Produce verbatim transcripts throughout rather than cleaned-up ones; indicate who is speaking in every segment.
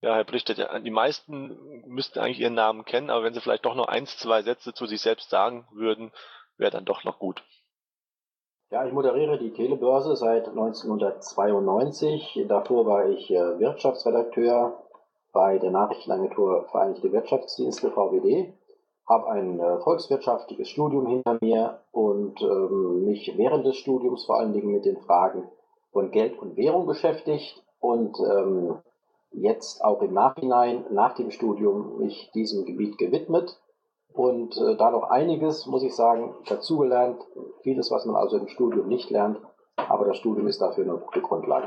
Speaker 1: Ja, Herr Brichter, der- die meisten müssten eigentlich Ihren Namen kennen, aber wenn Sie vielleicht doch noch eins, zwei Sätze zu sich selbst sagen würden, wäre dann doch noch gut.
Speaker 2: Ja, ich moderiere die Telebörse seit neunzehnhundertzweiundneunzig. Davor war ich äh, Wirtschaftsredakteur bei der Nachrichtenagentur Vereinigte Wirtschaftsdienste V W D, habe ein äh, volkswirtschaftliches Studium hinter mir und ähm, mich während des Studiums vor allen Dingen mit den Fragen von Geld und Währung beschäftigt und ähm, jetzt auch im Nachhinein, nach dem Studium, mich diesem Gebiet gewidmet und äh, da noch einiges, muss ich sagen, dazugelernt. Vieles, was man also im Studium nicht lernt, aber das Studium ist dafür eine gute Grundlage.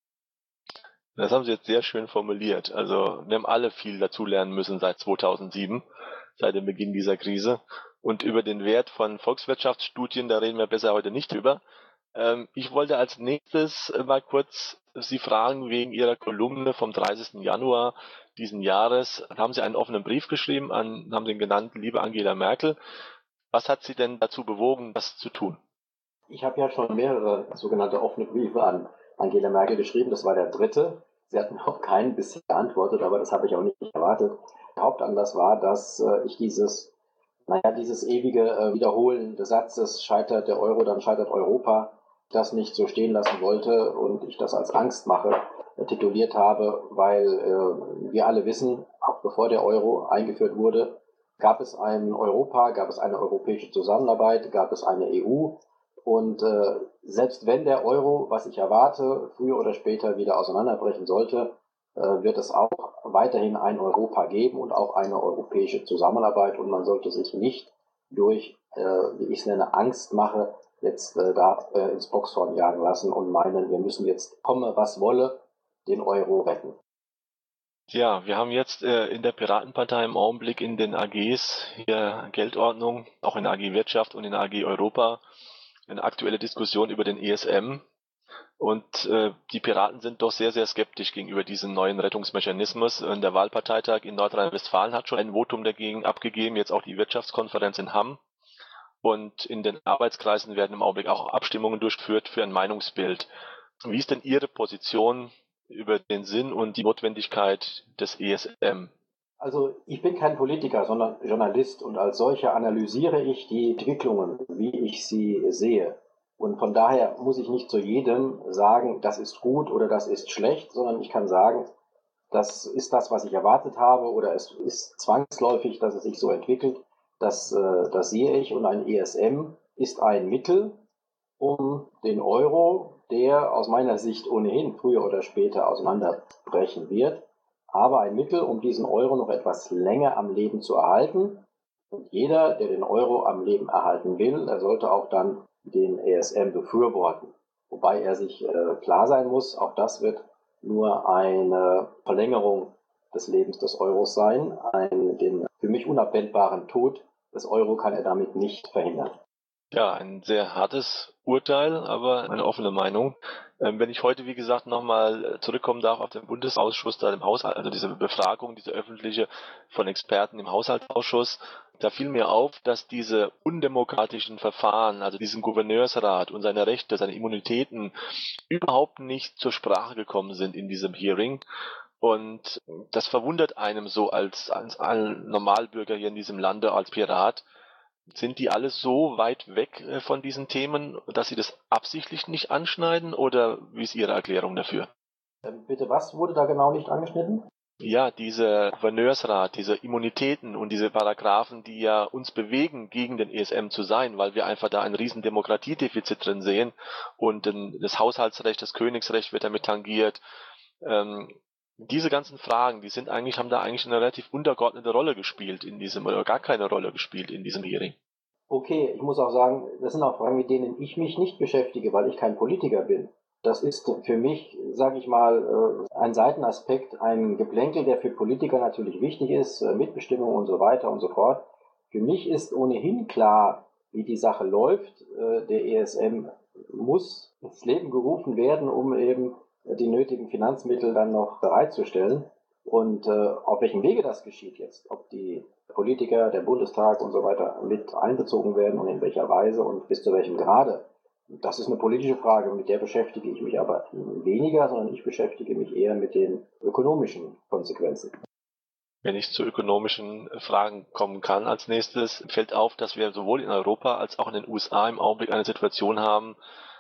Speaker 1: Das haben Sie jetzt sehr schön formuliert. Also wir haben alle viel dazulernen müssen seit zweitausendsieben, seit dem Beginn dieser Krise. Und über den Wert von Volkswirtschaftsstudien, da reden wir besser heute nicht drüber. Ähm, ich wollte als nächstes äh, mal kurz Sie fragen wegen Ihrer Kolumne vom dreißigsten Januar diesen Jahres. Da haben Sie einen offenen Brief geschrieben an, haben den genannt, liebe Angela Merkel. Was hat Sie denn dazu bewogen, das zu tun?
Speaker 2: Ich habe ja schon mehrere sogenannte offene Briefe an Angela Merkel geschrieben. Das war der dritte. Sie hat mir auf keinen bisher geantwortet, aber das habe ich auch nicht erwartet. Der Hauptanlass war, dass äh, ich dieses, naja, dieses ewige äh, Wiederholen des Satzes, scheitert der Euro, dann scheitert Europa, das nicht so stehen lassen wollte und ich das als Angstmache äh, tituliert habe, weil äh, wir alle wissen, auch bevor der Euro eingeführt wurde, gab es ein Europa, gab es eine europäische Zusammenarbeit, gab es eine E U. Und äh, selbst wenn der Euro, was ich erwarte, früher oder später wieder auseinanderbrechen sollte, äh, wird es auch weiterhin ein Europa geben und auch eine europäische Zusammenarbeit. Und man sollte sich nicht durch, äh, wie ich es nenne, Angstmache jetzt äh, da äh, ins Boxhorn jagen lassen und meinen, wir müssen jetzt, komme was wolle, den Euro retten.
Speaker 1: Ja, wir haben jetzt äh, in der Piratenpartei im Augenblick in den A Gs hier Geldordnung, auch in der A G Wirtschaft und in der A G Europa, eine aktuelle Diskussion über den E S M. Und äh, die Piraten sind doch sehr, sehr skeptisch gegenüber diesem neuen Rettungsmechanismus. Und der Wahlparteitag in Nordrhein-Westfalen hat schon ein Votum dagegen abgegeben, jetzt auch die Wirtschaftskonferenz in Hamm. Und in den Arbeitskreisen werden im Augenblick auch Abstimmungen durchgeführt für ein Meinungsbild. Wie ist denn Ihre Position über den Sinn und die Notwendigkeit des E S M?
Speaker 2: Also ich bin kein Politiker, sondern Journalist und als solcher analysiere ich die Entwicklungen, wie ich sie sehe. Und von daher muss ich nicht zu jedem sagen, das ist gut oder das ist schlecht, sondern ich kann sagen, das ist das, was ich erwartet habe oder es ist zwangsläufig, dass es sich so entwickelt. Das, äh, das sehe ich und ein E S M ist ein Mittel, um den Euro, der aus meiner Sicht ohnehin früher oder später auseinanderbrechen wird, aber ein Mittel, um diesen Euro noch etwas länger am Leben zu erhalten. Und jeder, der den Euro am Leben erhalten will, der sollte auch dann den E S M befürworten. Wobei er sich äh, klar sein muss, auch das wird nur eine Verlängerung des Lebens des Euros sein. Ein, den für mich unabwendbaren Tod des Euro kann er damit nicht verhindern.
Speaker 1: Ja, ein sehr hartes Urteil, aber eine offene Meinung. Ähm, wenn ich heute, wie gesagt, nochmal zurückkommen darf auf den Bundesausschuss, da im Haushalt, also diese Befragung, diese öffentliche von Experten im Haushaltsausschuss, da fiel mir auf, dass diese undemokratischen Verfahren, also diesen Gouverneursrat und seine Rechte, seine Immunitäten überhaupt nicht zur Sprache gekommen sind in diesem Hearing. Und das verwundert einem so als, als Normalbürger hier in diesem Lande, als Pirat. Sind die alle so weit weg äh, von diesen Themen, dass sie das absichtlich nicht anschneiden, oder wie ist Ihre Erklärung dafür?
Speaker 2: Ähm, bitte, was wurde da genau nicht angeschnitten?
Speaker 1: Ja, dieser Gouverneursrat, diese Immunitäten und diese Paragraphen, die ja uns bewegen, gegen den E S M zu sein, weil wir einfach da ein riesen Demokratiedefizit drin sehen und ähm, das Haushaltsrecht, das Königsrecht wird damit tangiert. Ähm, diese ganzen Fragen, die sind eigentlich, haben da eigentlich eine relativ untergeordnete Rolle gespielt in diesem, oder gar keine Rolle gespielt in diesem Hearing.
Speaker 2: Okay, ich muss auch sagen, das sind auch Fragen, mit denen ich mich nicht beschäftige, weil ich kein Politiker bin. Das ist für mich, sage ich mal, äh, ein Seitenaspekt, ein Geplänkel, der für Politiker natürlich wichtig ist, äh, Mitbestimmung und so weiter und so fort. Für mich ist ohnehin klar, wie die Sache läuft. Äh, Der E S M muss ins Leben gerufen werden, um eben die nötigen Finanzmittel dann noch bereitzustellen. Und äh, auf welchem Wege das geschieht jetzt, ob die Politiker, der Bundestag und so weiter mit einbezogen werden und in welcher Weise und bis zu welchem Grade, Das ist eine politische Frage, mit der beschäftige ich mich aber weniger, sondern ich beschäftige mich eher mit den ökonomischen Konsequenzen.
Speaker 1: Wenn ich zu ökonomischen Fragen kommen kann, als nächstes fällt auf, dass wir sowohl in Europa als auch in den U S A im Augenblick eine Situation haben,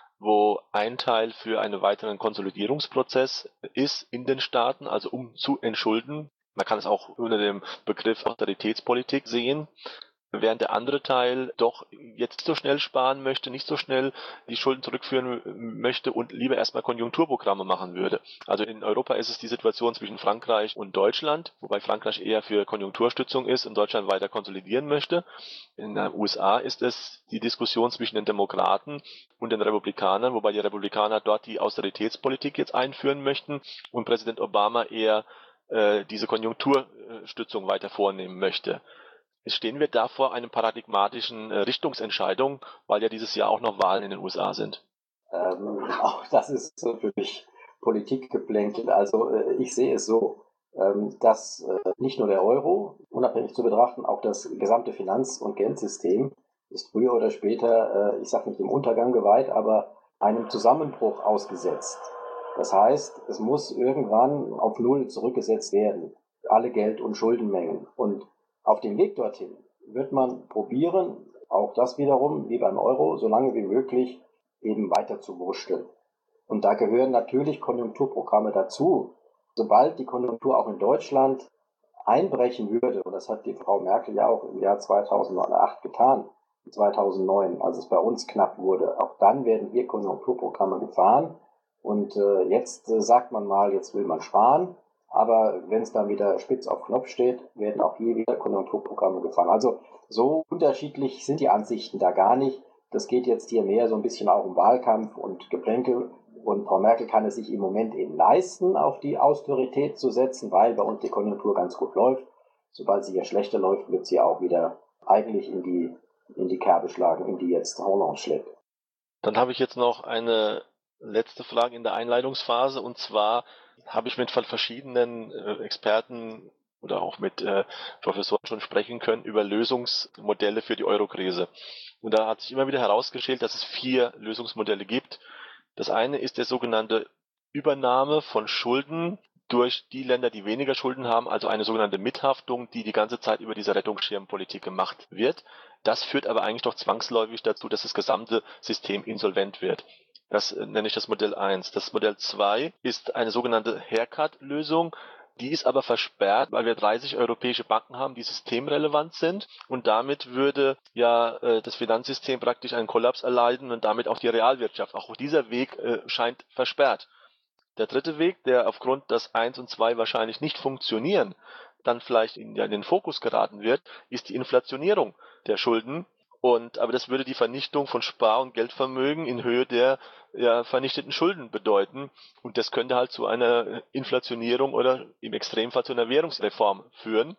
Speaker 1: wo ein Teil für einen weiteren Konsolidierungsprozess ist in den Staaten, also um zu entschulden. Man kann es auch unter dem Begriff Austeritätspolitik sehen, während der andere Teil doch jetzt so schnell sparen möchte, nicht so schnell die Schulden zurückführen möchte und lieber erstmal Konjunkturprogramme machen würde. Also in Europa ist es die Situation zwischen Frankreich und Deutschland, wobei Frankreich eher für Konjunkturstützung ist und Deutschland weiter konsolidieren möchte. In den U S A ist es die Diskussion zwischen den Demokraten und den Republikanern, wobei die Republikaner dort die Austeritätspolitik jetzt einführen möchten und Präsident Obama eher äh, diese Konjunkturstützung weiter vornehmen möchte. Stehen wir da vor einer paradigmatischen äh, Richtungsentscheidung, weil ja dieses Jahr auch noch Wahlen in den U S A sind?
Speaker 2: Ähm, auch das ist so für mich Politikgeplänkel. Also äh, ich sehe es so, ähm, dass äh, nicht nur der Euro, unabhängig zu betrachten, auch das gesamte Finanz- und Geldsystem ist früher oder später, äh, ich sage nicht dem Untergang geweiht, aber einem Zusammenbruch ausgesetzt. Das heißt, es muss irgendwann auf Null zurückgesetzt werden, alle Geld- und Schuldenmengen. Und auf dem Weg dorthin wird man probieren, auch das wiederum, wie beim Euro, so lange wie möglich eben weiter zu wursteln. Und da gehören natürlich Konjunkturprogramme dazu. Sobald die Konjunktur auch in Deutschland einbrechen würde, und das hat die Frau Merkel ja auch im Jahr zweitausendacht getan, zweitausendneun, als es bei uns knapp wurde, auch dann werden hier Konjunkturprogramme gefahren. Und äh, jetzt äh, sagt man mal, jetzt will man sparen, aber wenn es dann wieder spitz auf Knopf steht, werden auch hier wieder Konjunkturprogramme gefahren. Also so unterschiedlich sind die Ansichten da gar nicht. Das geht jetzt hier mehr so ein bisschen auch um Wahlkampf und Geplänkel. Und Frau Merkel kann es sich im Moment eben leisten, auf die Austerität zu setzen, weil bei uns die Konjunktur ganz gut läuft. Sobald sie hier schlechter läuft, wird sie auch wieder eigentlich in die, in die Kerbe schlagen, in die jetzt Hollande schlägt.
Speaker 1: Dann habe ich jetzt noch eine letzte Frage in der Einleitungsphase, und zwar habe ich mit verschiedenen äh, Experten oder auch mit äh, Professoren schon sprechen können über Lösungsmodelle für die Eurokrise. Und da hat sich immer wieder herausgestellt, dass es vier Lösungsmodelle gibt. Das eine ist der sogenannte Übernahme von Schulden durch die Länder, die weniger Schulden haben, also eine sogenannte Mithaftung, die die ganze Zeit über diese Rettungsschirmpolitik gemacht wird. Das führt aber eigentlich doch zwangsläufig dazu, dass das gesamte System insolvent wird. Das äh, nenne ich das Modell eins. Das Modell zwei ist eine sogenannte Haircut-Lösung. Die ist aber versperrt, weil wir dreißig europäische Banken haben, die systemrelevant sind, und damit würde ja äh, das Finanzsystem praktisch einen Kollaps erleiden und damit auch die Realwirtschaft. Auch dieser Weg äh, scheint versperrt. Der dritte Weg, der aufgrund, dass eins und zwei wahrscheinlich nicht funktionieren, dann vielleicht in, ja, in den Fokus geraten wird, ist die Inflationierung der Schulden. Und aber das würde die Vernichtung von Spar- und Geldvermögen in Höhe der ja, vernichteten Schulden bedeuten. Und das könnte halt zu einer Inflationierung oder im Extremfall zu einer Währungsreform führen.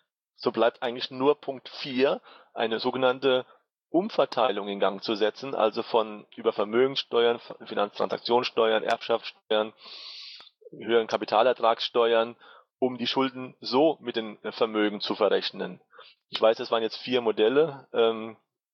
Speaker 1: So bleibt eigentlich nur Punkt vier, eine sogenannte Umverteilung in Gang zu setzen, also von über Vermögenssteuern, Finanztransaktionssteuern, Erbschaftssteuern, höheren Kapitalertragssteuern, um die Schulden so mit den Vermögen zu verrechnen. Ich weiß, es waren jetzt vier Modelle. Ähm,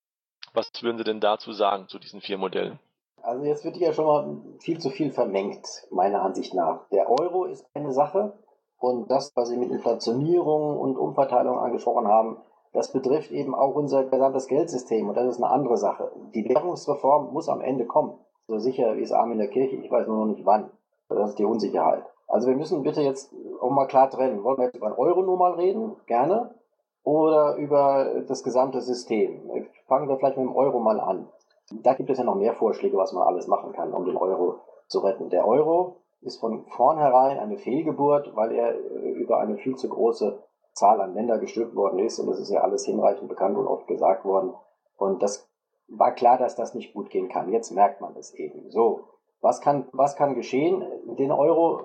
Speaker 1: was würden Sie denn dazu sagen, zu diesen vier Modellen?
Speaker 2: Also jetzt wird ja schon mal viel zu viel vermengt, meiner Ansicht nach. Der Euro ist eine Sache und das, was Sie mit Inflationierung und Umverteilung angesprochen haben, das betrifft eben auch unser gesamtes Geldsystem und das ist eine andere Sache. Die Währungsreform muss am Ende kommen. So sicher wie es Arm in der Kirche, ich weiß nur noch nicht wann. Das ist die Unsicherheit. Also wir müssen bitte jetzt auch mal klar trennen. Wollen wir jetzt über den Euro nur mal reden? Gerne. Oder über das gesamte System? Fangen wir vielleicht mit dem Euro mal an. Da gibt es ja noch mehr Vorschläge, was man alles machen kann, um den Euro zu retten. Der Euro ist von vornherein eine Fehlgeburt, weil er über eine viel zu große Zahl an Länder gestülpt worden ist. Und das ist ja alles hinreichend bekannt und oft gesagt worden. Und das war klar, dass das nicht gut gehen kann. Jetzt merkt man es eben. So, was kann, was kann geschehen? Den Euro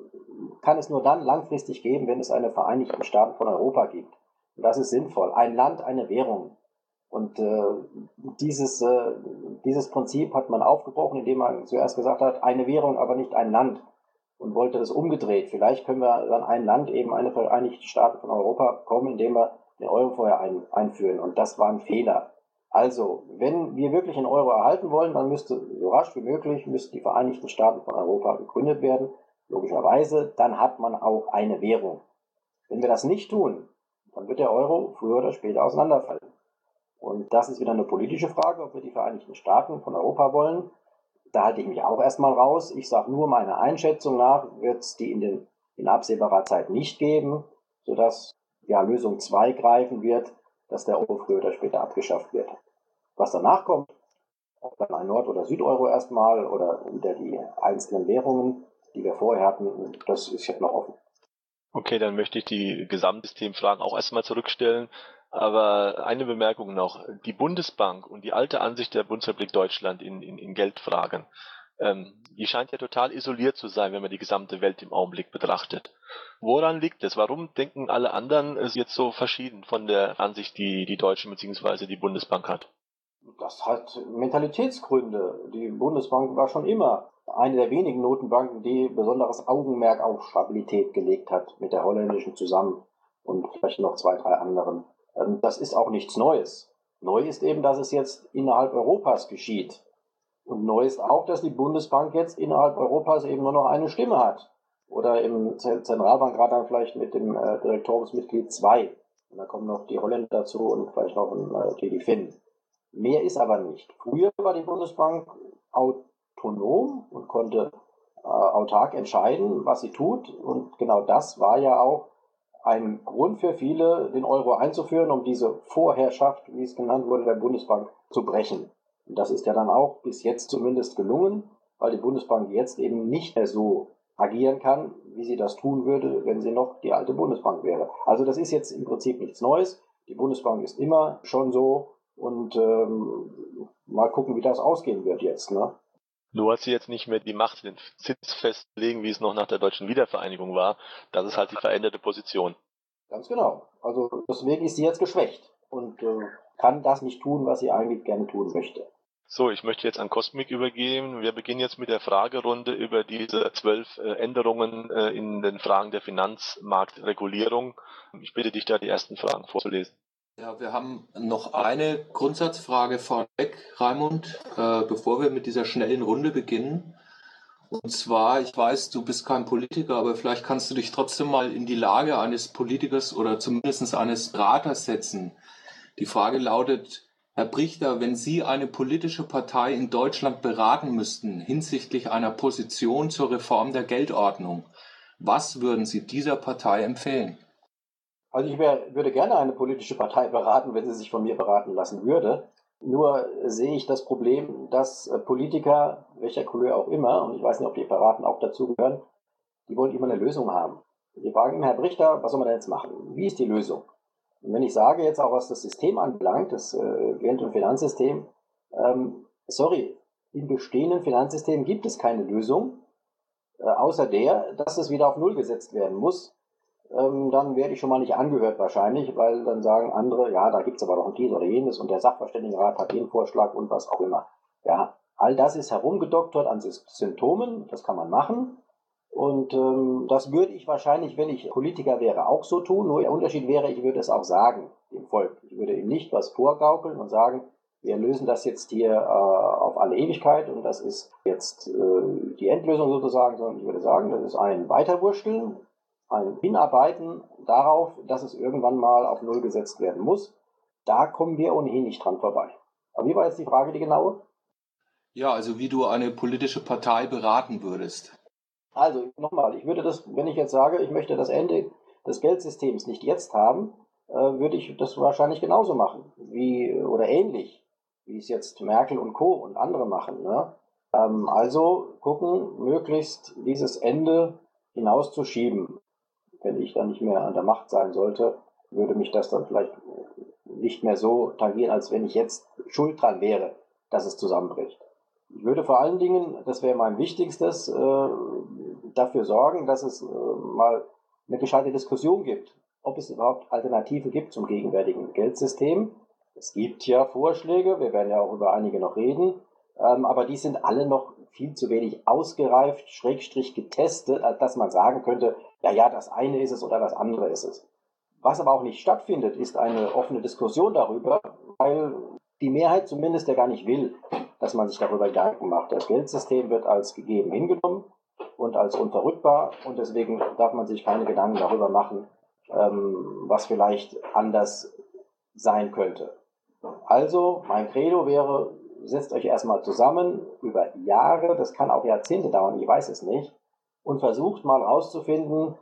Speaker 2: kann es nur dann langfristig geben, wenn es eine Vereinigten Staaten von Europa gibt. Und das ist sinnvoll. Ein Land, eine Währung. Und äh, dieses, äh, dieses Prinzip hat man aufgebrochen, indem man zuerst gesagt hat, eine Währung, aber nicht ein Land. Und wollte das umgedreht. Vielleicht können wir dann ein Land, eben eine Vereinigte Staaten von Europa bekommen, indem wir den Euro vorher ein, einführen. Und das war ein Fehler. Also, wenn wir wirklich einen Euro erhalten wollen, dann müsste so rasch wie möglich müssten die Vereinigten Staaten von Europa gegründet werden, logischerweise. Dann hat man auch eine Währung. Wenn wir das nicht tun, dann wird der Euro früher oder später auseinanderfallen. Und das ist wieder eine politische Frage, ob wir die Vereinigten Staaten von Europa wollen. Da halte ich mich auch erstmal raus. Ich sage nur, meiner Einschätzung nach wird es die in, den, in absehbarer Zeit nicht geben, sodass ja, Lösung zwei greifen wird, dass der Euro früher oder später abgeschafft wird. Was danach kommt, ob dann ein Nord- oder Südeuro erstmal oder wieder die einzelnen Währungen, die wir vorher hatten, das ist jetzt noch offen.
Speaker 1: Okay, dann möchte ich die Gesamtsystemfragen auch erstmal zurückstellen. Aber eine Bemerkung noch. Die Bundesbank und die alte Ansicht der Bundesrepublik Deutschland in, in, in Geldfragen, ähm, die scheint ja total isoliert zu sein, wenn man die gesamte Welt im Augenblick betrachtet. Woran liegt es? Warum denken alle anderen es jetzt so verschieden von der Ansicht, die die Deutsche bzw. die Bundesbank hat?
Speaker 2: Das hat Mentalitätsgründe. Die Bundesbank war schon immer eine der wenigen Notenbanken, die besonderes Augenmerk auf Stabilität gelegt hat, mit der holländischen zusammen und vielleicht noch zwei, drei anderen. Das ist auch nichts Neues. Neu ist eben, dass es jetzt innerhalb Europas geschieht. Und neu ist auch, dass die Bundesbank jetzt innerhalb Europas eben nur noch eine Stimme hat. Oder im Zentralbankrat dann vielleicht mit dem äh, Direktoriumsmitglied zwei. Und dann kommen noch die Holländer dazu und vielleicht noch ein, äh, die, die Finnen. Mehr ist aber nicht. Früher war die Bundesbank autonom und konnte äh, autark entscheiden, was sie tut. Und genau das war ja auch ein Grund für viele, den Euro einzuführen, um diese Vorherrschaft, wie es genannt wurde, der Bundesbank zu brechen. Und das ist ja dann auch bis jetzt zumindest gelungen, weil die Bundesbank jetzt eben nicht mehr so agieren kann, wie sie das tun würde, wenn sie noch die alte Bundesbank wäre. Also das ist jetzt im Prinzip nichts Neues. Die Bundesbank ist immer schon so und ähm, mal gucken, wie das ausgehen wird jetzt, ne?
Speaker 1: Nur hat sie jetzt nicht mehr die Macht, den Zins festzulegen, wie es noch nach der deutschen Wiedervereinigung war. Das ist halt die veränderte Position.
Speaker 2: Ganz genau. Also deswegen ist sie jetzt geschwächt und äh, kann das nicht tun, was sie eigentlich gerne tun möchte.
Speaker 1: So, ich möchte jetzt an Cosmic übergehen. Wir beginnen jetzt mit der Fragerunde über diese zwölf äh, Änderungen äh, in den Fragen der Finanzmarktregulierung. Ich bitte dich da, die ersten Fragen vorzulesen.
Speaker 3: Ja, wir haben noch eine Grundsatzfrage vorweg, Raimund, äh, bevor wir mit dieser schnellen Runde beginnen. Und zwar, ich weiß, du bist kein Politiker, aber vielleicht kannst du dich trotzdem mal in die Lage eines Politikers oder zumindest eines Beraters setzen. Die Frage lautet, Herr Brichter, wenn Sie eine politische Partei in Deutschland beraten müssten hinsichtlich einer Position zur Reform der Geldordnung, was würden Sie dieser Partei empfehlen?
Speaker 2: Also ich wär, würde gerne eine politische Partei beraten, wenn sie sich von mir beraten lassen würde. Nur sehe ich das Problem, dass Politiker, welcher Couleur auch immer, und ich weiß nicht, ob die Beraten auch dazugehören, die wollen immer eine Lösung haben. Die fragen immer, Herr Brichter, was soll man denn jetzt machen? Wie ist die Lösung? Und wenn ich sage jetzt auch, was das System anbelangt, das äh, Geld- und Finanzsystem, ähm, sorry, im bestehenden Finanzsystem gibt es keine Lösung, äh, außer der, dass es wieder auf Null gesetzt werden muss. Ähm, dann werde ich schon mal nicht angehört wahrscheinlich, weil dann sagen andere, ja, da gibt es aber doch ein dies oder jenes und der Sachverständigenrat hat den Vorschlag und was auch immer. Ja, all das ist herumgedoktert an Symptomen, das kann man machen. Und ähm, das würde ich wahrscheinlich, wenn ich Politiker wäre, auch so tun. Nur der Unterschied wäre, ich würde es auch sagen dem Volk. Ich würde ihm nicht was vorgaukeln und sagen, wir lösen das jetzt hier äh, auf alle Ewigkeit und das ist jetzt äh, die Endlösung sozusagen, sondern ich würde sagen, das ist ein Weiterwurschteln, ein Hinarbeiten darauf, dass es irgendwann mal auf Null gesetzt werden muss. Da kommen wir ohnehin nicht dran vorbei. Aber wie war jetzt die Frage, die genaue?
Speaker 3: Ja, also wie du eine politische Partei beraten würdest.
Speaker 2: Also nochmal, ich würde das, wenn ich jetzt sage, ich möchte das Ende des Geldsystems nicht jetzt haben, äh, würde ich das wahrscheinlich genauso machen, wie oder ähnlich, wie es jetzt Merkel und Co. und andere machen. Ne? Ähm, also gucken, möglichst dieses Ende hinauszuschieben. Wenn ich dann nicht mehr an der Macht sein sollte, würde mich das dann vielleicht nicht mehr so tangieren, als wenn ich jetzt schuld dran wäre, dass es zusammenbricht. Ich würde vor allen Dingen, das wäre mein Wichtigstes, äh, dafür sorgen, dass es äh, mal eine gescheite Diskussion gibt, ob es überhaupt Alternativen gibt zum gegenwärtigen Geldsystem. Es gibt ja Vorschläge, wir werden ja auch über einige noch reden, ähm, aber die sind alle noch viel zu wenig ausgereift, schrägstrich getestet, als dass man sagen könnte, ja, ja, das eine ist es oder das andere ist es. Was aber auch nicht stattfindet, ist eine offene Diskussion darüber, weil die Mehrheit zumindest, der gar nicht will, dass man sich darüber Gedanken macht. Das Geldsystem wird als gegeben hingenommen und als unverrückbar und deswegen darf man sich keine Gedanken darüber machen, ähm, was vielleicht anders sein könnte. Also, mein Credo wäre, setzt euch erstmal zusammen über Jahre, das kann auch Jahrzehnte dauern, ich weiß es nicht, und versucht mal herauszufinden,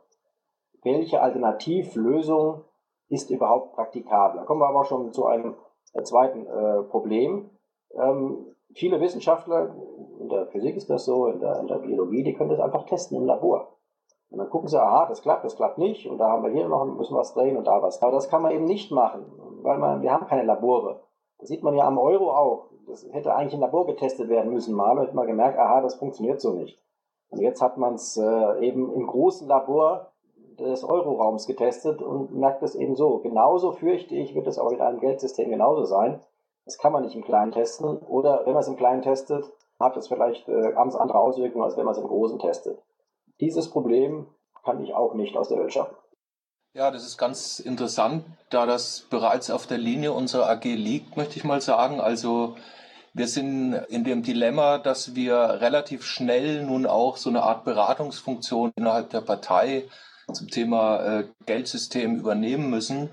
Speaker 2: welche Alternativlösung ist überhaupt praktikabel. Da kommen wir aber auch schon zu einem äh, zweiten äh, Problem. Ähm, viele Wissenschaftler, in der Physik ist das so, in der, in der Biologie, die können das einfach testen im Labor. Und dann gucken sie, aha, das klappt, das klappt nicht, und da haben wir hier noch, müssen wir was drehen und da was. Aber das kann man eben nicht machen, weil man, wir haben keine Labore. Das sieht man ja am Euro auch. Das hätte eigentlich im Labor getestet werden müssen mal, und hat man gemerkt, aha, das funktioniert so nicht. Und jetzt hat man es äh, eben im großen Labor des Euroraums getestet und merkt es eben so. Genauso fürchte ich, wird es auch in einem Geldsystem genauso sein. Das kann man nicht im Kleinen testen, oder wenn man es im Kleinen testet, hat es vielleicht äh, ganz andere Auswirkungen, als wenn man es im Großen testet. Dieses Problem kann ich auch nicht aus der Welt schaffen.
Speaker 3: Ja, das ist ganz interessant, da das bereits auf der Linie unserer A G liegt, möchte ich mal sagen. Also wir sind in dem Dilemma, dass wir relativ schnell nun auch so eine Art Beratungsfunktion innerhalb der Partei zum Thema äh, Geldsystem übernehmen müssen.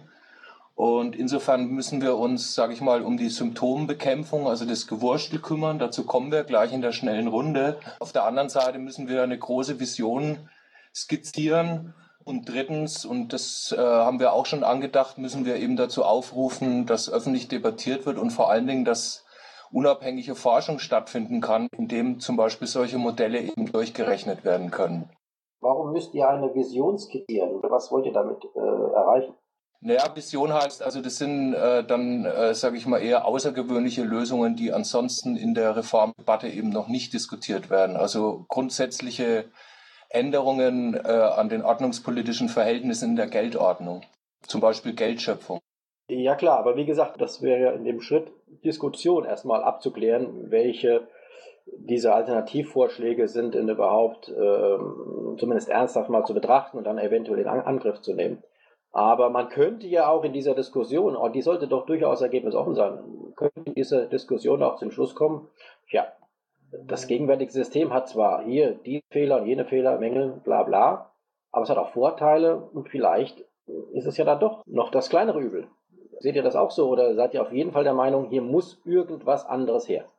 Speaker 3: Und insofern müssen wir uns, sage ich mal, um die Symptombekämpfung, also das Gewurstel kümmern. Dazu kommen wir gleich in der schnellen Runde. Auf der anderen Seite müssen wir eine große Vision skizzieren. Und drittens, und das äh, haben wir auch schon angedacht, müssen wir eben dazu aufrufen, dass öffentlich debattiert wird und vor allen Dingen, dass unabhängige Forschung stattfinden kann, indem zum Beispiel solche Modelle eben durchgerechnet werden können.
Speaker 2: Warum müsst ihr eine Vision skizzieren? Was wollt ihr damit äh, erreichen?
Speaker 3: Naja, Vision heißt, also das sind äh, dann, äh, sage ich mal, eher außergewöhnliche Lösungen, die ansonsten in der Reformdebatte eben noch nicht diskutiert werden. Also grundsätzliche Änderungen äh, an den ordnungspolitischen Verhältnissen in der Geldordnung, zum Beispiel Geldschöpfung.
Speaker 2: Ja klar, aber wie gesagt, das wäre ja in dem Schritt Diskussion erstmal abzuklären, welche diese Alternativvorschläge sind denn überhaupt äh, zumindest ernsthaft mal zu betrachten und dann eventuell in Angriff zu nehmen. Aber man könnte ja auch in dieser Diskussion, und die sollte doch durchaus ergebnisoffen sein, könnte in dieser Diskussion auch zum Schluss kommen, ja, das gegenwärtige System hat zwar hier die Fehler und jene Fehler, Mängel, bla bla, aber es hat auch Vorteile und vielleicht ist es ja dann doch noch das kleinere Übel. Seht ihr das auch so oder seid ihr auf jeden Fall der Meinung, hier muss irgendwas anderes her?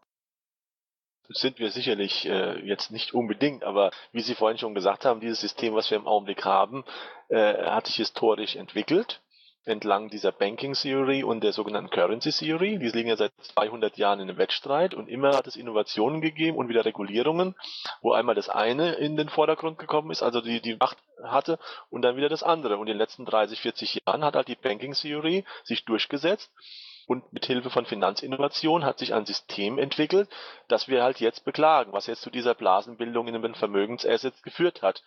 Speaker 1: Sind wir sicherlich äh, jetzt nicht unbedingt, aber wie Sie vorhin schon gesagt haben, dieses System, was wir im Augenblick haben, äh, hat sich historisch entwickelt entlang dieser Banking Theory und der sogenannten Currency Theory. Die liegen ja seit zweihundert Jahren in einem Wettstreit und immer hat es Innovationen gegeben und wieder Regulierungen, wo einmal das eine in den Vordergrund gekommen ist, also die die Macht hatte, und dann wieder das andere. Und in den letzten dreißig, vierzig Jahren hat halt die Banking Theory sich durchgesetzt. Und mit Hilfe von Finanzinnovation hat sich ein System entwickelt, das wir halt jetzt beklagen, was jetzt zu dieser Blasenbildung in den Vermögensassets geführt hat.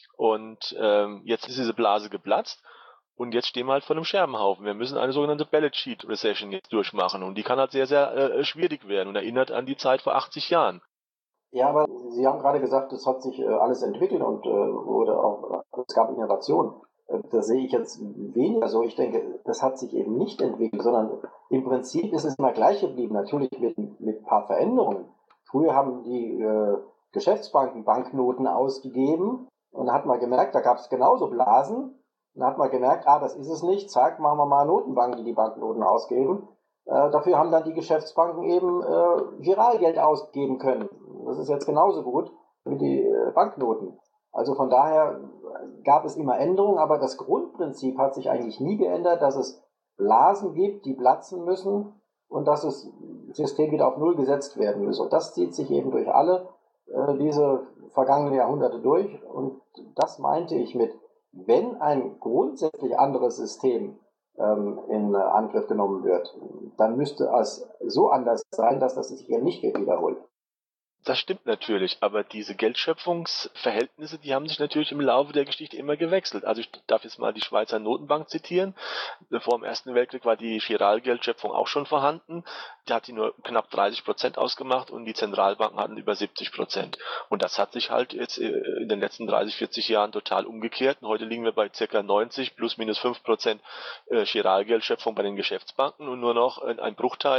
Speaker 1: Und ähm, jetzt ist diese Blase geplatzt und jetzt stehen wir halt vor einem Scherbenhaufen. Wir müssen eine sogenannte Balance Sheet Recession jetzt durchmachen und die kann halt sehr, sehr äh, schwierig werden und erinnert an die Zeit vor achtzig Jahren.
Speaker 2: Ja, aber Sie haben gerade gesagt, es hat sich äh, alles entwickelt und äh, wurde auch, es gab Innovationen. Das sehe ich jetzt weniger so. Ich denke, das hat sich eben nicht entwickelt, sondern im Prinzip ist es immer gleich geblieben, natürlich mit, mit ein paar Veränderungen. Früher haben die äh, Geschäftsbanken Banknoten ausgegeben und da hat man gemerkt, da gab es genauso Blasen. Dann hat man gemerkt, ah, das ist es nicht, zack, machen wir mal Notenbanken, die die Banknoten ausgeben. Äh, dafür haben dann die Geschäftsbanken eben äh, Giralgeld ausgeben können. Das ist jetzt genauso gut wie die äh, Banknoten. Also von daher gab es immer Änderungen, aber das Grundprinzip hat sich eigentlich nie geändert, dass es Blasen gibt, die platzen müssen und dass das System wieder auf Null gesetzt werden muss. Und das zieht sich eben durch alle äh, diese vergangenen Jahrhunderte durch. Und das meinte ich mit, wenn ein grundsätzlich anderes System ähm, in Angriff genommen wird, dann müsste es so anders sein, dass das sich hier nicht wiederholt.
Speaker 1: Das stimmt natürlich, aber diese Geldschöpfungsverhältnisse, die haben sich natürlich im Laufe der Geschichte immer gewechselt. Also ich darf jetzt mal die Schweizer Notenbank zitieren. Vor dem Ersten Weltkrieg war die Giralgeldschöpfung auch schon vorhanden. Da hat die nur knapp dreißig Prozent ausgemacht und die Zentralbanken hatten über siebzig Prozent. Und das hat sich halt jetzt in den letzten dreißig, vierzig Jahren total umgekehrt. Und heute liegen wir bei ca. neunzig plus minus fünf Prozent Giralgeldschöpfung bei den Geschäftsbanken und nur noch ein Bruchteil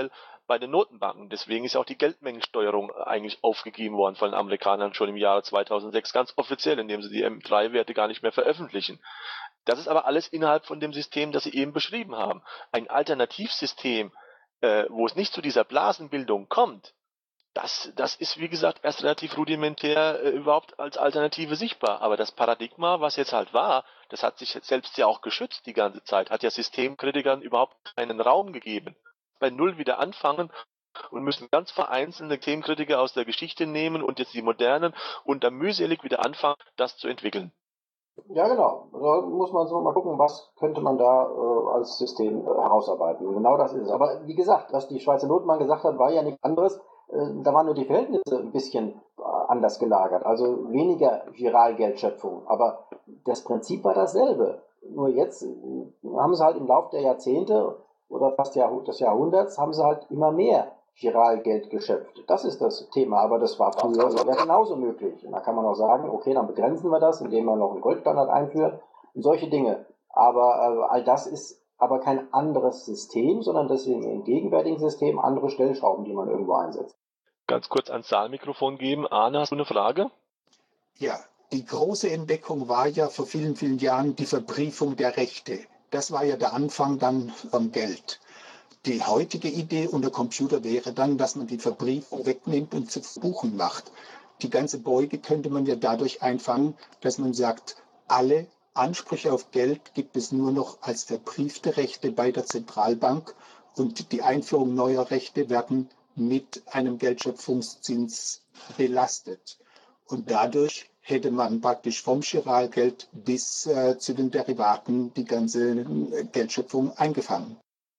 Speaker 1: bei den Notenbanken. Deswegen ist auch die Geldmengensteuerung eigentlich aufgegeben worden von den Amerikanern schon im Jahre zweitausendsechs, ganz offiziell, indem sie die M drei Werte gar nicht mehr veröffentlichen. Das ist aber alles innerhalb von dem System, das Sie eben beschrieben haben. Ein Alternativsystem, äh, wo es nicht zu dieser Blasenbildung kommt, das, das ist, wie gesagt, erst relativ rudimentär äh, überhaupt als Alternative sichtbar. Aber das Paradigma, was jetzt halt war, das hat sich selbst ja auch geschützt die ganze Zeit, hat ja Systemkritikern überhaupt keinen Raum gegeben. Bei Null wieder anfangen und müssen ganz vereinzelte Systemkritiker aus der Geschichte nehmen und jetzt die modernen und dann mühselig wieder anfangen, das zu entwickeln.
Speaker 2: Ja, genau. Da muss man so mal gucken, was könnte man da äh, als System äh, herausarbeiten. Und genau das ist es. Aber wie gesagt, was die Schweizer Notenbank gesagt hat, war ja nichts anderes. Äh, da waren nur die Verhältnisse ein bisschen äh, anders gelagert. Also weniger Giralgeldschöpfung. Aber das Prinzip war dasselbe. Nur jetzt äh, haben sie halt im Laufe der Jahrzehnte oder fast Jahrh des Jahrhunderts haben sie halt immer mehr Giralgeld geschöpft. Das ist das Thema, aber das war früher ja genauso möglich. Und da kann man auch sagen, okay, dann begrenzen wir das, indem wir noch einen Goldstandard einführen und solche Dinge. Aber äh, all das ist aber kein anderes System, sondern deswegen im gegenwärtigen System andere Stellschrauben, die man irgendwo einsetzt.
Speaker 1: Ganz kurz ans Saalmikrofon geben. Arne, hast du eine Frage?
Speaker 4: Ja, die große Entdeckung war ja vor vielen, vielen Jahren die Verbriefung der Rechte. Das war ja der Anfang dann vom Geld. Die heutige Idee unter Computer wäre dann, dass man die Verbriefung wegnimmt und zu Buchen macht. Die ganze Beuge könnte man ja dadurch einfangen, dass man sagt, alle Ansprüche auf Geld gibt es nur noch als verbriefte Rechte bei der Zentralbank und die Einführung neuer Rechte werden mit einem Geldschöpfungszins belastet. Und dadurch hätte man praktisch vom Giralgeld bis äh, zu den Derivaten die ganze äh, Geldschöpfung eingefangen.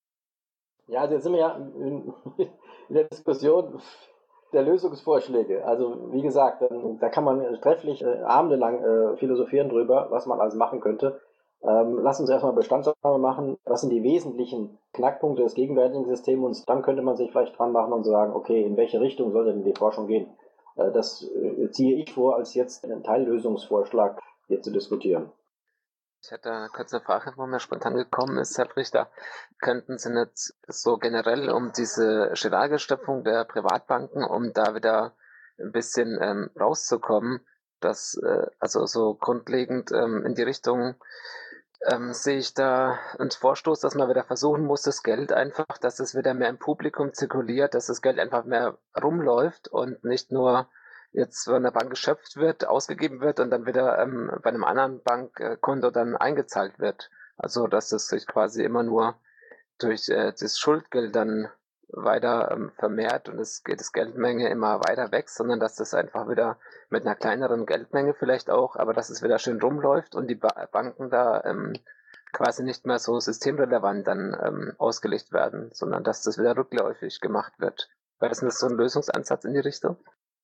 Speaker 2: Ja, also jetzt sind wir ja in, in der Diskussion der Lösungsvorschläge. Also wie gesagt, da kann man trefflich äh, abendelang äh, philosophieren drüber, was man alles machen könnte. Ähm, lass uns erstmal Bestandsaufnahme machen. Was sind die wesentlichen Knackpunkte des gegenwärtigen Systems? Und dann könnte man sich vielleicht dran machen und sagen, okay, in welche Richtung sollte denn die Forschung gehen? Äh, das äh, ziehe ich vor, als jetzt einen Teillösungsvorschlag hier zu diskutieren.
Speaker 5: Ich hätte kurz eine Frage, wo mir spontan gekommen ist, Herr Richter. Könnten Sie nicht so generell um diese Giralgeldschöpfung der Privatbanken, um da wieder ein bisschen ähm, rauszukommen, dass äh, also so grundlegend ähm, in die Richtung ähm, sehe ich da einen Vorstoß, dass man wieder versuchen muss, das Geld einfach, dass es wieder mehr im Publikum zirkuliert, dass das Geld einfach mehr rumläuft und nicht nur jetzt von der Bank geschöpft wird, ausgegeben wird und dann wieder ähm, bei einem anderen Bankkonto dann eingezahlt wird. Also dass das sich quasi immer nur durch äh, das Schuldgeld dann weiter ähm, vermehrt und es geht das Geldmenge immer weiter wächst, sondern dass das einfach wieder mit einer kleineren Geldmenge vielleicht auch, aber dass es wieder schön rumläuft und die ba- Banken da ähm, quasi nicht mehr so systemrelevant dann ähm, ausgelegt werden, sondern dass das wieder rückläufig gemacht wird. Wäre das nicht so ein Lösungsansatz in die Richtung?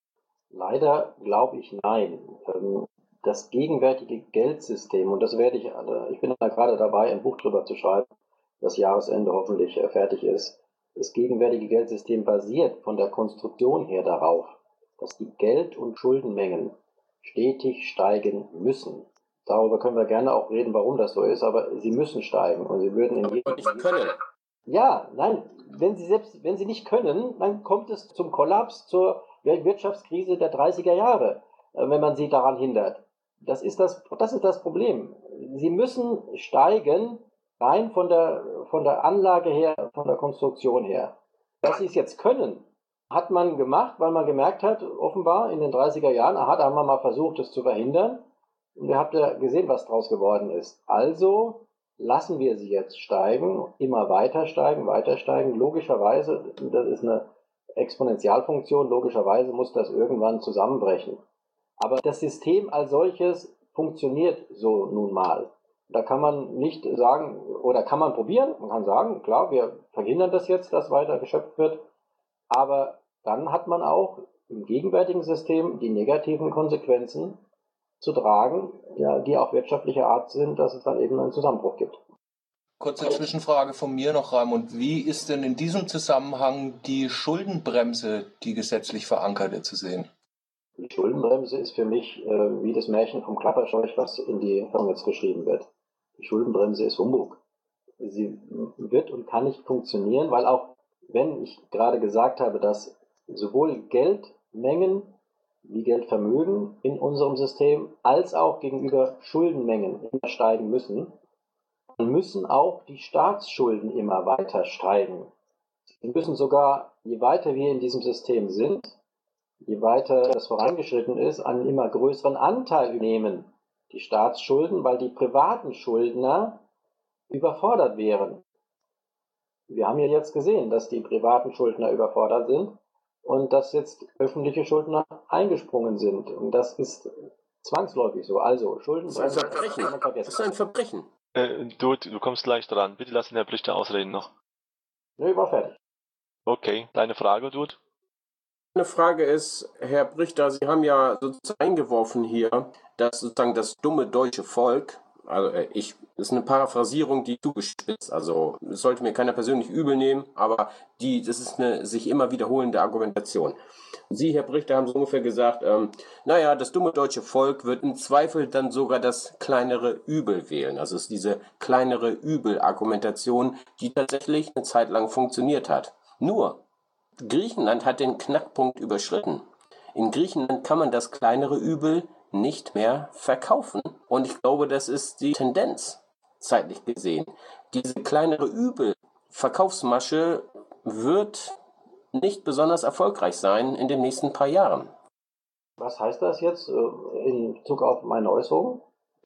Speaker 2: Leider glaube ich nein. Das gegenwärtige Geldsystem, und das werde ich, ich bin da gerade dabei, ein Buch drüber zu schreiben, das Jahresende hoffentlich fertig ist. Das gegenwärtige Geldsystem basiert von der Konstruktion her darauf, dass die Geld- und Schuldenmengen stetig steigen müssen. Darüber können wir gerne auch reden, warum das so ist, aber sie müssen steigen und sie würden in jedem
Speaker 3: nicht können.
Speaker 2: Ja, nein, wenn sie selbst, wenn sie nicht können, dann kommt es zum Kollaps, zur Wirtschaftskrise der dreißiger Jahre, wenn man sie daran hindert. Das ist das, das ist das Problem. Sie müssen steigen, rein von der, von der Anlage her, von der Konstruktion her. Dass sie es jetzt können, hat man gemacht, weil man gemerkt hat, offenbar in den dreißiger Jahren, aha, da haben wir mal versucht, es zu verhindern. Und ihr habt ja gesehen, was draus geworden ist. Also lassen wir sie jetzt steigen, immer weiter steigen, weiter steigen. Logischerweise, das ist eine Exponentialfunktion, logischerweise muss das irgendwann zusammenbrechen. Aber das System als solches funktioniert so nun mal. Da kann man nicht sagen, oder kann man probieren, man kann sagen, klar, wir verhindern das jetzt, dass weiter geschöpft wird, aber dann hat man auch im gegenwärtigen System die negativen Konsequenzen zu tragen, ja, die auch wirtschaftlicher Art sind, dass es dann eben einen Zusammenbruch gibt.
Speaker 3: Kurze Zwischenfrage von mir noch, Raimund. Wie ist denn in diesem Zusammenhang die Schuldenbremse, die gesetzlich verankerte, zu sehen?
Speaker 2: Die Schuldenbremse ist für mich äh, wie das Märchen vom Klapperscheuch, was in die jetzt geschrieben wird. Die Schuldenbremse ist Humbug. Sie wird und kann nicht funktionieren, weil auch wenn ich gerade gesagt habe, dass sowohl Geldmengen wie Geldvermögen in unserem System als auch gegenüber Schuldenmengen immer steigen müssen, dann müssen auch die Staatsschulden immer weiter steigen. Sie müssen sogar, je weiter wir in diesem System sind, je weiter das vorangeschritten ist, einen immer größeren Anteil nehmen, die Staatsschulden, weil die privaten Schuldner überfordert wären. Wir haben ja jetzt gesehen, dass die privaten Schuldner überfordert sind und dass jetzt öffentliche Schuldner eingesprungen sind. Und das ist zwangsläufig so. Also Schulden...
Speaker 6: Das ist ein Verbrechen. Das ist ein Verbrechen.
Speaker 1: Äh, du, du kommst gleich dran. Bitte lass den Herrn Brichter ausreden noch.
Speaker 2: Nö, war fertig.
Speaker 1: Okay, deine Frage, Dude?
Speaker 6: Eine Frage ist, Herr Brichter, Sie haben ja sozusagen eingeworfen hier, dass sozusagen das dumme deutsche Volk, also ich, das ist eine Paraphrasierung, die zugespitzt, also es sollte mir keiner persönlich übel nehmen, aber die, das ist eine sich immer wiederholende Argumentation. Sie, Herr Brichter, haben so ungefähr gesagt, ähm, naja, das dumme deutsche Volk wird im Zweifel dann sogar das kleinere Übel wählen. Also es ist diese kleinere Übel-Argumentation, die tatsächlich eine Zeit lang funktioniert hat. Nur, Griechenland hat den Knackpunkt überschritten. In Griechenland kann man das kleinere Übel nicht mehr verkaufen. Und ich glaube, das ist die Tendenz, zeitlich gesehen. Diese kleinere Übel-Verkaufsmasche wird nicht besonders erfolgreich sein in den nächsten paar Jahren.
Speaker 2: Was heißt das jetzt in Bezug auf meine Äußerung?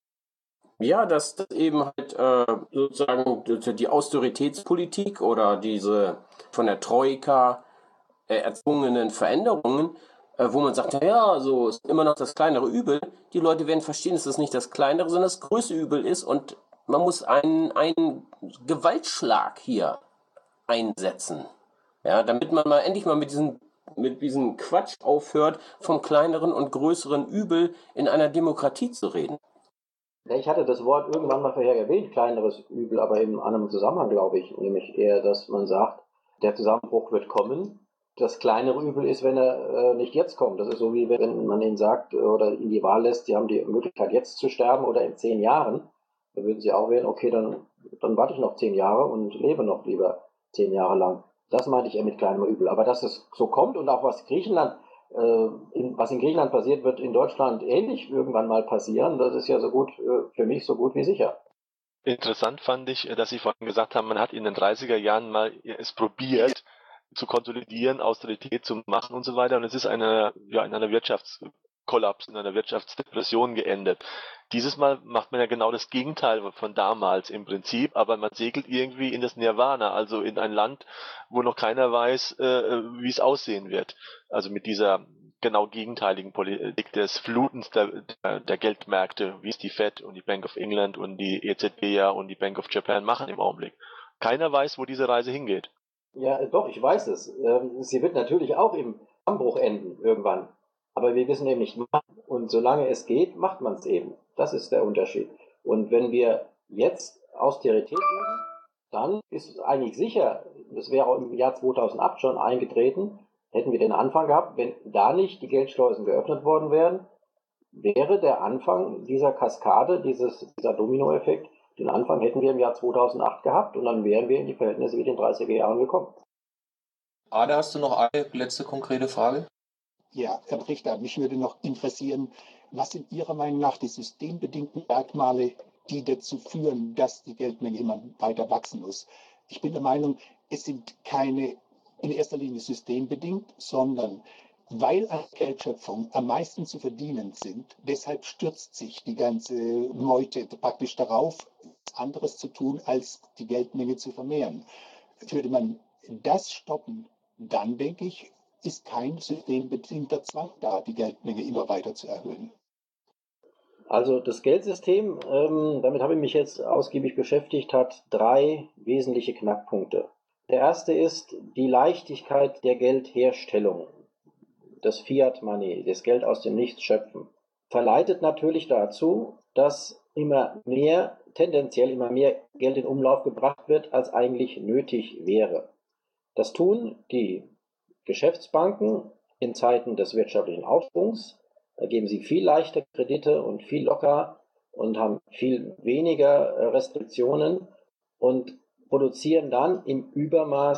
Speaker 6: Ja, dass das eben halt äh, sozusagen die Austeritätspolitik oder diese von der Troika äh, erzwungenen Veränderungen, äh, wo man sagt, ja, so ist immer noch das kleinere Übel. Die Leute werden verstehen, dass das nicht das kleinere, sondern das größte Übel ist und man muss einen, einen Gewaltschlag hier einsetzen. Ja, damit man mal endlich mal mit diesem mit diesem Quatsch aufhört, vom kleineren und größeren Übel in einer Demokratie zu reden.
Speaker 2: Ja, ich hatte das Wort irgendwann mal vorher erwähnt, kleineres Übel, aber in einem Zusammenhang, glaube ich, nämlich eher, dass man sagt, der Zusammenbruch wird kommen. Das kleinere Übel ist, wenn er äh, nicht jetzt kommt. Das ist so, wie wenn man ihnen sagt oder ihnen die Wahl lässt, sie haben die Möglichkeit jetzt zu sterben oder in zehn Jahren. Da würden sie auch wählen, okay, dann, dann warte ich noch zehn Jahre und lebe noch lieber zehn Jahre lang. Das meinte ich eher mit kleinem Übel. Aber dass es so kommt und auch was Griechenland, äh, in, was in Griechenland passiert, wird in Deutschland ähnlich irgendwann mal passieren. Das ist ja so gut, äh, für mich so gut wie sicher.
Speaker 1: Interessant fand ich, dass Sie vorhin gesagt haben, man hat in den dreißiger Jahren mal es probiert, zu konsolidieren, Austerität zu machen und so weiter. Und es ist eine, ja, in einer Wirtschaftskollaps, in einer Wirtschaftsdepression geendet. Dieses Mal macht man ja genau das Gegenteil von damals im Prinzip, aber man segelt irgendwie in das Nirvana, also in ein Land, wo noch keiner weiß, äh, wie es aussehen wird. Also mit dieser genau gegenteiligen Politik des Flutens der, der, der Geldmärkte, wie es die Fed und die Bank of England und die E Z B ja und die Bank of Japan machen im Augenblick. Keiner weiß, wo diese Reise hingeht.
Speaker 2: Ja, doch, ich weiß es. Ähm, sie wird natürlich auch im Dammbruch enden irgendwann. Aber wir wissen eben nicht wann. Und solange es geht, macht man es eben. Das ist der Unterschied. Und wenn wir jetzt Austerität üben, dann ist es eigentlich sicher, das wäre auch im Jahr zweitausendacht schon eingetreten, hätten wir den Anfang gehabt, wenn da nicht die Geldschleusen geöffnet worden wären, wäre der Anfang dieser Kaskade, dieses, dieser Dominoeffekt, den Anfang hätten wir im Jahr zweitausendacht gehabt und dann wären wir in die Verhältnisse wie in den dreißiger Jahren gekommen.
Speaker 3: Ada, hast du noch eine letzte konkrete Frage?
Speaker 4: Ja, Herr Brichter, mich würde noch interessieren, was sind Ihrer Meinung nach die systembedingten Merkmale, die dazu führen, dass die Geldmenge immer weiter wachsen muss? Ich bin der Meinung, es sind keine in erster Linie systembedingt, sondern weil an Geldschöpfung am meisten zu verdienen sind, deshalb stürzt sich die ganze Meute praktisch darauf, anderes zu tun, als die Geldmenge zu vermehren. Würde man das stoppen, dann denke ich, ist kein systembedingter Zwang da, die Geldmenge immer weiter zu erhöhen.
Speaker 2: Also das Geldsystem, ähm, damit habe ich mich jetzt ausgiebig beschäftigt, hat drei wesentliche Knackpunkte. Der erste ist die Leichtigkeit der Geldherstellung. Das Fiat Money, das Geld aus dem Nichts schöpfen, verleitet natürlich dazu, dass immer mehr, tendenziell immer mehr Geld in Umlauf gebracht wird, als eigentlich nötig wäre. Das tun die Geschäftsbanken in Zeiten des wirtschaftlichen Aufschwungs. Da geben sie viel leichter Kredite und viel locker und haben viel weniger Restriktionen und produzieren dann im Übermaß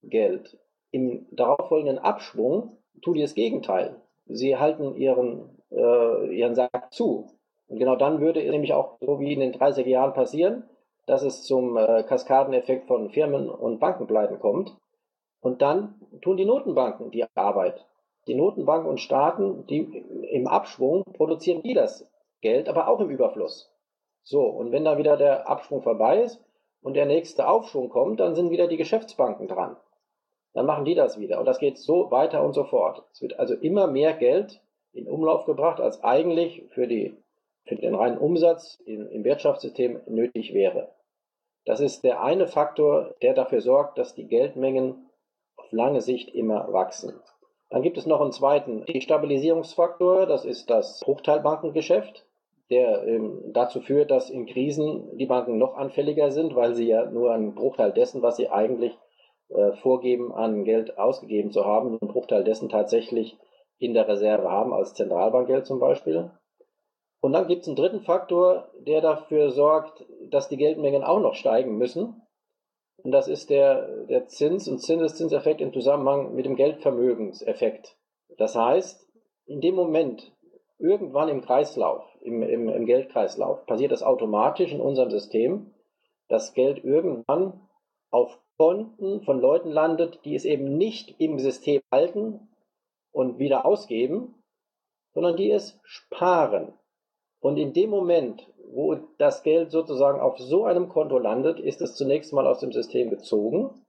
Speaker 2: Geld. Im darauffolgenden Abschwung tun die das Gegenteil. Sie halten ihren, äh, ihren Sack zu. Und genau dann würde es nämlich auch so wie in den dreißiger Jahren passieren, dass es zum äh, Kaskadeneffekt von Firmen- und Bankenpleiten kommt. Und dann tun die Notenbanken die Arbeit. Die Notenbanken und Staaten, die im Abschwung produzieren die das Geld, aber auch im Überfluss. So, und wenn da wieder der Abschwung vorbei ist und der nächste Aufschwung kommt, dann sind wieder die Geschäftsbanken dran. Dann machen die das wieder. Und das geht so weiter und so fort. Es wird also immer mehr Geld in Umlauf gebracht, als eigentlich für, die, für den reinen Umsatz im, im Wirtschaftssystem nötig wäre. Das ist der eine Faktor, der dafür sorgt, dass die Geldmengen auf lange Sicht immer wachsen. Dann gibt es noch einen zweiten Destabilisierungsfaktor, das ist das Bruchteilbankengeschäft, der ähm, dazu führt, dass in Krisen die Banken noch anfälliger sind, weil sie ja nur einen Bruchteil dessen, was sie eigentlich äh, vorgeben, an Geld ausgegeben zu haben, einen Bruchteil dessen tatsächlich in der Reserve haben, als Zentralbankgeld zum Beispiel. Und dann gibt es einen dritten Faktor, der dafür sorgt, dass die Geldmengen auch noch steigen müssen. Und das ist der, der Zins- und Zinseszinseffekt im Zusammenhang mit dem Geldvermögenseffekt. Das heißt, in dem Moment, irgendwann im Kreislauf, im, im, im Geldkreislauf, passiert das automatisch in unserem System, dass Geld irgendwann auf Konten von Leuten landet, die es eben nicht im System halten und wieder ausgeben, sondern die es sparen. Und in dem Moment, wo das Geld sozusagen auf so einem Konto landet, ist es zunächst mal aus dem System gezogen.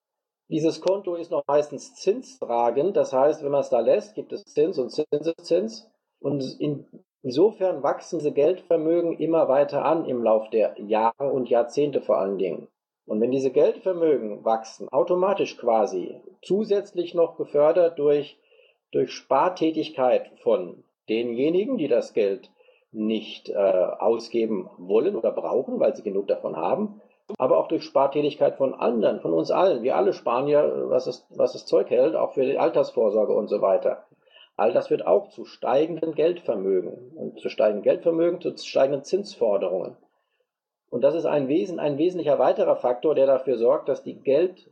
Speaker 2: Dieses Konto ist noch meistens zinstragend, das heißt, wenn man es da lässt, gibt es Zins und Zinseszins. Und in, insofern wachsen diese Geldvermögen immer weiter an im Lauf der Jahre und Jahrzehnte vor allen Dingen. Und wenn diese Geldvermögen wachsen, automatisch quasi, zusätzlich noch gefördert durch, durch Spartätigkeit von denjenigen, die das Geld nicht äh, ausgeben wollen oder brauchen, weil sie genug davon haben, aber auch durch Spartätigkeit von anderen, von uns allen. Wir alle sparen ja, was es, was das Zeug hält, auch für die Altersvorsorge und so weiter. All das wird auch zu steigenden Geldvermögen und zu steigenden Geldvermögen, zu steigenden Zinsforderungen. Und das ist ein, Wesen, ein wesentlicher weiterer Faktor, der dafür sorgt, dass die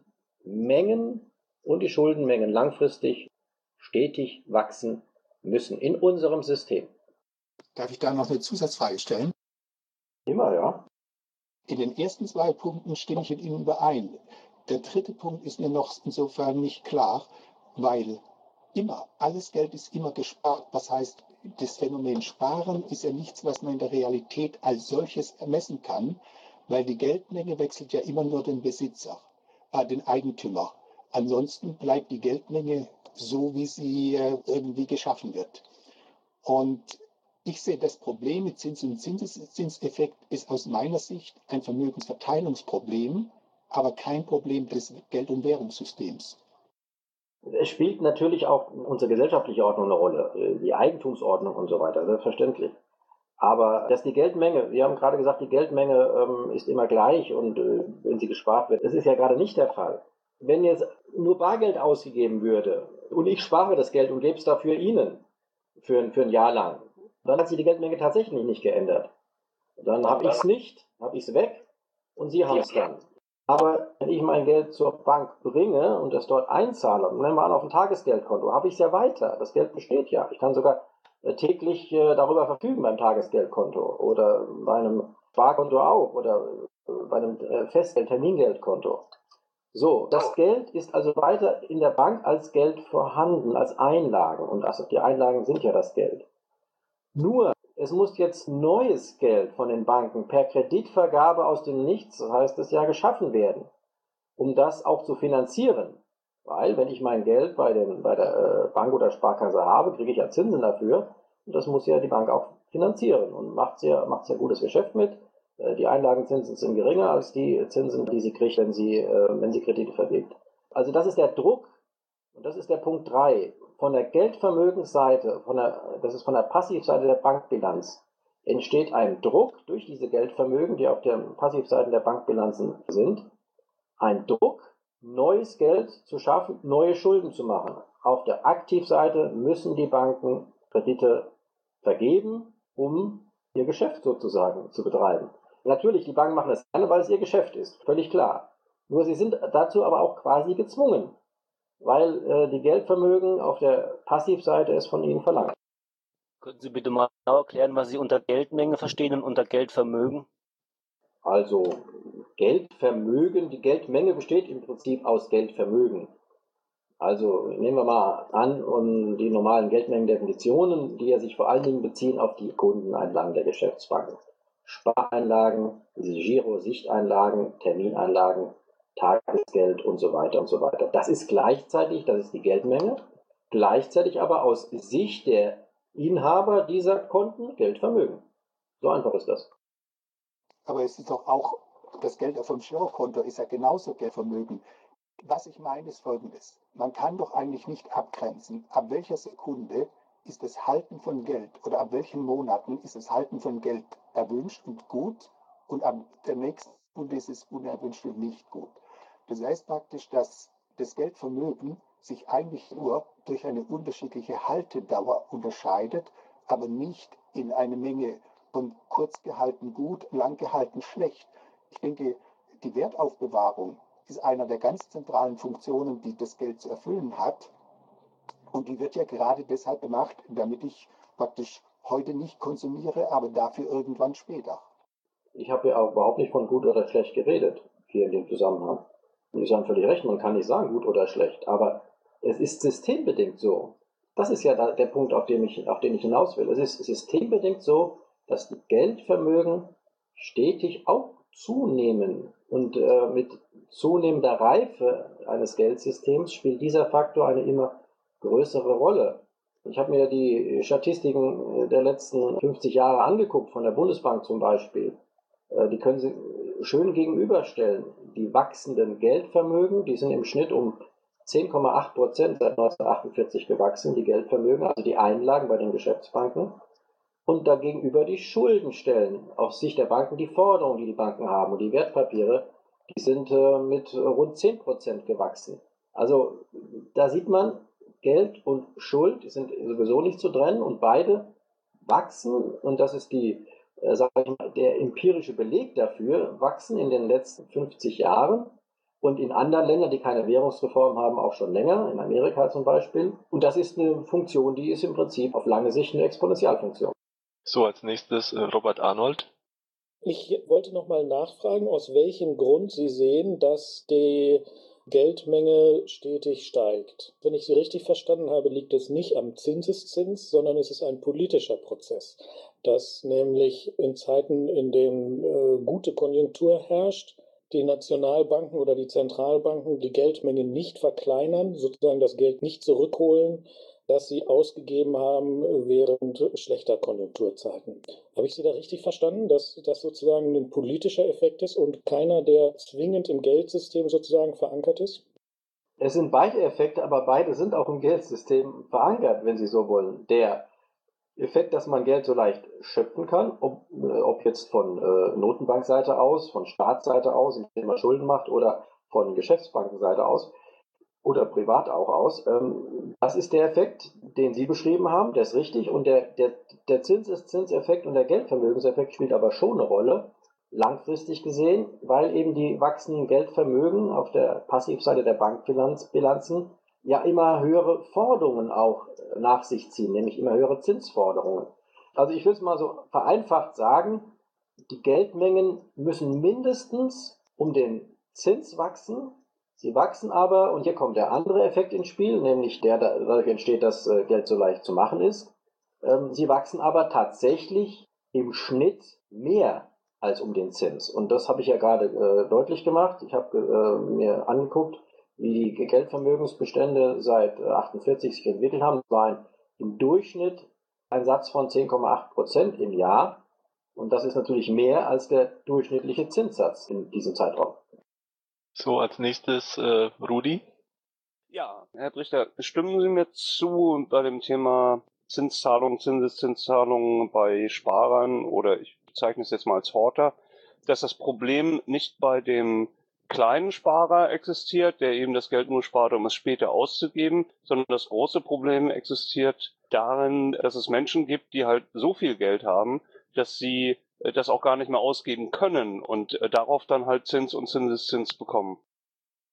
Speaker 2: Geldmengen und die Schuldenmengen langfristig stetig wachsen müssen in unserem System.
Speaker 4: Darf ich da noch eine Zusatzfrage stellen?
Speaker 2: Immer, ja.
Speaker 4: In den ersten zwei Punkten stimme ich mit Ihnen überein. Der dritte Punkt ist mir noch insofern nicht klar, weil immer, alles Geld ist immer gespart. Was heißt, das Phänomen Sparen ist ja nichts, was man in der Realität als solches ermessen kann, weil die Geldmenge wechselt ja immer nur den Besitzer, äh, den Eigentümer. Ansonsten bleibt die Geldmenge so, wie sie äh, irgendwie geschaffen wird. Und ich sehe, das Problem mit Zins- und Zinseszinseffekt ist aus meiner Sicht ein Vermögensverteilungsproblem, aber kein Problem des Geld- und Währungssystems.
Speaker 2: Es spielt natürlich auch unsere gesellschaftliche Ordnung eine Rolle, die Eigentumsordnung und so weiter, selbstverständlich. Aber dass die Geldmenge, wir haben gerade gesagt, die Geldmenge ähm, ist immer gleich und äh, wenn sie gespart wird, das ist ja gerade nicht der Fall. Wenn jetzt nur Bargeld ausgegeben würde und ich spare das Geld und gebe es dafür Ihnen für, für ein Jahr lang, dann hat sich die Geldmenge tatsächlich nicht geändert. Dann habe ich es nicht, habe ich es weg und Sie haben es dann. Aber wenn ich mein Geld zur Bank bringe und es dort einzahle, nehmen wir an auf ein Tagesgeldkonto, habe ich es ja weiter. Das Geld besteht ja. Ich kann sogar täglich äh, darüber verfügen beim Tagesgeldkonto oder bei einem Sparkonto auch oder äh, bei einem äh, Festgeld-Termingeldkonto. So, das Geld ist also weiter in der Bank als Geld vorhanden, als Einlagen. Und also die Einlagen sind ja das Geld. Nur, es muss jetzt neues Geld von den Banken per Kreditvergabe aus dem Nichts, das heißt es ja, geschaffen werden, um das auch zu finanzieren. Weil, wenn ich mein Geld bei, den, bei der äh, Bank oder Sparkasse habe, kriege ich ja Zinsen dafür. Und das muss ja die Bank auch finanzieren und macht ja, macht ja gutes Geschäft mit. Äh, die Einlagenzinsen sind geringer als die Zinsen, die sie kriegt, wenn sie, äh, wenn sie Kredite vergibt. Also das ist der Druck, und das ist der Punkt drei. Von der Geldvermögensseite, von der, das ist von der Passivseite der Bankbilanz, entsteht ein Druck durch diese Geldvermögen, die auf der Passivseite der Bankbilanzen sind, ein Druck, neues Geld zu schaffen, neue Schulden zu machen. Auf der Aktivseite müssen die Banken Kredite vergeben, um ihr Geschäft sozusagen zu betreiben. Natürlich, die Banken machen das gerne, weil es ihr Geschäft ist, völlig klar. Nur sie sind dazu aber auch quasi gezwungen, weil äh, die Geldvermögen auf der Passivseite es von ihnen verlangt.
Speaker 7: Können Sie bitte mal genau erklären, was Sie unter Geldmenge verstehen und unter Geldvermögen?
Speaker 2: Also Geldvermögen, die Geldmenge besteht im Prinzip aus Geldvermögen. Also nehmen wir mal an, um die normalen Geldmengendefinitionen, die ja sich vor allen Dingen beziehen auf die Kundeneinlagen der Geschäftsbanken. Spareinlagen, Giro-Sichteinlagen, Termineinlagen, Tagesgeld und so weiter und so weiter. Das ist gleichzeitig, das ist die Geldmenge, gleichzeitig aber aus Sicht der Inhaber dieser Konten Geldvermögen. So einfach ist das.
Speaker 4: Aber es ist doch auch, das Geld auf dem Girokonto ist ja genauso Geldvermögen. Was ich meine, ist Folgendes. Man kann doch eigentlich nicht abgrenzen, ab welcher Sekunde ist das Halten von Geld oder ab welchen Monaten ist das Halten von Geld erwünscht und gut und ab der nächsten Sekunde ist es unerwünscht und nicht gut. Das heißt praktisch, dass das Geldvermögen sich eigentlich nur durch eine unterschiedliche Haltedauer unterscheidet, aber nicht in eine Menge von kurz gehalten gut, lang gehalten schlecht. Ich denke, die Wertaufbewahrung ist einer der ganz zentralen Funktionen, die das Geld zu erfüllen hat. Und die wird ja gerade deshalb gemacht, damit ich praktisch heute nicht konsumiere, aber dafür irgendwann später.
Speaker 2: Ich habe ja auch überhaupt nicht von gut oder schlecht geredet, hier in dem Zusammenhang. Und Sie haben völlig recht, man kann nicht sagen gut oder schlecht, aber es ist systembedingt so. Das ist ja der Punkt, auf den ich, auf den ich hinaus will. Es ist systembedingt so, dass die Geldvermögen stetig auch zunehmen. Und äh, mit zunehmender Reife eines Geldsystems spielt dieser Faktor eine immer größere Rolle. Ich habe mir die Statistiken der letzten fünfzig Jahre angeguckt, von der Bundesbank zum Beispiel. Äh, die können Sie schön gegenüberstellen. Die wachsenden Geldvermögen, die sind im Schnitt um zehn Komma acht Prozent seit neunzehnhundertachtundvierzig gewachsen, die Geldvermögen, also die Einlagen bei den Geschäftsbanken. Und dagegenüber die Schuldenstellen, aus Sicht der Banken die Forderungen, die die Banken haben und die Wertpapiere, die sind äh, mit rund zehn Prozent gewachsen. Also da sieht man, Geld und Schuld sind sowieso nicht zu trennen und beide wachsen, und das ist die, äh, sag ich mal, der empirische Beleg dafür, wachsen in den letzten fünfzig Jahren und in anderen Ländern, die keine Währungsreform haben, auch schon länger, in Amerika zum Beispiel. Und das ist eine Funktion, die ist im Prinzip auf lange Sicht eine Exponentialfunktion.
Speaker 1: So, als nächstes äh, Robert Arnold.
Speaker 8: Ich wollte nochmal nachfragen, aus welchem Grund Sie sehen, dass die Geldmenge stetig steigt. Wenn ich Sie richtig verstanden habe, liegt es nicht am Zinseszins, sondern es ist ein politischer Prozess, dass nämlich in Zeiten, in denen äh, gute Konjunktur herrscht, die Nationalbanken oder die Zentralbanken die Geldmenge nicht verkleinern, sozusagen das Geld nicht zurückholen, das sie ausgegeben haben während schlechter Konjunkturzeiten. Habe ich Sie da richtig verstanden, dass das sozusagen ein politischer Effekt ist und keiner, der zwingend im Geldsystem sozusagen verankert ist?
Speaker 2: Es sind beide Effekte, aber beide sind auch im Geldsystem verankert, wenn Sie so wollen. Der Effekt, dass man Geld so leicht schöpfen kann, ob, ob jetzt von äh, Notenbankseite aus, von Staatsseite aus, indem man Schulden macht, oder von Geschäftsbankenseite aus, oder privat auch aus. Ähm, das ist der Effekt, den Sie beschrieben haben, der ist richtig. Und der, der, der Zinseszinseffekt und der Geldvermögenseffekt spielt aber schon eine Rolle, langfristig gesehen, weil eben die wachsenden Geldvermögen auf der Passivseite der Bankbilanzen ja immer höhere Forderungen auch nach sich ziehen, nämlich immer höhere Zinsforderungen. Also ich will es mal so vereinfacht sagen, die Geldmengen müssen mindestens um den Zins wachsen. Sie wachsen aber, und hier kommt der andere Effekt ins Spiel, nämlich der dadurch entsteht, dass Geld so leicht zu machen ist. Sie wachsen aber tatsächlich im Schnitt mehr als um den Zins. Und das habe ich ja gerade äh, deutlich gemacht. Ich habe äh, mir angeguckt, wie die Geldvermögensbestände seit achtundvierzig sich entwickelt haben. Das war ein, im Durchschnitt ein Satz von zehn Komma acht Prozent im Jahr. Und das ist natürlich mehr als der durchschnittliche Zinssatz in diesem Zeitraum.
Speaker 1: So, als nächstes äh, Rudi.
Speaker 9: Ja, Herr Brichter, stimmen Sie mir zu bei dem Thema Zinszahlungen, Zinseszinszahlungen bei Sparern, oder ich bezeichne es jetzt mal als Horter, dass das Problem nicht bei dem kleinen Sparer existiert, der eben das Geld nur spart, um es später auszugeben, sondern das große Problem existiert darin, dass es Menschen gibt, die halt so viel Geld haben, dass sie das auch gar nicht mehr ausgeben können und darauf dann halt Zins und Zinseszins bekommen.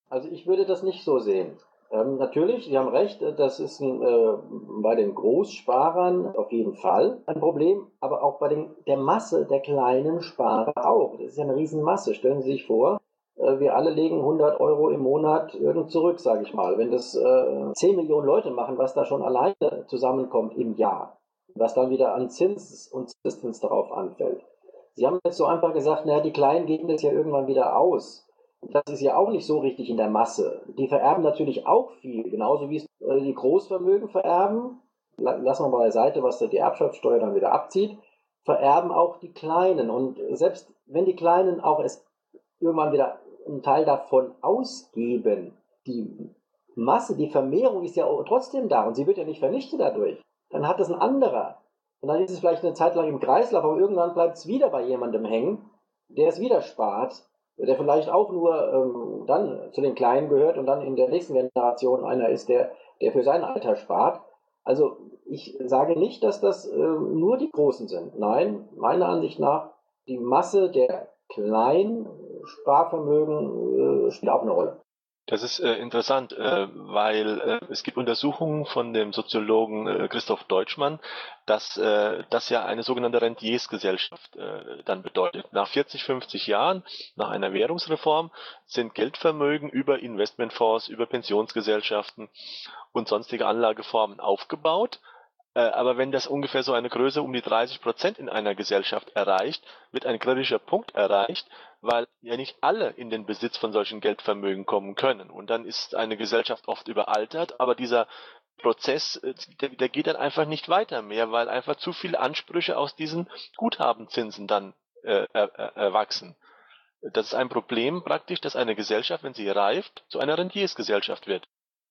Speaker 2: Also ich würde das nicht so sehen. Ähm, natürlich, Sie haben recht, das ist ein, äh, bei den Großsparern auf jeden Fall ein Problem, aber auch bei den, der Masse der kleinen Sparer auch. Das ist ja eine Riesenmasse. Stellen Sie sich vor, äh, wir alle legen hundert Euro im Monat irgend zurück, sage ich mal. Wenn das äh, zehn Millionen Leute machen, was da schon alleine zusammenkommt im Jahr, was dann wieder an Zins und Zinseszins darauf anfällt. Sie haben jetzt so einfach gesagt, naja, die Kleinen geben das ja irgendwann wieder aus. Das ist ja auch nicht so richtig in der Masse. Die vererben natürlich auch viel, genauso wie es äh, die Großvermögen vererben. Lassen wir mal beiseite, was die Erbschaftssteuer dann wieder abzieht. Vererben auch die Kleinen. Und selbst wenn die Kleinen auch es irgendwann wieder einen Teil davon ausgeben, die Masse, die Vermehrung ist ja trotzdem da und sie wird ja nicht vernichtet dadurch. Dann hat es ein anderer. Und dann ist es vielleicht eine Zeit lang im Kreislauf, aber irgendwann bleibt es wieder bei jemandem hängen, der es wieder spart, der vielleicht auch nur ähm, dann zu den Kleinen gehört und dann in der nächsten Generation einer ist, der, der für sein Alter spart. Also ich sage nicht, dass das äh, nur die Großen sind. Nein, meiner Ansicht nach, die Masse der kleinen Sparvermögen äh, spielt auch eine Rolle.
Speaker 1: Das ist äh, interessant, äh, weil äh, es gibt Untersuchungen von dem Soziologen äh, Christoph Deutschmann, dass äh, das ja eine sogenannte Rentiersgesellschaft äh, dann bedeutet. Nach vierzig, fünfzig Jahren, nach einer Währungsreform, sind Geldvermögen über Investmentfonds, über Pensionsgesellschaften und sonstige Anlageformen aufgebaut. Äh, aber wenn das ungefähr so eine Größe um die dreißig Prozent in einer Gesellschaft erreicht, wird ein kritischer Punkt erreicht, weil ja nicht alle in den Besitz von solchen Geldvermögen kommen können. Und dann ist eine Gesellschaft oft überaltert, aber dieser Prozess, äh, der, der geht dann einfach nicht weiter mehr, weil einfach zu viele Ansprüche aus diesen Guthabenzinsen dann äh, er, er, erwachsen. Das ist ein Problem praktisch, dass eine Gesellschaft, wenn sie reift, zu einer Rentiersgesellschaft wird.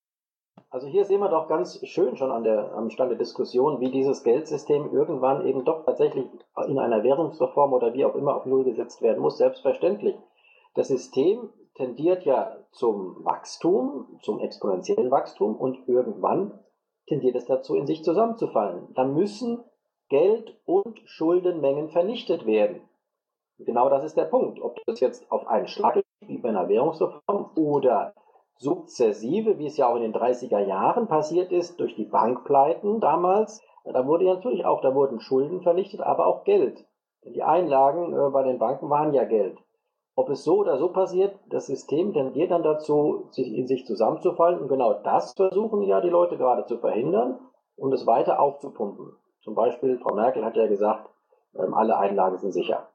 Speaker 2: Also hier sehen wir doch ganz schön schon an der, am Stand der Diskussion, wie dieses Geldsystem irgendwann eben doch tatsächlich in einer Währungsreform oder wie auch immer auf Null gesetzt werden muss. Selbstverständlich. Das System tendiert ja zum Wachstum, zum exponentiellen Wachstum und irgendwann tendiert es dazu, in sich zusammenzufallen. Dann müssen Geld- und Schuldenmengen vernichtet werden. Genau das ist der Punkt. Ob das jetzt auf einen Schlag ist, wie bei einer Währungsreform oder sukzessive, wie es ja auch in den dreißiger Jahren passiert ist, durch die Bankpleiten damals, da wurde ja natürlich auch, da wurden Schulden vernichtet, aber auch Geld. Denn die Einlagen äh, bei den Banken waren ja Geld. Ob es so oder so passiert, das System tendiert dann dazu, sich in sich zusammenzufallen und genau das versuchen ja die Leute gerade zu verhindern und es weiter aufzupumpen. Zum Beispiel, Frau Merkel hat ja gesagt, ähm, alle Einlagen sind sicher.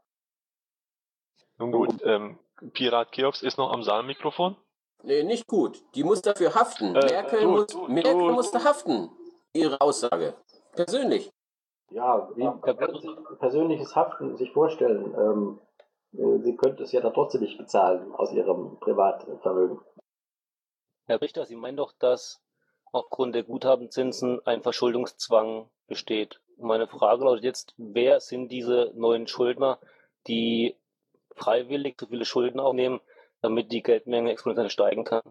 Speaker 1: Nun gut, ähm, Pirat Cheops ist noch am Saalmikrofon.
Speaker 6: Nee, nicht gut. Die muss dafür haften.
Speaker 1: Äh,
Speaker 6: Merkel,
Speaker 1: du,
Speaker 6: muss,
Speaker 1: du,
Speaker 6: Merkel
Speaker 1: du,
Speaker 6: musste haften. Ihre Aussage. Persönlich.
Speaker 2: Ja, wie können Sie persönliches Haften sich vorstellen? Ähm, äh, Sie könnten es ja dann trotzdem nicht bezahlen aus Ihrem Privatvermögen.
Speaker 7: Herr Richter, Sie meinen doch, dass aufgrund der Guthabenzinsen ein Verschuldungszwang besteht. Meine Frage lautet jetzt, wer sind diese neuen Schuldner, die freiwillig so viele Schulden aufnehmen, damit die Geldmenge exponentiell steigen kann?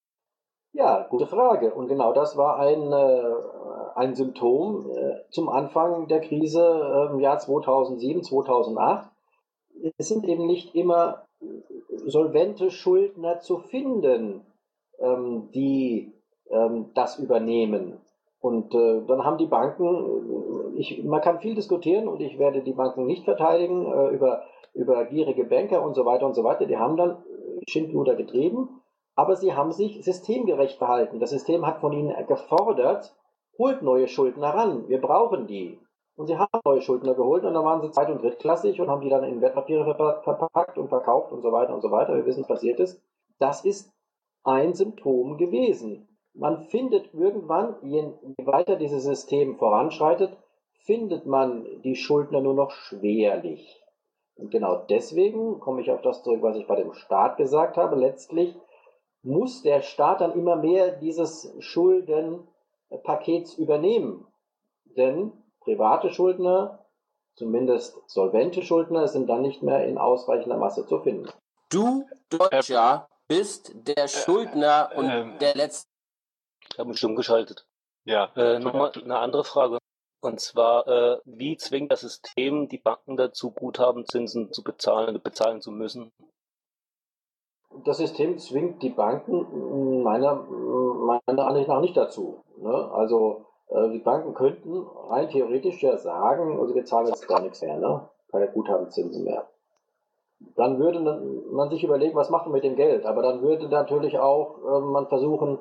Speaker 2: Ja, gute Frage. Und genau das war ein, äh, ein Symptom äh, zum Anfang der Krise äh, im Jahr zweitausendsieben, zweitausendacht. Es sind eben nicht immer solvente Schuldner zu finden, ähm, die ähm, das übernehmen. Und äh, dann haben die Banken, ich, man kann viel diskutieren und ich werde die Banken nicht verteidigen äh, über, über gierige Banker und so weiter und so weiter. Die haben dann Schindluder getrieben, aber sie haben sich systemgerecht verhalten. Das System hat von ihnen gefordert, holt neue Schuldner ran, wir brauchen die. Und sie haben neue Schuldner geholt und dann waren sie zweit- und drittklassig und haben die dann in Wertpapiere verpackt und verkauft und so weiter und so weiter. Wir wissen, was passiert ist. Das ist ein Symptom gewesen. Man findet irgendwann, je weiter dieses System voranschreitet, findet man die Schuldner nur noch schwerlich. Und genau deswegen komme ich auf das zurück, was ich bei dem Staat gesagt habe. Letztlich muss der Staat dann immer mehr dieses Schuldenpakets übernehmen. Denn private Schuldner, zumindest solvente Schuldner, sind dann nicht mehr in ausreichender Masse zu finden.
Speaker 6: Du, Deutscher, bist der Schuldner und
Speaker 1: ähm,
Speaker 6: der Letzte.
Speaker 7: Ich habe mich stumm geschaltet.
Speaker 1: Ja.
Speaker 7: Äh, Nochmal eine andere Frage. Und zwar, äh, wie zwingt das System die Banken dazu, Guthabenzinsen zu bezahlen, bezahlen zu müssen?
Speaker 2: das System zwingt die Banken meiner, meiner Ansicht nach nicht dazu. Ne? Also äh, die Banken könnten rein theoretisch ja sagen, also wir zahlen jetzt gar nichts mehr, ne? Keine Guthabenzinsen mehr. Dann würde man sich überlegen, was macht man mit dem Geld. Aber dann würde natürlich auch äh, man versuchen,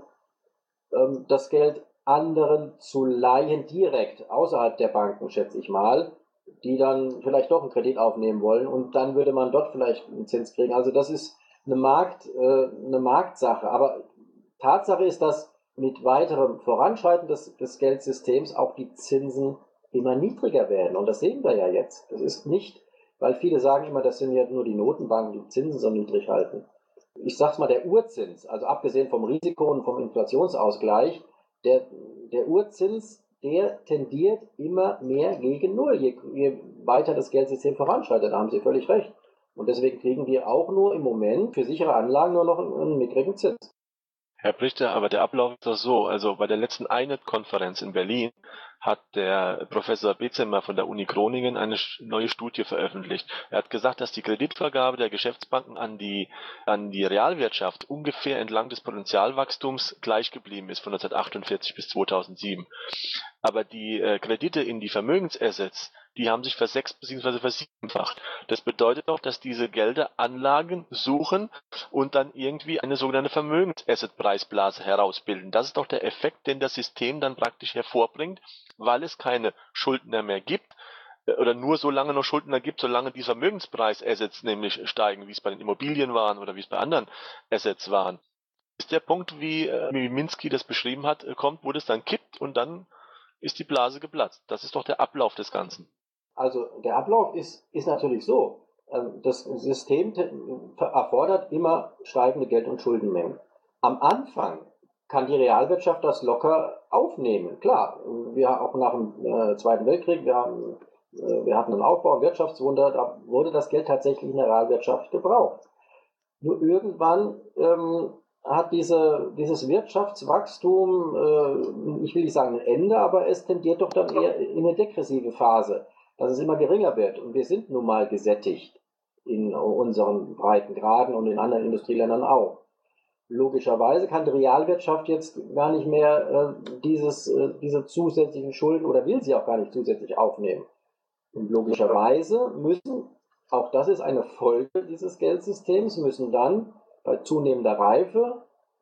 Speaker 2: ähm, das Geld anderen zu leihen, direkt außerhalb der Banken, schätze ich mal, die dann vielleicht doch einen Kredit aufnehmen wollen und dann würde man dort vielleicht einen Zins kriegen. Also das ist eine, Markt, äh, eine Marktsache. Aber Tatsache ist, dass mit weiterem Voranschreiten des, des Geldsystems auch die Zinsen immer niedriger werden. Und das sehen wir ja jetzt. Das ist nicht, weil viele sagen immer, das sind ja nur die Notenbanken, die Zinsen so niedrig halten. Ich sag's mal, der Urzins, also abgesehen vom Risiko und vom Inflationsausgleich, der, der Urzins, der tendiert immer mehr gegen Null, je, je weiter das Geldsystem voranschreitet, da haben Sie völlig recht. Und deswegen kriegen wir auch nur im Moment für sichere Anlagen nur noch einen, einen mickrigen Zins.
Speaker 1: Herr Brichter, aber der Ablauf ist doch so, also bei der letzten I N E T-Konferenz in Berlin hat der Professor Bezemer von der Uni Groningen eine neue Studie veröffentlicht. Er hat gesagt, dass die Kreditvergabe der Geschäftsbanken an die, an die Realwirtschaft ungefähr entlang des Potentialwachstums gleich geblieben ist von neunzehnhundertachtundvierzig bis zweitausendsieben. Aber die äh, Kredite in die Vermögensassets, die haben sich versechs- bzw. versiebenfacht. Das bedeutet doch, dass diese Gelder Anlagen suchen und dann irgendwie eine sogenannte Vermögensassetpreisblase herausbilden. Das ist doch der Effekt, den das System dann praktisch hervorbringt, weil es keine Schuldner mehr gibt oder nur so lange noch Schuldner gibt, solange die Vermögenspreisassets nämlich steigen, wie es bei den Immobilien waren oder wie es bei anderen Assets waren. Ist der Punkt, wie, wie Minsky das beschrieben hat, kommt, wo das dann kippt und dann ist die Blase geplatzt. Das ist doch der Ablauf des Ganzen.
Speaker 2: Also der Ablauf ist, ist natürlich so. Das System erfordert immer steigende Geld- und Schuldenmengen. Am Anfang kann die Realwirtschaft das locker aufnehmen. Klar, wir auch nach dem äh, Zweiten Weltkrieg, wir, haben, äh, wir hatten einen Aufbau, ein Wirtschaftswunder, da wurde das Geld tatsächlich in der Realwirtschaft gebraucht. Nur irgendwann ähm, hat diese, dieses Wirtschaftswachstum, äh, ich will nicht sagen ein Ende, aber es tendiert doch dann eher in eine degressive Phase, dass es immer geringer wird. Und wir sind nun mal gesättigt in unseren Breitengraden und in anderen Industrieländern auch. Logischerweise kann die Realwirtschaft jetzt gar nicht mehr äh, dieses, äh, diese zusätzlichen Schulden oder will sie auch gar nicht zusätzlich aufnehmen. Und logischerweise müssen, auch das ist eine Folge dieses Geldsystems, müssen dann bei zunehmender Reife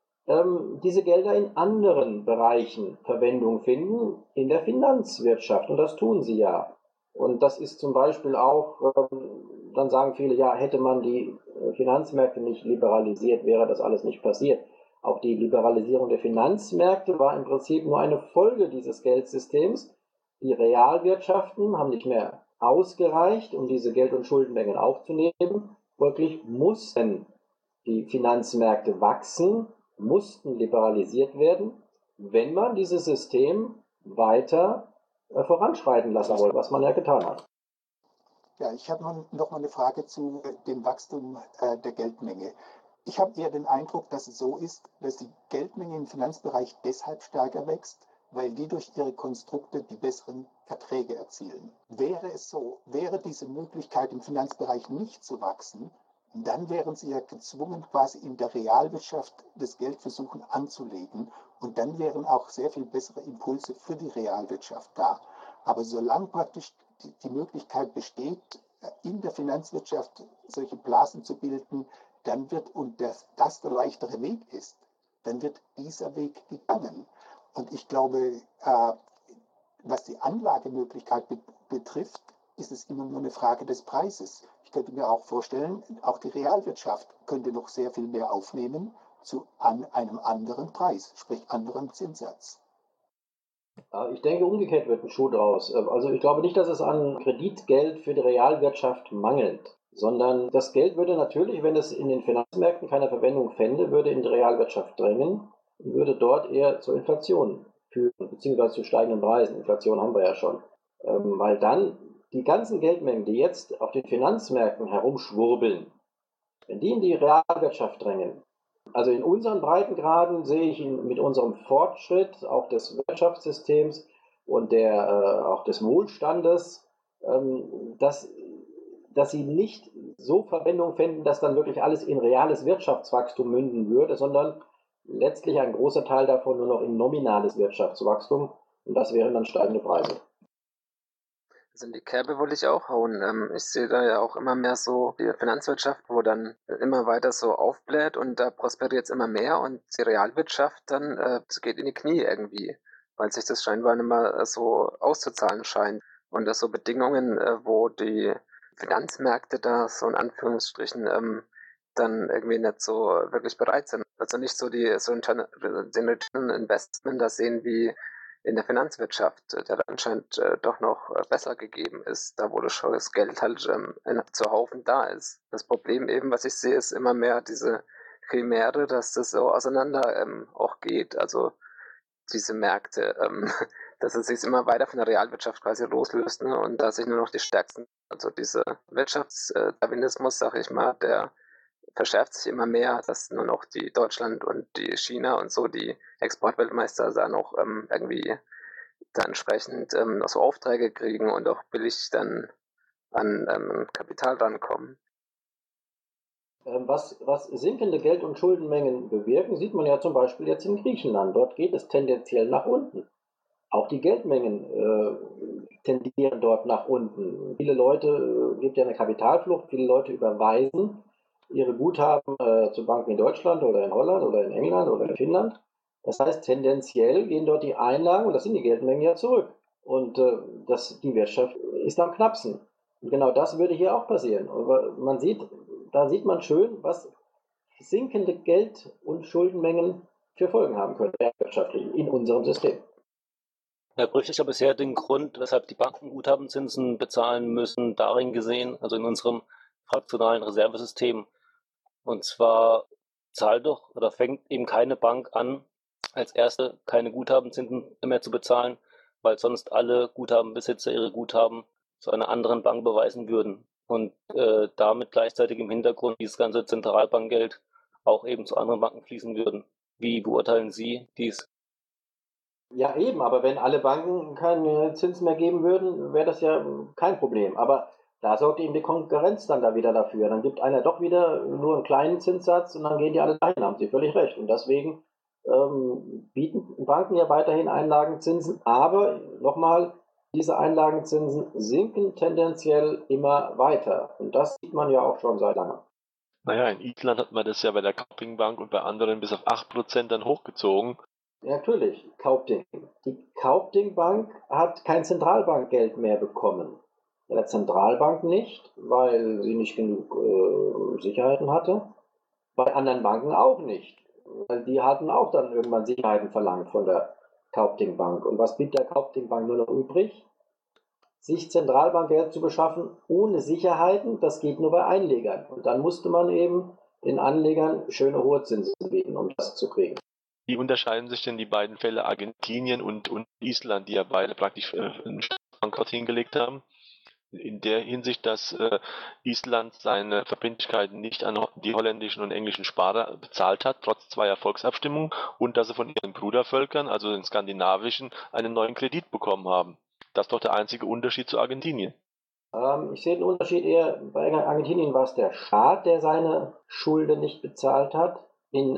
Speaker 2: ähm, diese Gelder in anderen Bereichen Verwendung finden, in der Finanzwirtschaft. Und das tun sie ja. Und das ist zum Beispiel auch, ähm, dann sagen viele, ja, hätte man die Finanzmärkte nicht liberalisiert, wäre das alles nicht passiert. Auch die Liberalisierung der Finanzmärkte war im Prinzip nur eine Folge dieses Geldsystems. Die Realwirtschaften haben nicht mehr ausgereicht, um diese Geld- und Schuldenmengen aufzunehmen. Folglich mussten die Finanzmärkte wachsen, mussten liberalisiert werden, wenn man dieses System weiter äh, voranschreiten lassen wollte, was man ja getan hat.
Speaker 4: Ja, ich habe noch mal eine Frage zu dem Wachstum äh, der Geldmenge. Ich habe eher den Eindruck, dass es so ist, dass die Geldmenge im Finanzbereich deshalb stärker wächst, weil die durch ihre Konstrukte die besseren Erträge erzielen. Wäre es so, wäre diese Möglichkeit im Finanzbereich nicht zu wachsen, dann wären sie ja gezwungen, quasi in der Realwirtschaft das Geld versuchen anzulegen und dann wären auch sehr viel bessere Impulse für die Realwirtschaft da. Aber solange praktisch die, die Möglichkeit besteht, in der Finanzwirtschaft solche Blasen zu bilden, dann wird, und das, das der leichtere Weg ist, dann wird dieser Weg gegangen. Und ich glaube, äh, was die Anlagemöglichkeit be- betrifft, ist es immer nur eine Frage des Preises. Ich könnte mir auch vorstellen, auch die Realwirtschaft könnte noch sehr viel mehr aufnehmen zu an einem anderen Preis, sprich anderem Zinssatz.
Speaker 2: Ich denke, umgekehrt wird ein Schuh draus. Also ich glaube nicht, dass es an Kreditgeld für die Realwirtschaft mangelt, sondern das Geld würde natürlich, wenn es in den Finanzmärkten keine Verwendung fände, würde in die Realwirtschaft drängen und würde dort eher zur Inflation führen, beziehungsweise zu steigenden Preisen. Inflation haben wir ja schon. Weil dann die ganzen Geldmengen, die jetzt auf den Finanzmärkten herumschwurbeln, wenn die in die Realwirtschaft drängen, also in unseren Breitengraden sehe ich mit unserem Fortschritt auch des Wirtschaftssystems und der, äh, auch des Wohlstandes, ähm, dass dass sie nicht so Verwendung fänden, dass dann wirklich alles in reales Wirtschaftswachstum münden würde, sondern letztlich ein großer Teil davon nur noch in nominales Wirtschaftswachstum. Und das wären dann steigende Preise.
Speaker 5: Also in die Kerbe wollte ich auch hauen. Ähm, ich sehe da ja auch immer mehr so die Finanzwirtschaft, wo dann immer weiter so aufbläht und da prosperiert es immer mehr und die Realwirtschaft dann äh, geht in die Knie irgendwie, weil sich das scheinbar nicht mehr so auszuzahlen scheint. Und das so Bedingungen, äh, wo die Finanzmärkte da so in Anführungsstrichen ähm, dann irgendwie nicht so wirklich bereit sind. Also nicht so die so den Return Investment da sehen wie in der Finanzwirtschaft, der anscheinend äh, doch noch äh, besser gegeben ist, da wo das schon das Geld halt ähm, zuhaufen da ist. Das Problem eben, was ich sehe, ist immer mehr diese Chimäre, dass das so auseinander ähm, auch geht, also diese Märkte, ähm, dass es sich immer weiter von der Realwirtschaft quasi loslöst, ne? Und da sich nur noch die stärksten, also dieser Wirtschaftsdarwinismus, sag ich mal, der verschärft sich immer mehr, dass nur noch die Deutschland und die China und so die Exportweltmeister da noch ähm, irgendwie da entsprechend ähm, noch so Aufträge kriegen und auch billig dann an ähm, Kapital rankommen.
Speaker 2: Was, was sinkende Geld- und Schuldenmengen bewirken, sieht man ja zum Beispiel jetzt in Griechenland. Dort geht es tendenziell nach unten. Auch die Geldmengen äh, tendieren dort nach unten. Viele Leute, äh, gibt ja eine Kapitalflucht, viele Leute überweisen ihre Guthaben äh, zu Banken in Deutschland oder in Holland oder in England oder in Finnland. Das heißt, tendenziell gehen dort die Einlagen, und das sind die Geldmengen, ja zurück. Und äh, das, die Wirtschaft ist am knappsten. Und genau das würde hier auch passieren. Aber man sieht, da sieht man schön, was sinkende Geld- und Schuldenmengen für Folgen haben können wirtschaftlich in unserem System.
Speaker 7: Herr Brüch, ich habe bisher den Grund, weshalb die Banken Guthabenzinsen bezahlen müssen, darin gesehen, also in unserem fraktionalen Reservesystem. Und zwar zahlt doch oder fängt eben keine Bank an, als erste keine Guthabenzinsen mehr zu bezahlen, weil sonst alle Guthabenbesitzer ihre Guthaben zu einer anderen Bank beweisen würden und äh, damit gleichzeitig im Hintergrund dieses ganze Zentralbankgeld auch eben zu anderen Banken fließen würden. Wie beurteilen Sie dies?
Speaker 2: Ja, eben, aber wenn alle Banken keine Zinsen mehr geben würden, wäre das ja kein Problem. Aber da sorgt eben die Konkurrenz dann da wieder dafür. Dann gibt einer doch wieder nur einen kleinen Zinssatz und dann gehen die alle dahin, haben Sie völlig recht. Und deswegen ähm, bieten Banken ja weiterhin Einlagenzinsen, aber nochmal, diese Einlagenzinsen sinken tendenziell immer weiter. Und das sieht man ja auch schon seit langem.
Speaker 1: Naja, in Island hat man das ja bei der Kaupthing Bank und bei anderen bis auf acht Prozent dann hochgezogen.
Speaker 2: Ja, natürlich, Kaupthing. Die Kaupthing Bank hat kein Zentralbankgeld mehr bekommen. Bei der Zentralbank nicht, weil sie nicht genug äh, Sicherheiten hatte. Bei anderen Banken auch nicht, weil die hatten auch dann irgendwann Sicherheiten verlangt von der Kaupthing Bank. Und was blieb der Kaupthing Bank nur noch übrig? Sich Zentralbankgeld zu beschaffen ohne Sicherheiten, das geht nur bei Einlegern. Und dann musste man eben den Anlegern schöne hohe Zinsen bieten, um das zu kriegen.
Speaker 1: Wie unterscheiden sich denn die beiden Fälle Argentinien und, und Island, die ja beide praktisch äh, einen Bankrott hingelegt haben? In der Hinsicht, dass äh, Island seine Verbindlichkeiten nicht an die holländischen und englischen Sparer bezahlt hat, trotz zweier Volksabstimmungen, und dass sie von ihren Brudervölkern, also den skandinavischen, einen neuen Kredit bekommen haben. Das ist doch der einzige Unterschied zu Argentinien.
Speaker 2: Ähm, ich sehe den Unterschied eher, bei Argentinien war es der Staat, der seine Schulden nicht bezahlt hat. In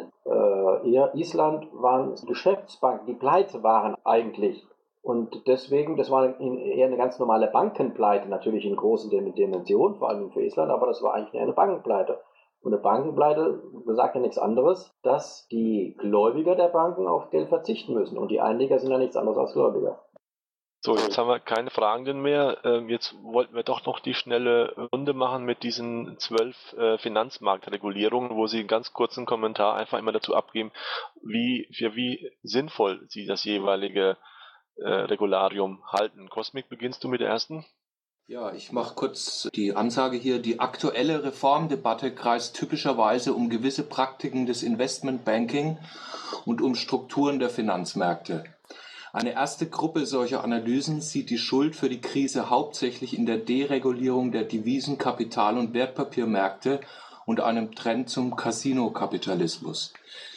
Speaker 2: äh, Island waren es Geschäftsbanken, die pleite waren eigentlich. Und deswegen, das war eher eine ganz normale Bankenpleite, natürlich in großen Dimensionen, vor allem für Island, aber das war eigentlich eher eine Bankenpleite. Und eine Bankenpleite besagt ja nichts anderes, dass die Gläubiger der Banken auf Geld verzichten müssen. Und die Einleger sind ja nichts anderes als Gläubiger.
Speaker 1: So, jetzt haben wir keine Fragenden mehr. Ähm, jetzt wollten wir doch noch die schnelle Runde machen mit diesen zwölf äh, Finanzmarktregulierungen, wo Sie einen ganz kurzen Kommentar einfach immer dazu abgeben, wie, für wie sinnvoll Sie das jeweilige äh, Regularium halten. Cosmic, beginnst du mit der ersten?
Speaker 3: Ja, ich mache kurz die Ansage hier. Die aktuelle Reformdebatte kreist typischerweise um gewisse Praktiken des Investmentbanking und um Strukturen der Finanzmärkte. Eine erste Gruppe solcher Analysen sieht die Schuld für die Krise hauptsächlich in der Deregulierung der Devisen-, Kapital- und Wertpapiermärkte und einem Trend zum Casino-Kapitalismus.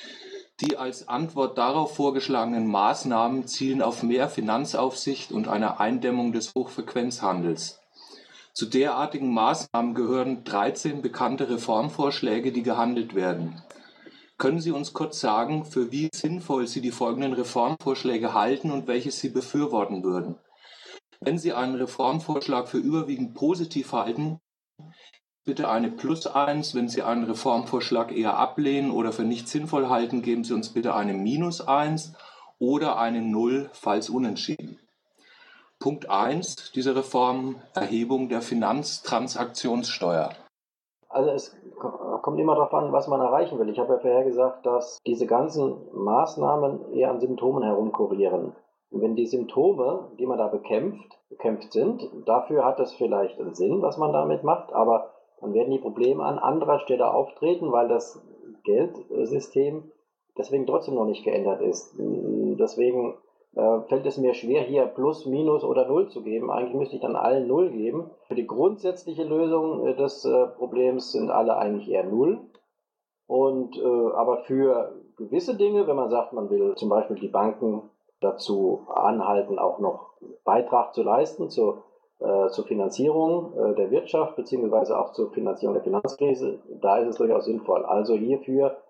Speaker 3: Die als Antwort darauf vorgeschlagenen Maßnahmen zielen auf mehr Finanzaufsicht und eine Eindämmung des Hochfrequenzhandels. Zu derartigen Maßnahmen gehören dreizehn bekannte Reformvorschläge, die gehandelt werden. Können Sie uns kurz sagen, für wie sinnvoll Sie die folgenden Reformvorschläge halten und welche Sie befürworten würden? Wenn Sie einen Reformvorschlag für überwiegend positiv halten, bitte eine Plus eins. Wenn Sie einen Reformvorschlag eher ablehnen oder für nicht sinnvoll halten, geben Sie uns bitte eine Minus eins oder eine Null, falls unentschieden. Punkt eins dieser Reform, Erhebung der Finanztransaktionssteuer.
Speaker 2: Also es kommt immer darauf an, was man erreichen will. Ich habe ja vorher gesagt, dass diese ganzen Maßnahmen eher an Symptomen herumkurieren. Und wenn die Symptome, die man da bekämpft, bekämpft sind, dafür hat es vielleicht einen Sinn, was man damit macht, aber dann werden die Probleme an anderer Stelle auftreten, weil das Geldsystem deswegen trotzdem noch nicht geändert ist. Deswegen äh, fällt es mir schwer, hier Plus, Minus oder Null zu geben. Eigentlich müsste ich dann allen Null geben. Für die grundsätzliche Lösung äh, des äh, Problems sind alle eigentlich eher Null. Und, äh, aber für gewisse Dinge, wenn man sagt, man will zum Beispiel die Banken dazu anhalten, auch noch Beitrag zu leisten zur, äh, zur Finanzierung äh, der Wirtschaft, beziehungsweise auch zur Finanzierung der Finanzkrise, da ist es durchaus sinnvoll. Also hierfür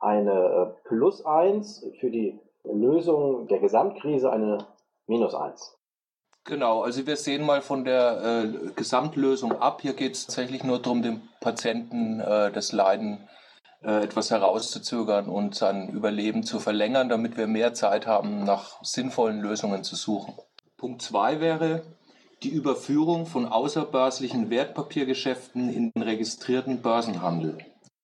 Speaker 2: eine äh, Plus eins, für die Lösung der Gesamtkrise eine Minus eins.
Speaker 3: Genau, also wir sehen mal von der äh, Gesamtlösung ab. Hier geht es tatsächlich nur darum, dem Patienten äh, das Leiden äh, etwas herauszuzögern und sein Überleben zu verlängern, damit wir mehr Zeit haben, nach sinnvollen Lösungen zu suchen. Punkt zwei wäre die Überführung von außerbörslichen Wertpapiergeschäften in den registrierten Börsenhandel.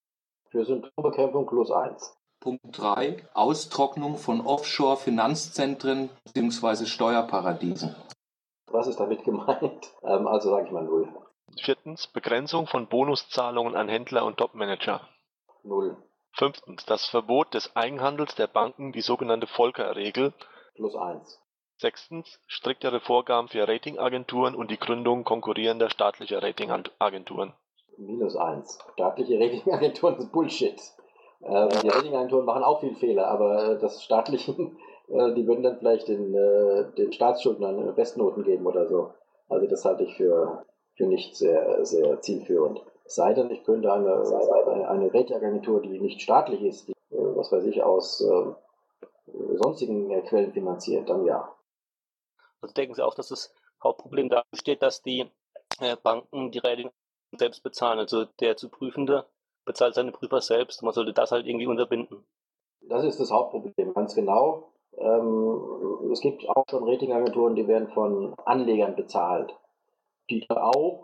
Speaker 2: Für Symptombekämpfung Plus eins.
Speaker 3: Punkt drei. Austrocknung von Offshore-Finanzzentren bzw. Steuerparadiesen.
Speaker 2: Was ist damit gemeint? Ähm, also sage ich mal Null.
Speaker 1: Viertens, Begrenzung von Bonuszahlungen an Händler und Topmanager.
Speaker 2: Null.
Speaker 1: Fünftens, das Verbot des Eigenhandels der Banken, die sogenannte Volcker-Regel.
Speaker 2: Plus eins.
Speaker 1: Sechstens, striktere Vorgaben für Ratingagenturen und die Gründung konkurrierender staatlicher Ratingagenturen.
Speaker 2: Minus eins. Staatliche Ratingagenturen ist Bullshit. Ähm, die Ratingagenturen machen auch viel Fehler, aber das Staatlichen, äh, die würden dann vielleicht den, äh, den Staatsschuldnern Bestnoten geben oder so. Also das halte ich für, für nicht sehr, sehr zielführend. Es sei denn, ich könnte eine, eine, eine Ratingagentur, die nicht staatlich ist, die, äh, was weiß ich, aus äh, sonstigen äh, Quellen finanziert, dann ja.
Speaker 7: Also denken Sie auch, dass das Hauptproblem da besteht, dass die äh, Banken die Rating selbst bezahlen. Also der zu Prüfende bezahlt seine Prüfer selbst. Man sollte das halt irgendwie unterbinden.
Speaker 2: Das ist das Hauptproblem, ganz genau. Ähm, es gibt auch schon Ratingagenturen, die werden von Anlegern bezahlt. Die dann auch,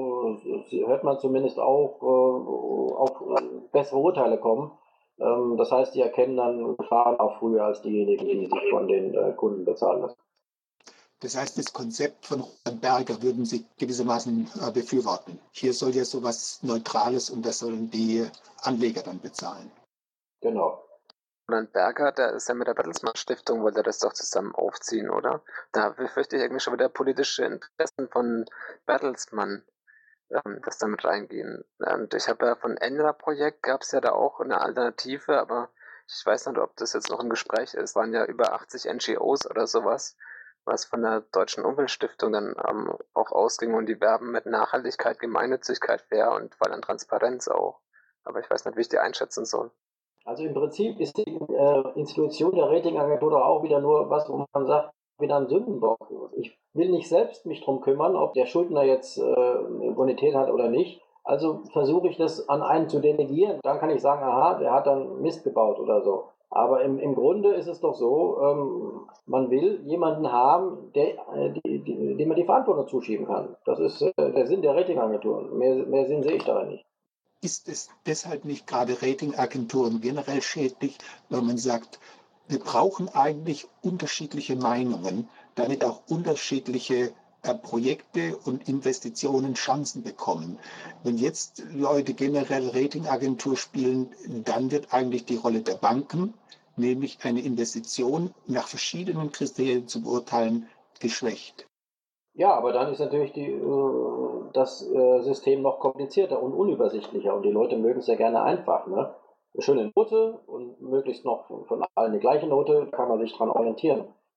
Speaker 2: äh, hört man zumindest auch, äh, auf äh, bessere Urteile kommen. Ähm, das heißt, die erkennen dann Gefahren auch früher als diejenigen, die sich von den äh, Kunden bezahlen lassen.
Speaker 4: Das heißt, das Konzept von Roland Berger würden Sie gewissermaßen äh, befürworten. Hier soll ja sowas Neutrales und das sollen die Anleger dann bezahlen.
Speaker 2: Genau.
Speaker 5: Roland Berger, der ist ja mit der Bertelsmann Stiftung, wollte das doch zusammen aufziehen, oder? Da befürchte ich eigentlich schon wieder politische Interessen von Bertelsmann, ähm, das damit reingehen. Und ich habe ja von Enra-Projekt gab es ja da auch eine Alternative, aber ich weiß nicht, ob das jetzt noch im Gespräch ist. Es waren ja über achtzig N G Os oder sowas, was von der Deutschen Umweltstiftung dann ähm, auch ausging, und die werben mit Nachhaltigkeit, Gemeinnützigkeit, fair und vor allem Transparenz auch. Aber ich weiß nicht, wie ich die einschätzen soll.
Speaker 2: Also im Prinzip ist die äh, Institution der Ratingagentur doch auch wieder nur was, wo man sagt, wieder ein Sündenbock. Ich will nicht selbst mich drum kümmern, ob der Schuldner jetzt äh, eine Bonität hat oder nicht. Also versuche ich das an einen zu delegieren. Dann kann ich sagen, aha, der hat dann Mist gebaut oder so. Aber im, im Grunde ist es doch so, ähm, man will jemanden haben, der, äh, die, die, dem man die Verantwortung zuschieben kann. Das ist äh, der Sinn der Ratingagenturen. Mehr, mehr Sinn sehe ich darin nicht.
Speaker 4: Ist es deshalb nicht gerade Ratingagenturen generell schädlich, wenn man sagt, wir brauchen eigentlich unterschiedliche Meinungen, damit auch unterschiedliche äh, Projekte und Investitionen Chancen bekommen. Wenn jetzt Leute generell Ratingagentur spielen, dann wird eigentlich die Rolle der Banken, nämlich eine Investition nach verschiedenen Kriterien zu beurteilen, geschwächt.
Speaker 2: Ja, aber dann ist natürlich die, äh, das äh, System noch komplizierter und unübersichtlicher und die Leute mögen es ja gerne einfach. Ne? Eine schöne Note und möglichst noch von allen die gleiche Note, kann man sich dran orientieren.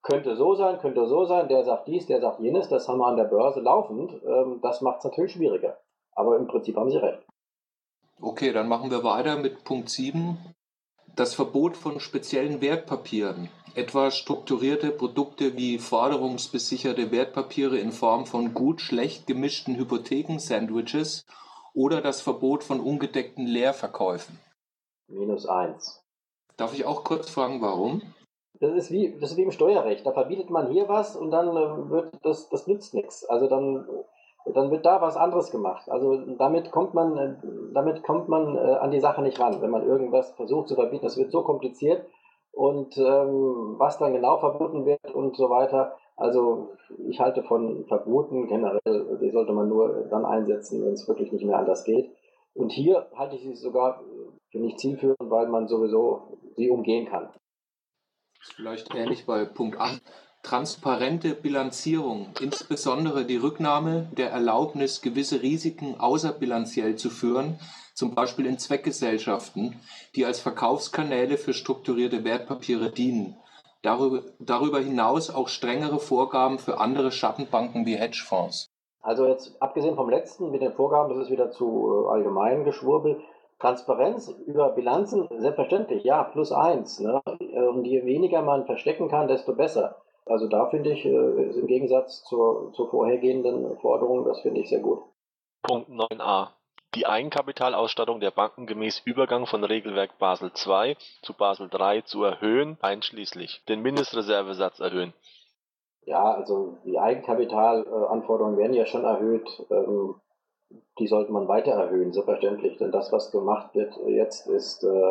Speaker 2: könnte so sein, könnte so sein, der sagt dies, der sagt jenes, das haben wir an der Börse laufend. Ähm, das macht es natürlich schwieriger. Aber im Prinzip haben Sie recht.
Speaker 3: Okay, dann machen wir weiter mit Punkt sieben. Das Verbot von speziellen Wertpapieren, etwa strukturierte Produkte wie forderungsbesicherte Wertpapiere in Form von gut-schlecht gemischten Hypotheken-Sandwiches oder das Verbot von ungedeckten Leerverkäufen.
Speaker 2: Minus eins.
Speaker 3: Darf ich auch kurz fragen, warum?
Speaker 2: Das ist wie, das ist wie im Steuerrecht. Da verbietet man hier was und dann äh, wird das, das nützt nichts. Also dann, dann wird da was anderes gemacht. Also damit kommt man, äh, damit kommt man äh, an die Sache nicht ran, wenn man irgendwas versucht zu verbieten. Das wird so kompliziert und ähm, was dann genau verboten wird und so weiter. Also ich halte von Verboten generell, die sollte man nur dann einsetzen, wenn es wirklich nicht mehr anders geht. Und hier halte ich sie sogar für nicht zielführend, weil man sowieso sie umgehen kann.
Speaker 3: Vielleicht ähnlich bei Punkt acht. Transparente Bilanzierung, insbesondere die Rücknahme der Erlaubnis, gewisse Risiken außerbilanziell zu führen, zum Beispiel in Zweckgesellschaften, die als Verkaufskanäle für strukturierte Wertpapiere dienen. Darüber, darüber hinaus auch strengere Vorgaben für andere Schattenbanken wie Hedgefonds.
Speaker 2: Also jetzt abgesehen vom letzten mit den Vorgaben, das ist wieder zu äh, allgemein geschwurbel. Transparenz über Bilanzen, selbstverständlich, ja, plus eins. Ne? Und je weniger man verstecken kann, desto besser. Also da finde ich, äh, im Gegensatz zur, zur vorhergehenden Forderung, das finde ich sehr gut.
Speaker 1: Punkt neun a. Die Eigenkapitalausstattung der Banken gemäß Übergang von Regelwerk Basel zwei zu Basel drei zu erhöhen, einschließlich den Mindestreservesatz erhöhen.
Speaker 2: Ja, also die Eigenkapitalanforderungen werden ja schon erhöht. Ähm, die sollte man weiter erhöhen, selbstverständlich. Denn das, was gemacht wird jetzt, ist, äh,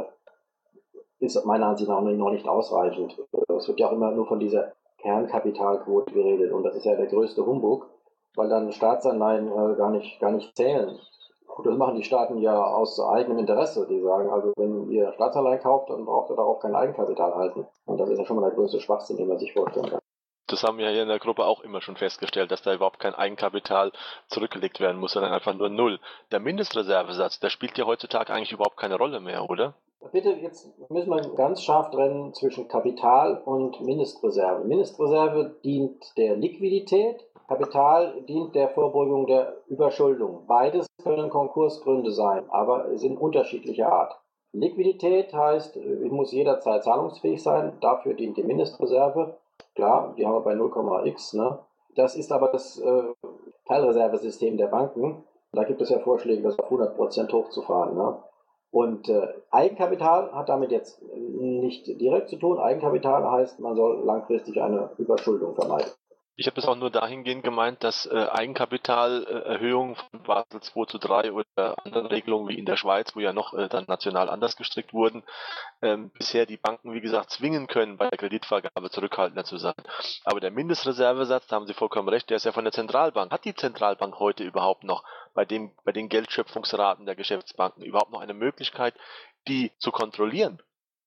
Speaker 2: ist meiner Ansicht nach noch nicht ausreichend. Es wird ja auch immer nur von dieser Kernkapitalquote geredet. Und das ist ja der größte Humbug, weil dann Staatsanleihen äh, gar nicht, gar nicht zählen. Und das machen die Staaten ja aus eigenem Interesse. Die sagen, also wenn ihr Staatsanleihen kauft, dann braucht ihr darauf kein Eigenkapital halten. Und das ist ja schon mal der größte Schwachsinn, den man sich vorstellen kann.
Speaker 1: Das haben wir hier in der Gruppe auch immer schon festgestellt, dass da überhaupt kein Eigenkapital zurückgelegt werden muss, sondern einfach nur null. Der Mindestreservesatz, der spielt ja heutzutage eigentlich überhaupt keine Rolle mehr, oder?
Speaker 2: Bitte, jetzt müssen wir ganz scharf trennen zwischen Kapital und Mindestreserve. Mindestreserve dient der Liquidität, Kapital dient der Vorbeugung der Überschuldung. Beides können Konkursgründe sein, aber sind unterschiedlicher Art. Liquidität heißt, ich muss jederzeit zahlungsfähig sein, dafür dient die Mindestreserve. Klar, die haben wir bei null Komma x. Ne? Das ist aber das äh, Teilreservesystem der Banken. Da gibt es ja Vorschläge, das auf hundert Prozent hochzufahren. Ne? Und äh, Eigenkapital hat damit jetzt nicht direkt zu tun. Eigenkapital heißt, man soll langfristig eine Überschuldung vermeiden.
Speaker 1: Ich habe das auch nur dahingehend gemeint, dass äh, Eigenkapitalerhöhungen von Basel zwei zu drei oder anderen Regelungen wie in der Schweiz, wo ja noch äh, dann national anders gestrickt wurden, ähm, bisher die Banken, wie gesagt, zwingen können, bei der Kreditvergabe zurückhaltender zu sein. Aber der Mindestreservesatz, da haben Sie vollkommen recht, der ist ja von der Zentralbank. Hat die Zentralbank heute überhaupt noch bei, dem, bei den Geldschöpfungsraten der Geschäftsbanken überhaupt noch eine Möglichkeit, die zu kontrollieren?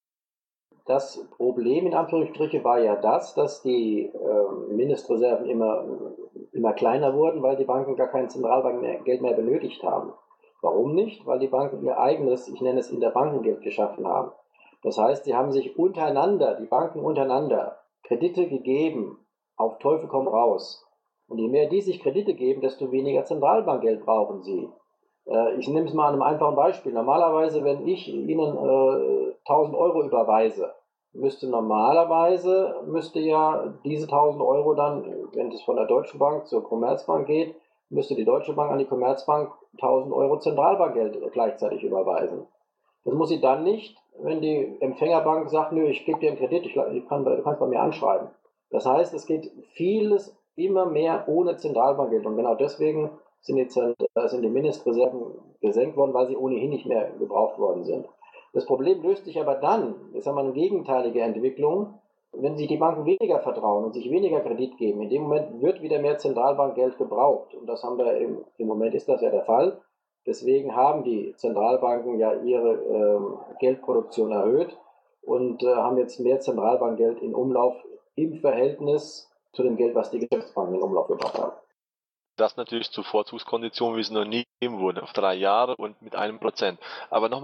Speaker 2: Das Problem in Anführungsstriche war ja das, dass die äh, Mindestreserven immer, immer kleiner wurden, weil die Banken gar kein Zentralbankgeld mehr benötigt haben. Warum nicht? Weil die Banken ihr eigenes, ich nenne es Interbankengeld, geschaffen haben. Das heißt, sie haben sich untereinander, die Banken untereinander, Kredite gegeben, auf Teufel komm raus. Und je mehr die sich Kredite geben, desto weniger Zentralbankgeld brauchen sie. Äh, ich nehme es mal an einem einfachen Beispiel. Normalerweise, wenn ich Ihnen äh, tausend Euro überweise, müsste normalerweise, müsste ja diese tausend Euro dann, wenn es von der Deutschen Bank zur Commerzbank geht, müsste die Deutsche Bank an die Commerzbank tausend Euro Zentralbankgeld gleichzeitig überweisen. Das muss sie dann nicht, wenn die Empfängerbank sagt, nö, ich gebe dir einen Kredit, ich kann, du kannst bei mir anschreiben. Das heißt, es geht vieles immer mehr ohne Zentralbankgeld. Und genau deswegen sind die, sind die Mindestreserven gesenkt worden, weil sie ohnehin nicht mehr gebraucht worden sind. Das Problem löst sich aber dann, das ist eine gegenteilige Entwicklung, wenn sich die Banken weniger vertrauen und sich weniger Kredit geben. In dem Moment wird wieder mehr Zentralbankgeld gebraucht. Und das haben wir im, im Moment ist das ja der Fall. Deswegen haben die Zentralbanken ja ihre äh, Geldproduktion erhöht und äh, haben jetzt mehr Zentralbankgeld in Umlauf im Verhältnis zu dem Geld, was die Geschäftsbanken in Umlauf gebracht haben.
Speaker 1: Das natürlich zu Vorzugskonditionen, wie es noch nie gegeben wurde, auf drei Jahre und mit einem Prozent. Aber nochmal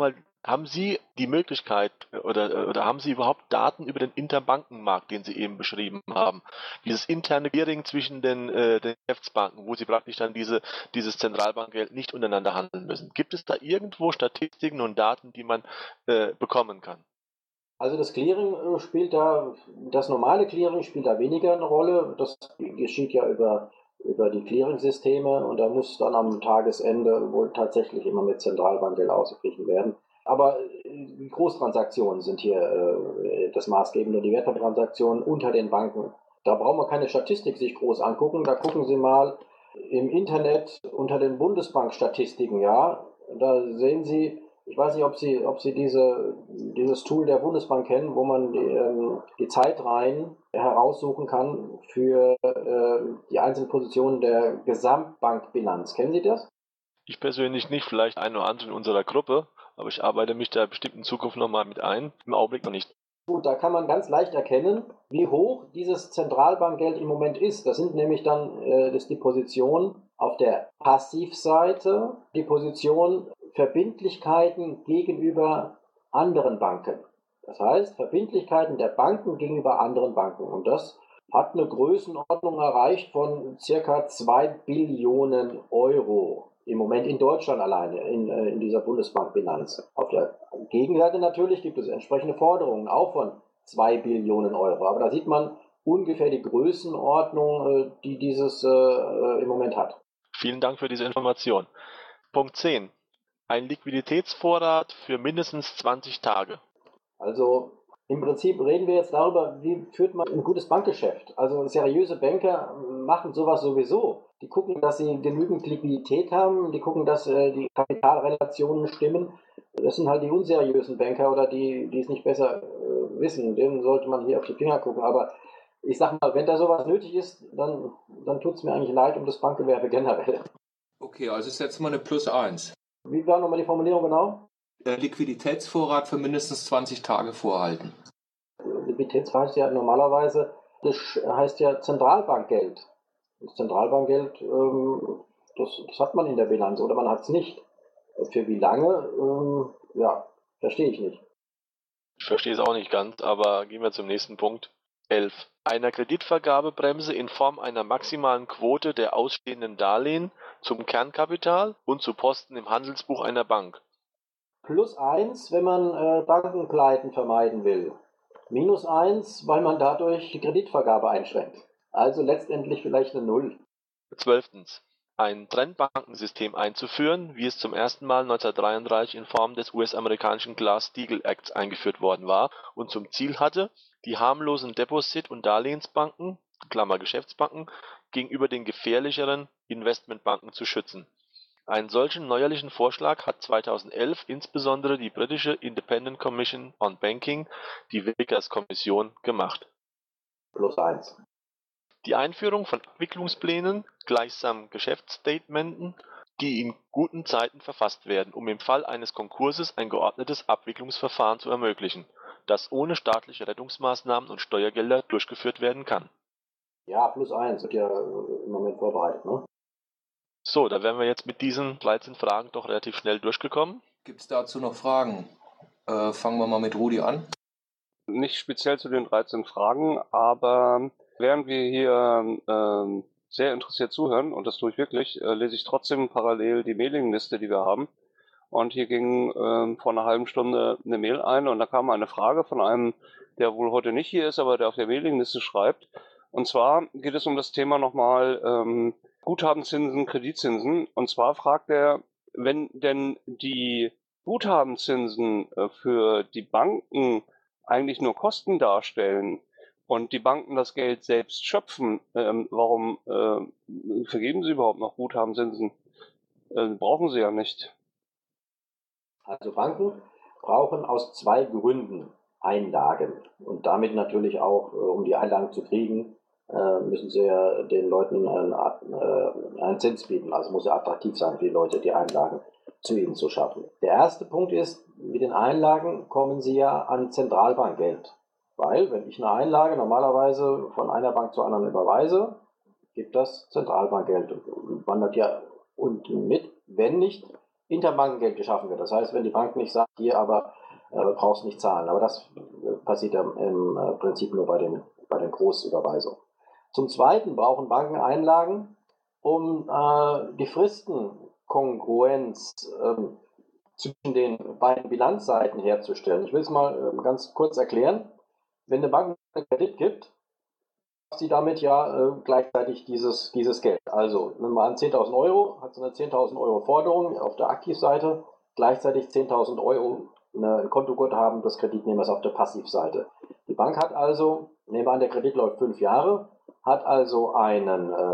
Speaker 1: Haben Sie die Möglichkeit oder, oder haben Sie überhaupt Daten über den Interbankenmarkt, den Sie eben beschrieben haben? Dieses interne Clearing zwischen den, äh, den Geschäftsbanken, wo Sie praktisch dann diese, dieses Zentralbankgeld nicht untereinander handeln müssen. Gibt es da irgendwo Statistiken und Daten, die man äh, bekommen kann?
Speaker 2: Also das Clearing äh, spielt da, das normale Clearing spielt da weniger eine Rolle. Das geschieht ja über, über die Clearing-Systeme und da muss dann am Tagesende wohl tatsächlich immer mit Zentralbankgeld ausgeglichen werden. Aber die Großtransaktionen sind hier äh, das Maßgebende, die Wertpapiertransaktionen unter den Banken. Da brauchen wir keine Statistik sich groß angucken. Da gucken Sie mal im Internet unter den Bundesbankstatistiken, ja. Da sehen Sie, ich weiß nicht, ob Sie, ob Sie diese, dieses Tool der Bundesbank kennen, wo man die, ähm, die Zeitreihen heraussuchen kann für äh, die einzelnen Positionen der Gesamtbankbilanz. Kennen Sie das?
Speaker 1: Ich persönlich nicht, vielleicht ein oder andere in unserer Gruppe, aber ich arbeite mich da bestimmt in Zukunft nochmal mit ein. Im Augenblick noch nicht.
Speaker 2: Gut, da kann man ganz leicht erkennen, wie hoch dieses Zentralbankgeld im Moment ist. Das sind nämlich dann äh, das ist die Position auf der Passivseite, die Position Verbindlichkeiten gegenüber anderen Banken. Das heißt, Verbindlichkeiten der Banken gegenüber anderen Banken. Und das hat eine Größenordnung erreicht von circa zwei Billionen Euro. Im Moment in Deutschland alleine, in, in dieser Bundesbankbilanz. Auf der Gegenseite natürlich gibt es entsprechende Forderungen, auch von zwei Billionen Euro. Aber da sieht man ungefähr die Größenordnung, die dieses äh, im Moment hat.
Speaker 1: Vielen Dank für diese Information. Punkt zehn. Ein Liquiditätsvorrat für mindestens zwanzig Tage.
Speaker 2: Also im Prinzip reden wir jetzt darüber, wie führt man ein gutes Bankgeschäft. Also seriöse Banker machen sowas sowieso. Die gucken, dass sie genügend Liquidität haben, die gucken, dass äh, die Kapitalrelationen stimmen. Das sind halt die unseriösen Banker oder die, die es nicht besser äh, wissen. Denen sollte man hier auf die Finger gucken. Aber ich sag mal, wenn da sowas nötig ist, dann, dann tut es mir eigentlich leid um das Bankgewerbe generell.
Speaker 3: Okay, also setzt mal eine Plus eins.
Speaker 2: Wie war nochmal die Formulierung genau?
Speaker 3: Der Liquiditätsvorrat für mindestens zwanzig Tage vorhalten.
Speaker 2: Liquiditätsvorrat heißt ja normalerweise, das heißt ja Zentralbankgeld. Das Zentralbankgeld, ähm, das, das hat man in der Bilanz oder man hat es nicht. Für wie lange, ähm, ja, verstehe ich nicht.
Speaker 1: Ich verstehe es auch nicht ganz, aber gehen wir zum nächsten Punkt. elf. Einer Kreditvergabebremse in Form einer maximalen Quote der ausstehenden Darlehen zum Kernkapital und zu Posten im Handelsbuch einer Bank.
Speaker 2: Plus eins, wenn man äh, Bankenpleiten vermeiden will. Minus eins, weil man dadurch die Kreditvergabe einschränkt. Also letztendlich vielleicht eine Null.
Speaker 1: Zwölftens. Ein Trennbankensystem einzuführen, wie es zum ersten Mal neunzehnhundertdreiunddreißig in Form des U S-amerikanischen Glass-Steagall Acts eingeführt worden war und zum Ziel hatte, die harmlosen Deposit- und Darlehensbanken, Klammer Geschäftsbanken, gegenüber den gefährlicheren Investmentbanken zu schützen. Einen solchen neuerlichen Vorschlag hat zweitausendelf insbesondere die britische Independent Commission on Banking, die Vickers-Kommission, gemacht.
Speaker 2: Plus eins.
Speaker 1: Die Einführung von Abwicklungsplänen, gleichsam Geschäftsstatementen, die in guten Zeiten verfasst werden, um im Fall eines Konkurses ein geordnetes Abwicklungsverfahren zu ermöglichen, das ohne staatliche Rettungsmaßnahmen und Steuergelder durchgeführt werden kann.
Speaker 2: Ja, plus eins wird ja im Moment vorbereitet, ne?
Speaker 1: So, da wären wir jetzt mit diesen dreizehn Fragen doch relativ schnell durchgekommen.
Speaker 3: Gibt es dazu noch Fragen? Äh, fangen wir mal mit Rudi an.
Speaker 9: Nicht speziell zu den dreizehn Fragen, aber während wir hier ähm, sehr interessiert zuhören, und das tue ich wirklich, äh, lese ich trotzdem parallel die Mailingliste, die wir haben. Und hier ging ähm, vor einer halben Stunde eine Mail ein und da kam eine Frage von einem, der wohl heute nicht hier ist, aber der auf der Mailingliste schreibt. Und zwar geht es um das Thema nochmal ähm, Guthabenzinsen, Kreditzinsen. Und zwar fragt er, wenn denn die Guthabenzinsen äh, für die Banken eigentlich nur Kosten darstellen und die Banken das Geld selbst schöpfen, ähm, warum äh, vergeben sie überhaupt noch Guthabenzinsen? Äh, brauchen sie ja nicht.
Speaker 2: Also Banken brauchen aus zwei Gründen Einlagen. Und damit natürlich auch, um die Einlagen zu kriegen, müssen sie ja den Leuten einen, einen Zins bieten. Also muss ja attraktiv sein für die Leute, die Einlagen zu ihnen zu schaffen. Der erste Punkt ist, mit den Einlagen kommen sie ja an Zentralbankgeld. Weil, wenn ich eine Einlage normalerweise von einer Bank zur anderen überweise, gibt das Zentralbankgeld und wandert ja unten mit. Wenn nicht, Interbankengeld geschaffen wird. Das heißt, wenn die Bank nicht sagt, hier aber äh, brauchst nicht zahlen. Aber das äh, passiert ja im äh, Prinzip nur bei den, bei den Großüberweisungen. Zum Zweiten brauchen Banken Einlagen, um äh, die Fristenkongruenz äh, zwischen den beiden Bilanzseiten herzustellen. Ich will es mal äh, ganz kurz erklären. Wenn eine Bank einen Kredit gibt, hat sie damit ja äh, gleichzeitig dieses, dieses Geld. Also, nehmen wir an, zehntausend Euro, hat sie eine zehntausend Euro Forderung auf der Aktivseite, gleichzeitig zehntausend Euro ein Kontoguthaben des Kreditnehmers auf der Passivseite. Die Bank hat also, nehmen wir an, der Kredit läuft fünf Jahre, hat also einen, äh,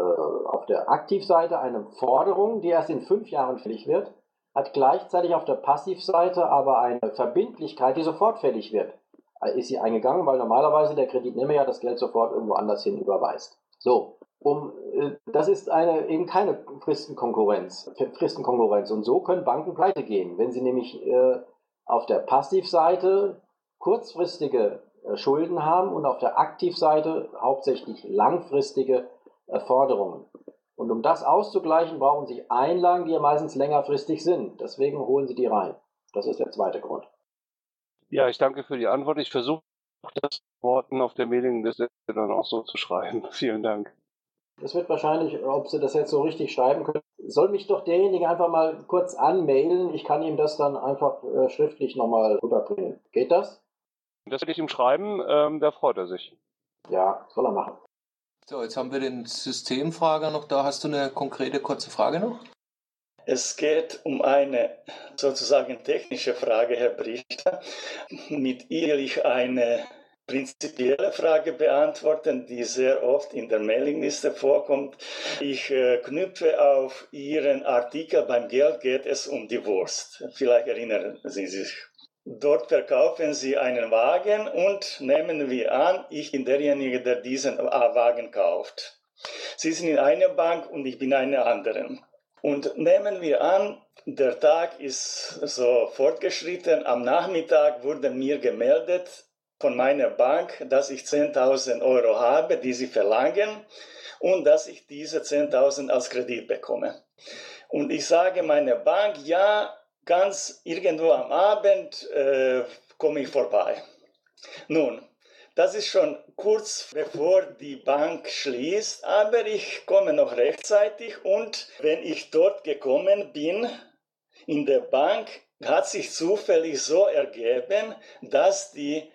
Speaker 2: auf der Aktivseite eine Forderung, die erst in fünf Jahren fällig wird, hat gleichzeitig auf der Passivseite aber eine Verbindlichkeit, die sofort fällig wird. Ist sie eingegangen, weil normalerweise der Kreditnehmer ja das Geld sofort irgendwo anders hin überweist. So, um, äh, das ist eine, eben keine Fristenkonkurrenz, Fristenkonkurrenz. Und so können Banken pleite gehen, wenn sie nämlich äh, auf der Passivseite kurzfristige äh, Schulden haben und auf der Aktivseite hauptsächlich langfristige äh, Forderungen. Und um das auszugleichen, brauchen sie Einlagen, die ja meistens längerfristig sind. Deswegen holen sie die rein. Das ist der zweite Grund.
Speaker 9: Ja, ich danke für die Antwort. Ich versuche das Worten auf der Mailingliste dann auch so zu schreiben. Vielen Dank.
Speaker 2: Das wird wahrscheinlich, ob Sie das jetzt so richtig schreiben können, soll mich doch derjenige einfach mal kurz anmailen. Ich kann ihm das dann einfach äh, schriftlich nochmal rüberbringen. Geht das?
Speaker 9: Das will ich ihm schreiben, ähm, da freut er sich.
Speaker 2: Ja, soll er machen.
Speaker 3: So, jetzt haben wir den Systemfrager noch da. Hast du eine konkrete, kurze Frage noch?
Speaker 10: Es geht um eine sozusagen technische Frage, Herr Brichter. Mit ihr will ich eine prinzipielle Frage beantworten, die sehr oft in der Mailingliste vorkommt. Ich äh, knüpfe auf Ihren Artikel, beim Geld geht es um die Wurst. Vielleicht erinnern Sie sich. Dort verkaufen Sie einen Wagen und nehmen wir an, ich bin derjenige, der diesen Wagen kauft. Sie sind in einer Bank und ich bin in einer anderen. Und nehmen wir an, der Tag ist so fortgeschritten. Am Nachmittag wurde mir gemeldet von meiner Bank, dass ich zehntausend Euro habe, die sie verlangen, und dass ich diese zehntausend als Kredit bekomme. Und ich sage meiner Bank, ja, ganz irgendwo am Abend äh, komme ich vorbei. Nun, das ist schon kurz bevor die Bank schließt, aber ich komme noch rechtzeitig, und wenn ich dort gekommen bin, in der Bank, hat sich zufällig so ergeben, dass die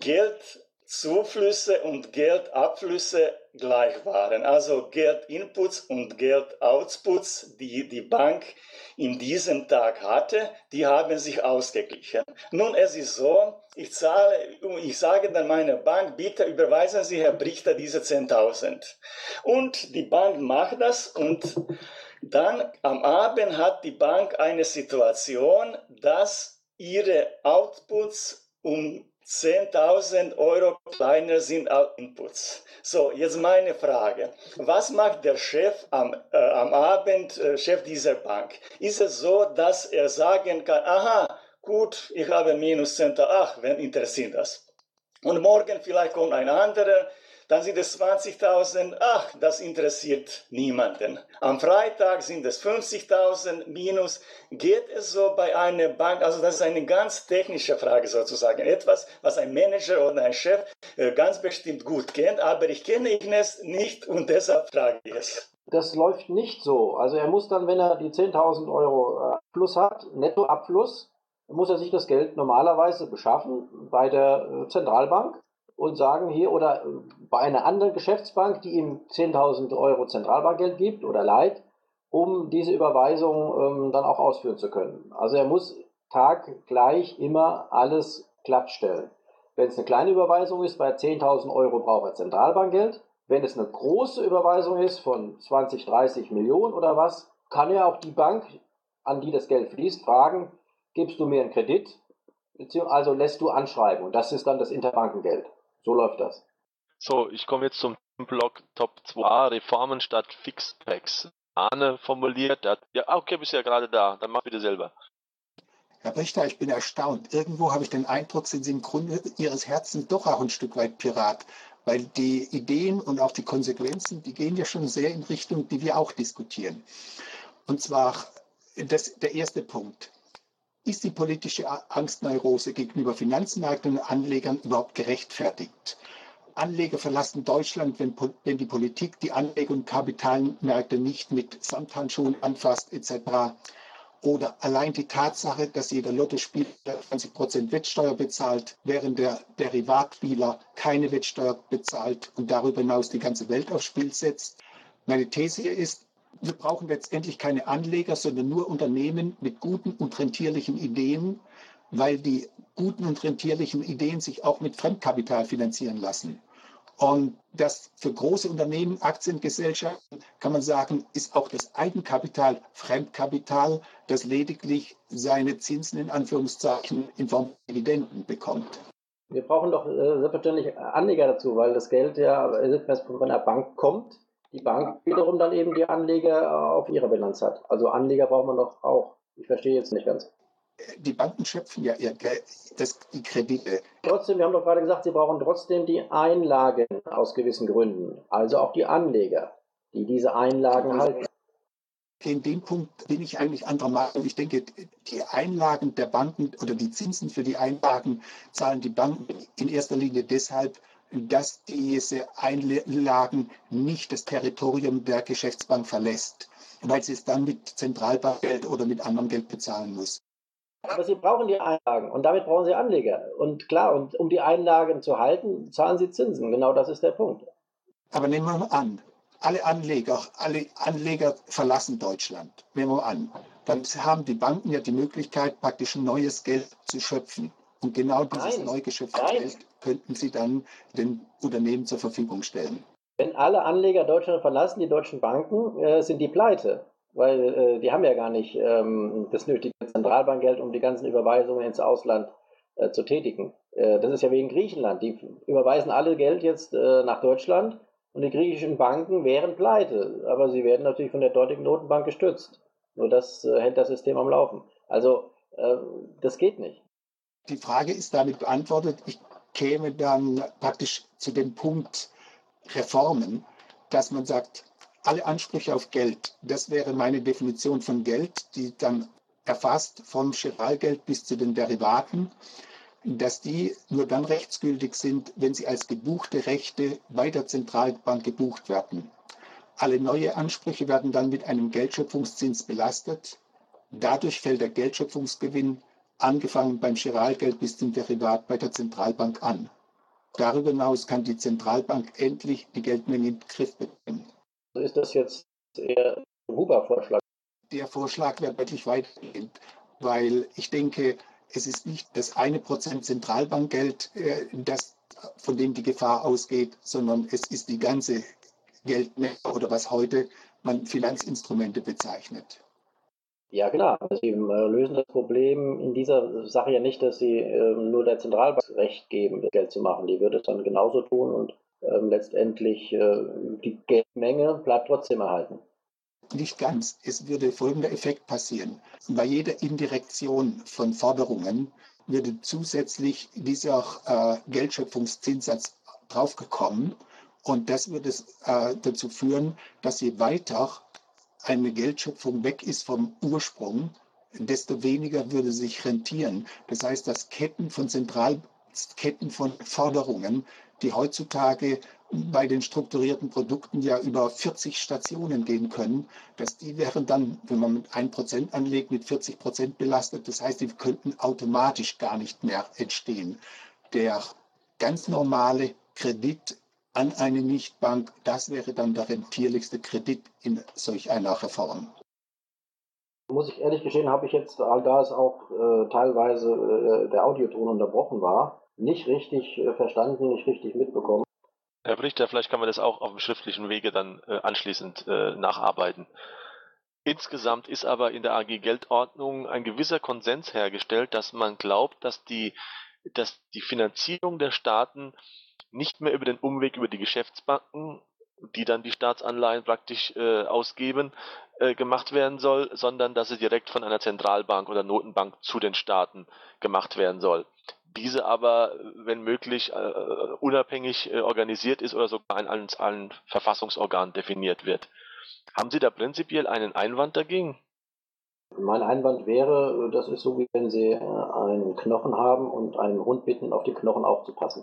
Speaker 10: Geldzuflüsse und Geldabflüsse gleich waren. Also Geldinputs und Geldoutputs, die die Bank in diesem Tag hatte, die haben sich ausgeglichen. Nun, es ist so, ich zahle, ich sage dann meiner Bank, bitte überweisen Sie, Herr Brichter, diese zehntausend. Und die Bank macht das, und dann am Abend hat die Bank eine Situation, dass ihre Outputs um zehntausend Euro kleiner sind als Inputs. So, jetzt meine Frage. Was macht der Chef am, äh, am Abend, äh, Chef dieser Bank? Ist es so, dass er sagen kann, aha, gut, ich habe minus zehntausend, ach, wen interessiert das? Und morgen vielleicht kommt ein anderer, dann sind es zwanzigtausend, ach, das interessiert niemanden. Am Freitag sind es fünfzigtausend minus. Geht es so bei einer Bank? Also das ist eine ganz technische Frage sozusagen. Etwas, was ein Manager oder ein Chef äh, ganz bestimmt gut kennt, aber ich kenne es nicht, und deshalb frage ich es.
Speaker 2: Das läuft nicht so. Also er muss dann, wenn er die zehntausend Euro Abfluss hat, Nettoabfluss, muss er sich das Geld normalerweise beschaffen bei der Zentralbank und sagen hier, oder bei einer anderen Geschäftsbank, die ihm zehntausend Euro Zentralbankgeld gibt oder leiht, um diese Überweisung ähm, dann auch ausführen zu können. Also er muss taggleich immer alles glattstellen. Wenn es eine kleine Überweisung ist, bei zehntausend Euro braucht er Zentralbankgeld. Wenn es eine große Überweisung ist von zwanzig, dreißig Millionen oder was, kann er auch die Bank, an die das Geld fließt, fragen, gibst du mir einen Kredit, also lässt du anschreiben. Und das ist dann das Interbankengeld. So läuft das.
Speaker 1: So, ich komme jetzt zum Block Top zwei a, Reformen statt Fixpacks. Arne formuliert, hat, ja, okay, bist ja gerade da, dann mach bitte selber.
Speaker 4: Herr Brichter, ich bin erstaunt. Irgendwo habe ich den Eindruck, sind Sie im Grunde Ihres Herzens doch auch ein Stück weit Pirat. Weil die Ideen und auch die Konsequenzen, die gehen ja schon sehr in Richtung, die wir auch diskutieren. Und zwar Das der erste Punkt. Ist die politische Angstneurose gegenüber Finanzmärkten und Anlegern überhaupt gerechtfertigt? Anleger verlassen Deutschland, wenn, wenn die Politik die Anleger- und Kapitalmärkte nicht mit Samthandschuhen anfasst et cetera. Oder allein die Tatsache, dass jeder Lottospieler zwanzig Prozent Wettsteuer bezahlt, während der Derivatspieler keine Wettsteuer bezahlt und darüber hinaus die ganze Welt aufs Spiel setzt. Meine These hier ist, wir brauchen letztendlich keine Anleger, sondern nur Unternehmen mit guten und rentierlichen Ideen, weil die guten und rentierlichen Ideen sich auch mit Fremdkapital finanzieren lassen. Und das für große Unternehmen, Aktiengesellschaften, kann man sagen, ist auch das Eigenkapital Fremdkapital, das lediglich seine Zinsen in Anführungszeichen in Form von Dividenden bekommt.
Speaker 2: Wir brauchen doch äh, selbstverständlich Anleger dazu, weil das Geld ja von der Bank kommt, die Bank wiederum dann eben die Anleger auf ihrer Bilanz hat. Also Anleger brauchen wir doch auch. Ich verstehe jetzt nicht ganz.
Speaker 4: Die Banken schöpfen ja ihr Geld, das, die Kredite.
Speaker 2: Trotzdem, wir haben doch gerade gesagt, sie brauchen trotzdem die Einlagen aus gewissen Gründen. Also auch die Anleger, die diese Einlagen halten.
Speaker 4: In dem Punkt bin ich eigentlich anderer Meinung. Ich denke, die Einlagen der Banken oder die Zinsen für die Einlagen zahlen die Banken in erster Linie deshalb, dass diese Einlagen nicht das Territorium der Geschäftsbank verlässt, weil sie es dann mit Zentralbankgeld oder mit anderem Geld bezahlen muss.
Speaker 2: Aber sie brauchen die Einlagen und damit brauchen sie Anleger. Und klar, und um die Einlagen zu halten, zahlen sie Zinsen. Genau das ist der Punkt.
Speaker 4: Aber nehmen wir mal an, alle Anleger, alle Anleger verlassen Deutschland. Nehmen wir mal an, dann haben die Banken ja die Möglichkeit, praktisch ein neues Geld zu schöpfen. Und genau dieses
Speaker 2: Nein,
Speaker 4: neu geschöpfte
Speaker 2: nein.
Speaker 4: Geld könnten sie dann den Unternehmen zur Verfügung stellen.
Speaker 2: Wenn alle Anleger Deutschland verlassen, die deutschen Banken, äh, sind die pleite. Weil äh, die haben ja gar nicht ähm, das nötige Zentralbankgeld, um die ganzen Überweisungen ins Ausland äh, zu tätigen. Äh, das ist ja wegen Griechenland. Die überweisen alle Geld jetzt äh, nach Deutschland und die griechischen Banken wären pleite. Aber sie werden natürlich von der dortigen Notenbank gestützt. Nur das äh, hält das System am Laufen. Also äh, das geht nicht.
Speaker 4: Die Frage ist damit beantwortet. Ich käme dann praktisch zu dem Punkt Reformen, dass man sagt, alle Ansprüche auf Geld, das wäre meine Definition von Geld, die dann erfasst vom Giralgeld bis zu den Derivaten, dass die nur dann rechtsgültig sind, wenn sie als gebuchte Rechte bei der Zentralbank gebucht werden. Alle neue Ansprüche werden dann mit einem Geldschöpfungszins belastet. Dadurch fällt der Geldschöpfungsgewinn, angefangen beim Giralgeld bis zum Derivat, bei der Zentralbank an. Darüber hinaus kann die Zentralbank endlich die Geldmenge in den Griff bekommen.
Speaker 2: Ist das jetzt eher ein Huber-Vorschlag?
Speaker 4: Der Vorschlag wäre wirklich weitgehend, weil ich denke, es ist nicht das eine Prozent Zentralbankgeld, das, von dem die Gefahr ausgeht, sondern es ist die ganze Geldmenge oder was heute man Finanzinstrumente bezeichnet.
Speaker 2: Ja, klar. Sie äh, lösen das Problem in dieser Sache ja nicht, dass sie äh, nur der Zentralbank Recht geben, das Geld zu machen. Die würde es dann genauso tun und äh, letztendlich äh, die Geldmenge bleibt trotzdem erhalten.
Speaker 4: Nicht ganz. Es würde folgender Effekt passieren. Bei jeder Indirektion von Forderungen würde zusätzlich dieser äh, Geldschöpfungszinssatz draufgekommen. Und das würde äh, dazu führen, dass je weiter eine Geldschöpfung weg ist vom Ursprung, desto weniger würde sich rentieren. Das heißt, dass Ketten von Zentralketten von Forderungen, die heutzutage bei den strukturierten Produkten ja über vierzig Stationen gehen können, dass die wären dann, wenn man mit ein Prozent anlegt, mit vierzig Prozent belastet. Das heißt, die könnten automatisch gar nicht mehr entstehen. Der ganz normale Kredit an eine Nichtbank, das wäre dann der rentierlichste Kredit in solch einer Reform.
Speaker 2: Muss ich ehrlich gestehen, habe ich jetzt, all da es auch äh, teilweise äh, der Audioton unterbrochen war, nicht richtig äh, verstanden, nicht richtig mitbekommen.
Speaker 1: Herr Brichter, vielleicht kann man das auch auf dem schriftlichen Wege dann äh, anschließend äh, nacharbeiten. Insgesamt ist aber in der A G Geldordnung ein gewisser Konsens hergestellt, dass man glaubt, dass die, dass die Finanzierung der Staaten nicht mehr über den Umweg über die Geschäftsbanken, die dann die Staatsanleihen praktisch äh, ausgeben, äh, gemacht werden soll, sondern dass sie direkt von einer Zentralbank oder Notenbank zu den Staaten gemacht werden soll. Diese aber, wenn möglich, äh, unabhängig äh, organisiert ist oder sogar in allen, allen Verfassungsorganen definiert wird. Haben Sie da prinzipiell einen Einwand dagegen?
Speaker 2: Mein Einwand wäre, das ist so, wie wenn Sie einen Knochen haben und einen Hund bitten, auf die Knochen aufzupassen.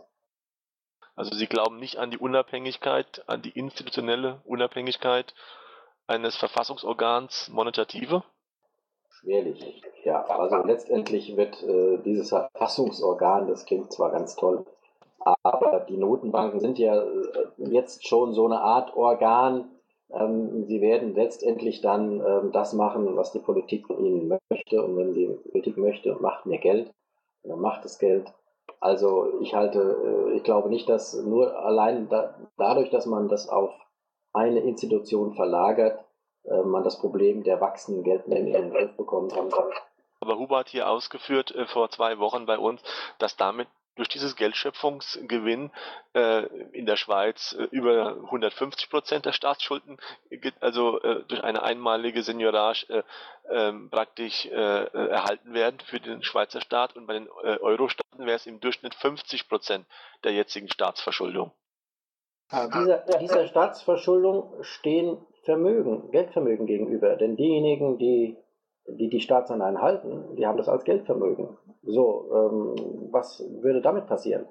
Speaker 1: Also Sie glauben nicht an die Unabhängigkeit, an die institutionelle Unabhängigkeit eines Verfassungsorgans Monetative?
Speaker 2: Schwerlich, ja. Also letztendlich wird äh, dieses Verfassungsorgan, das klingt zwar ganz toll, aber die Notenbanken sind ja äh, jetzt schon so eine Art Organ. Ähm, sie werden letztendlich dann ähm, das machen, was die Politik von ihnen möchte. Und wenn die Politik möchte, macht mehr Geld, dann macht es Geld. Also ich halte, äh, ich glaube nicht, dass nur allein da, dadurch, dass man das auf eine Institution verlagert, äh, man das Problem der wachsenden Geldmenge in den Griff bekommen kann.
Speaker 1: Aber Huber hat hier ausgeführt äh, vor zwei Wochen bei uns, dass damit durch dieses Geldschöpfungsgewinn äh, in der Schweiz äh, über hundertfünfzig Prozent der Staatsschulden, äh, also äh, durch eine einmalige Seigniorage äh, ähm, praktisch äh, erhalten werden für den Schweizer Staat, und bei den äh, Euro-Staaten wäre es im Durchschnitt fünfzig Prozent der jetzigen Staatsverschuldung.
Speaker 2: Dieser, dieser Staatsverschuldung stehen Vermögen, Geldvermögen gegenüber, denn diejenigen, die die, die Staatsanleihen halten, die haben das als Geldvermögen. So, ähm, was würde damit passieren?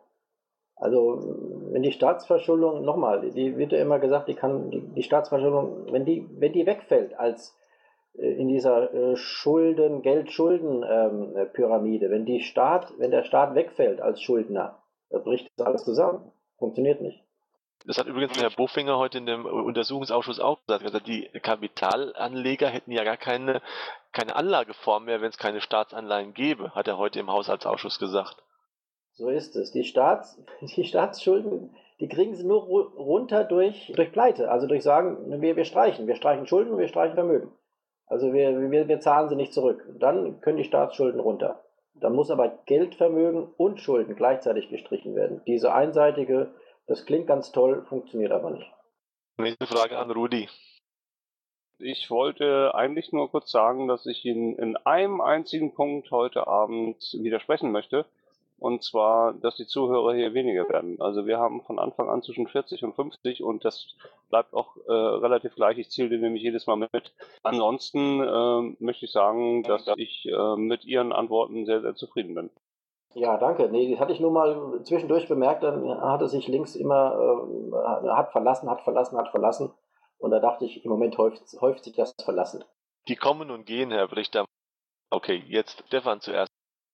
Speaker 2: Also, wenn die Staatsverschuldung, nochmal, die wird ja immer gesagt, die kann, die, die Staatsverschuldung, wenn die, wenn die wegfällt als äh, in dieser äh, Schulden, Geld-Schulden-Pyramide, ähm, wenn die Staat, wenn der Staat wegfällt als Schuldner, da bricht das alles zusammen. Funktioniert nicht.
Speaker 1: Das hat übrigens Herr Bofinger heute in dem Untersuchungsausschuss auch gesagt. Also die Kapitalanleger hätten ja gar keine, keine Anlageform mehr, wenn es keine Staatsanleihen gäbe, hat er heute im Haushaltsausschuss gesagt.
Speaker 2: So ist es. Die, Staats, die Staatsschulden, die kriegen sie nur runter durch, durch Pleite. Also durch sagen, wir, wir streichen. Wir streichen Schulden und wir streichen Vermögen. Also wir, wir, wir zahlen sie nicht zurück. Dann können die Staatsschulden runter. Dann muss aber Geldvermögen und Schulden gleichzeitig gestrichen werden. Diese einseitige, das klingt ganz toll, funktioniert aber nicht.
Speaker 1: Nächste Frage an Rudi.
Speaker 9: Ich wollte eigentlich nur kurz sagen, dass ich Ihnen in einem einzigen Punkt heute Abend widersprechen möchte. Und zwar, dass die Zuhörer hier weniger werden. Also wir haben von Anfang an zwischen vierzig und fünfzig und das bleibt auch äh, relativ gleich. Ich zähle nämlich jedes Mal mit. Ansonsten äh, möchte ich sagen, dass ich äh, mit Ihren Antworten sehr, sehr zufrieden bin.
Speaker 2: Ja, danke. Nee, das hatte ich nur mal zwischendurch bemerkt, dann hat er sich links immer, äh, hat verlassen, hat verlassen, hat verlassen. Und da dachte ich, im Moment häuft, häuft sich das Verlassen.
Speaker 1: Die kommen und gehen, Herr Brichter. Okay, jetzt Stefan zuerst.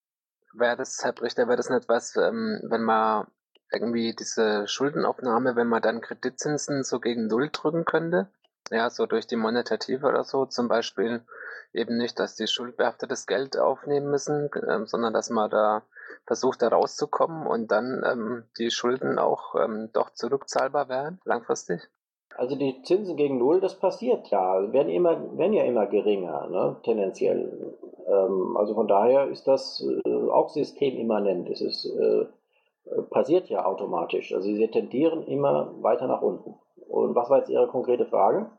Speaker 5: Wäre das, Herr Brichter, wäre das nicht was, ähm, wenn man irgendwie diese Schuldenaufnahme, wenn man dann Kreditzinsen so gegen Null drücken könnte? Ja, so durch die Monetative oder so zum Beispiel. Eben nicht, dass die schuldbehaftetes Geld aufnehmen müssen, ähm, sondern dass man da versucht, da rauszukommen und dann ähm, die Schulden auch ähm, doch zurückzahlbar werden, langfristig.
Speaker 2: Also die Zinsen gegen Null, das passiert ja, werden, immer, werden ja immer geringer, ne, tendenziell. Ähm, also von daher ist das äh, auch systemimmanent. Es ist, äh, passiert ja automatisch. Also sie tendieren immer weiter nach unten. Und was war jetzt Ihre konkrete Frage?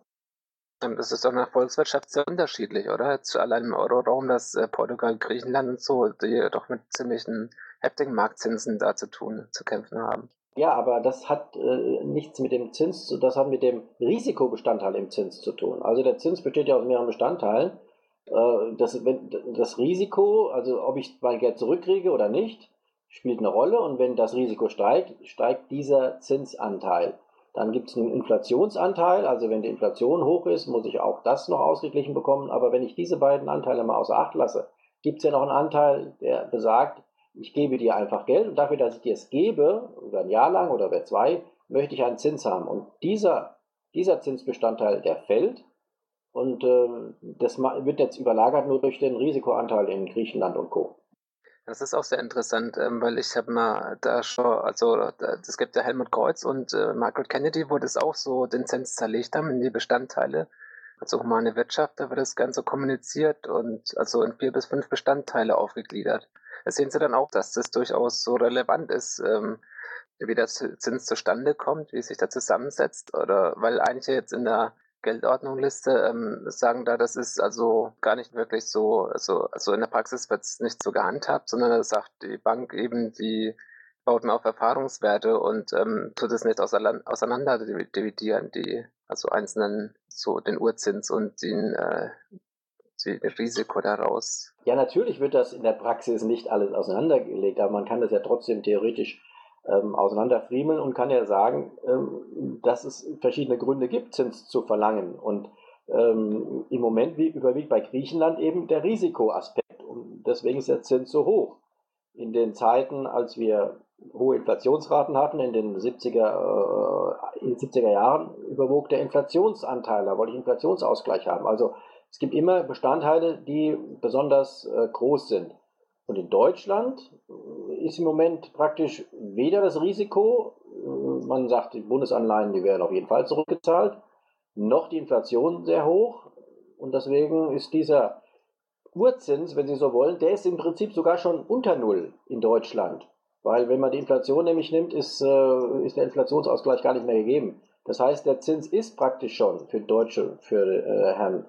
Speaker 5: Das ist doch nach Volkswirtschaft sehr unterschiedlich, oder? Jetzt allein im Euroraum, dass äh, Portugal, Griechenland und so, die doch mit ziemlichen heftigen Marktzinsen da zu tun, zu kämpfen haben.
Speaker 2: Ja, aber das hat äh, nichts mit dem Zins zu, das hat mit dem Risikobestandteil im Zins zu tun. Also der Zins besteht ja aus mehreren Bestandteilen. Äh, das, wenn, das Risiko, also ob ich mein Geld zurückkriege oder nicht, spielt eine Rolle. Und wenn das Risiko steigt, steigt dieser Zinsanteil. Dann gibt es einen Inflationsanteil, also wenn die Inflation hoch ist, muss ich auch das noch ausgeglichen bekommen. Aber wenn ich diese beiden Anteile mal außer Acht lasse, gibt es ja noch einen Anteil, der besagt, ich gebe dir einfach Geld und dafür, dass ich dir es gebe, über ein Jahr lang oder über zwei, möchte ich einen Zins haben. Und dieser, dieser Zinsbestandteil, der fällt und äh, das wird jetzt überlagert nur durch den Risikoanteil in Griechenland und Co.
Speaker 5: Das ist auch sehr interessant, ähm, weil ich habe mal da schon, also es gibt ja Helmut Kreuz und äh, Margaret Kennedy, wo das auch so den Zins zerlegt haben in die Bestandteile. Also humane Wirtschaft, da wird das Ganze kommuniziert und also in vier bis fünf Bestandteile aufgegliedert. Da sehen Sie dann auch, dass das durchaus so relevant ist, ähm, wie der Zins zustande kommt, wie sich der zusammensetzt, oder weil einige jetzt in der Geldordnungliste ähm, sagen da, das ist also gar nicht wirklich so, also, also in der Praxis wird es nicht so gehandhabt, sondern da sagt die Bank eben, die baut man auf Erfahrungswerte und ähm, tut es nicht auseinander dividieren, die also einzelnen, so den Urzins und den äh, die Risiko daraus?
Speaker 2: Ja, natürlich wird das in der Praxis nicht alles auseinandergelegt, aber man kann das ja trotzdem theoretisch ähm, auseinanderfriemeln und kann ja sagen, ähm, dass es verschiedene Gründe gibt, Zins zu verlangen. Und ähm, im Moment wie, überwiegt bei Griechenland eben der Risikoaspekt. Und deswegen ist der Zins so hoch. In den Zeiten, als wir hohe Inflationsraten hatten, in den siebziger, äh, in den siebziger Jahren, überwog der Inflationsanteil. Da wollte ich Inflationsausgleich haben. Also es gibt immer Bestandteile, die besonders äh, groß sind. Und in Deutschland ist im Moment praktisch weder das Risiko, äh, man sagt, die Bundesanleihen, die werden auf jeden Fall zurückgezahlt, noch die Inflation sehr hoch. Und deswegen ist dieser Urzins, wenn Sie so wollen, der ist im Prinzip sogar schon unter Null in Deutschland. Weil wenn man die Inflation nämlich nimmt, ist, äh, ist der Inflationsausgleich gar nicht mehr gegeben. Das heißt, der Zins ist praktisch schon für Deutsche, für äh, Herrn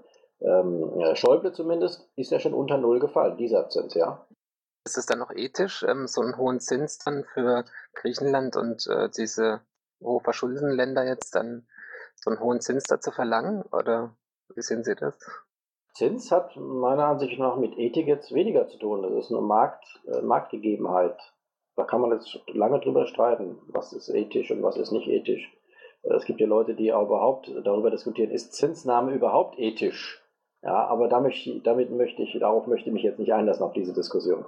Speaker 2: ähm, Schäuble zumindest, ist er schon unter Null gefallen, dieser Zins, ja.
Speaker 5: Ist es dann noch ethisch, ähm, so einen hohen Zins dann für Griechenland und äh, diese hoch verschuldeten Länder jetzt dann so einen hohen Zins da zu verlangen? Oder wie sehen Sie das?
Speaker 2: Zins hat meiner Ansicht nach mit Ethik jetzt weniger zu tun. Das ist eine Markt, äh, Marktgegebenheit. Da kann man jetzt lange drüber streiten, was ist ethisch und was ist nicht ethisch. Es gibt ja Leute, die auch überhaupt darüber diskutieren, ist Zinsnahme überhaupt ethisch? Ja, aber damit, damit möchte ich, darauf möchte ich mich jetzt nicht einlassen, auf diese Diskussion.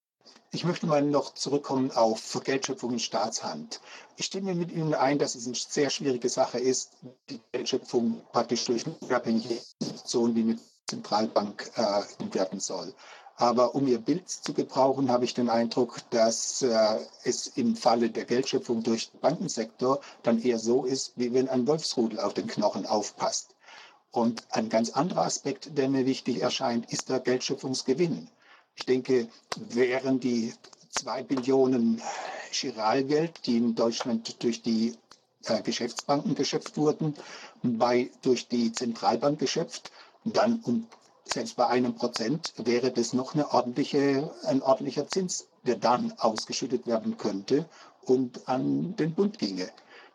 Speaker 4: Ich möchte mal noch zurückkommen auf Geldschöpfung in Staatshand. Ich stimme mit Ihnen ein, dass es eine sehr schwierige Sache ist, die Geldschöpfung praktisch durch eine unabhängige Institution wie eine Zentralbank äh, werden soll. Aber um Ihr Bild zu gebrauchen, habe ich den Eindruck, dass äh, es im Falle der Geldschöpfung durch den Bankensektor dann eher so ist, wie wenn ein Wolfsrudel auf den Knochen aufpasst. Und ein ganz anderer Aspekt, der mir wichtig erscheint, ist der Geldschöpfungsgewinn. Ich denke, wären die zwei Billionen Giralgeld, die in Deutschland durch die äh, Geschäftsbanken geschöpft wurden, bei, durch die Zentralbank geschöpft, dann um, selbst bei einem Prozent wäre das noch eine ordentliche, ein ordentlicher Zins, der dann ausgeschüttet werden könnte und an den Bund ginge.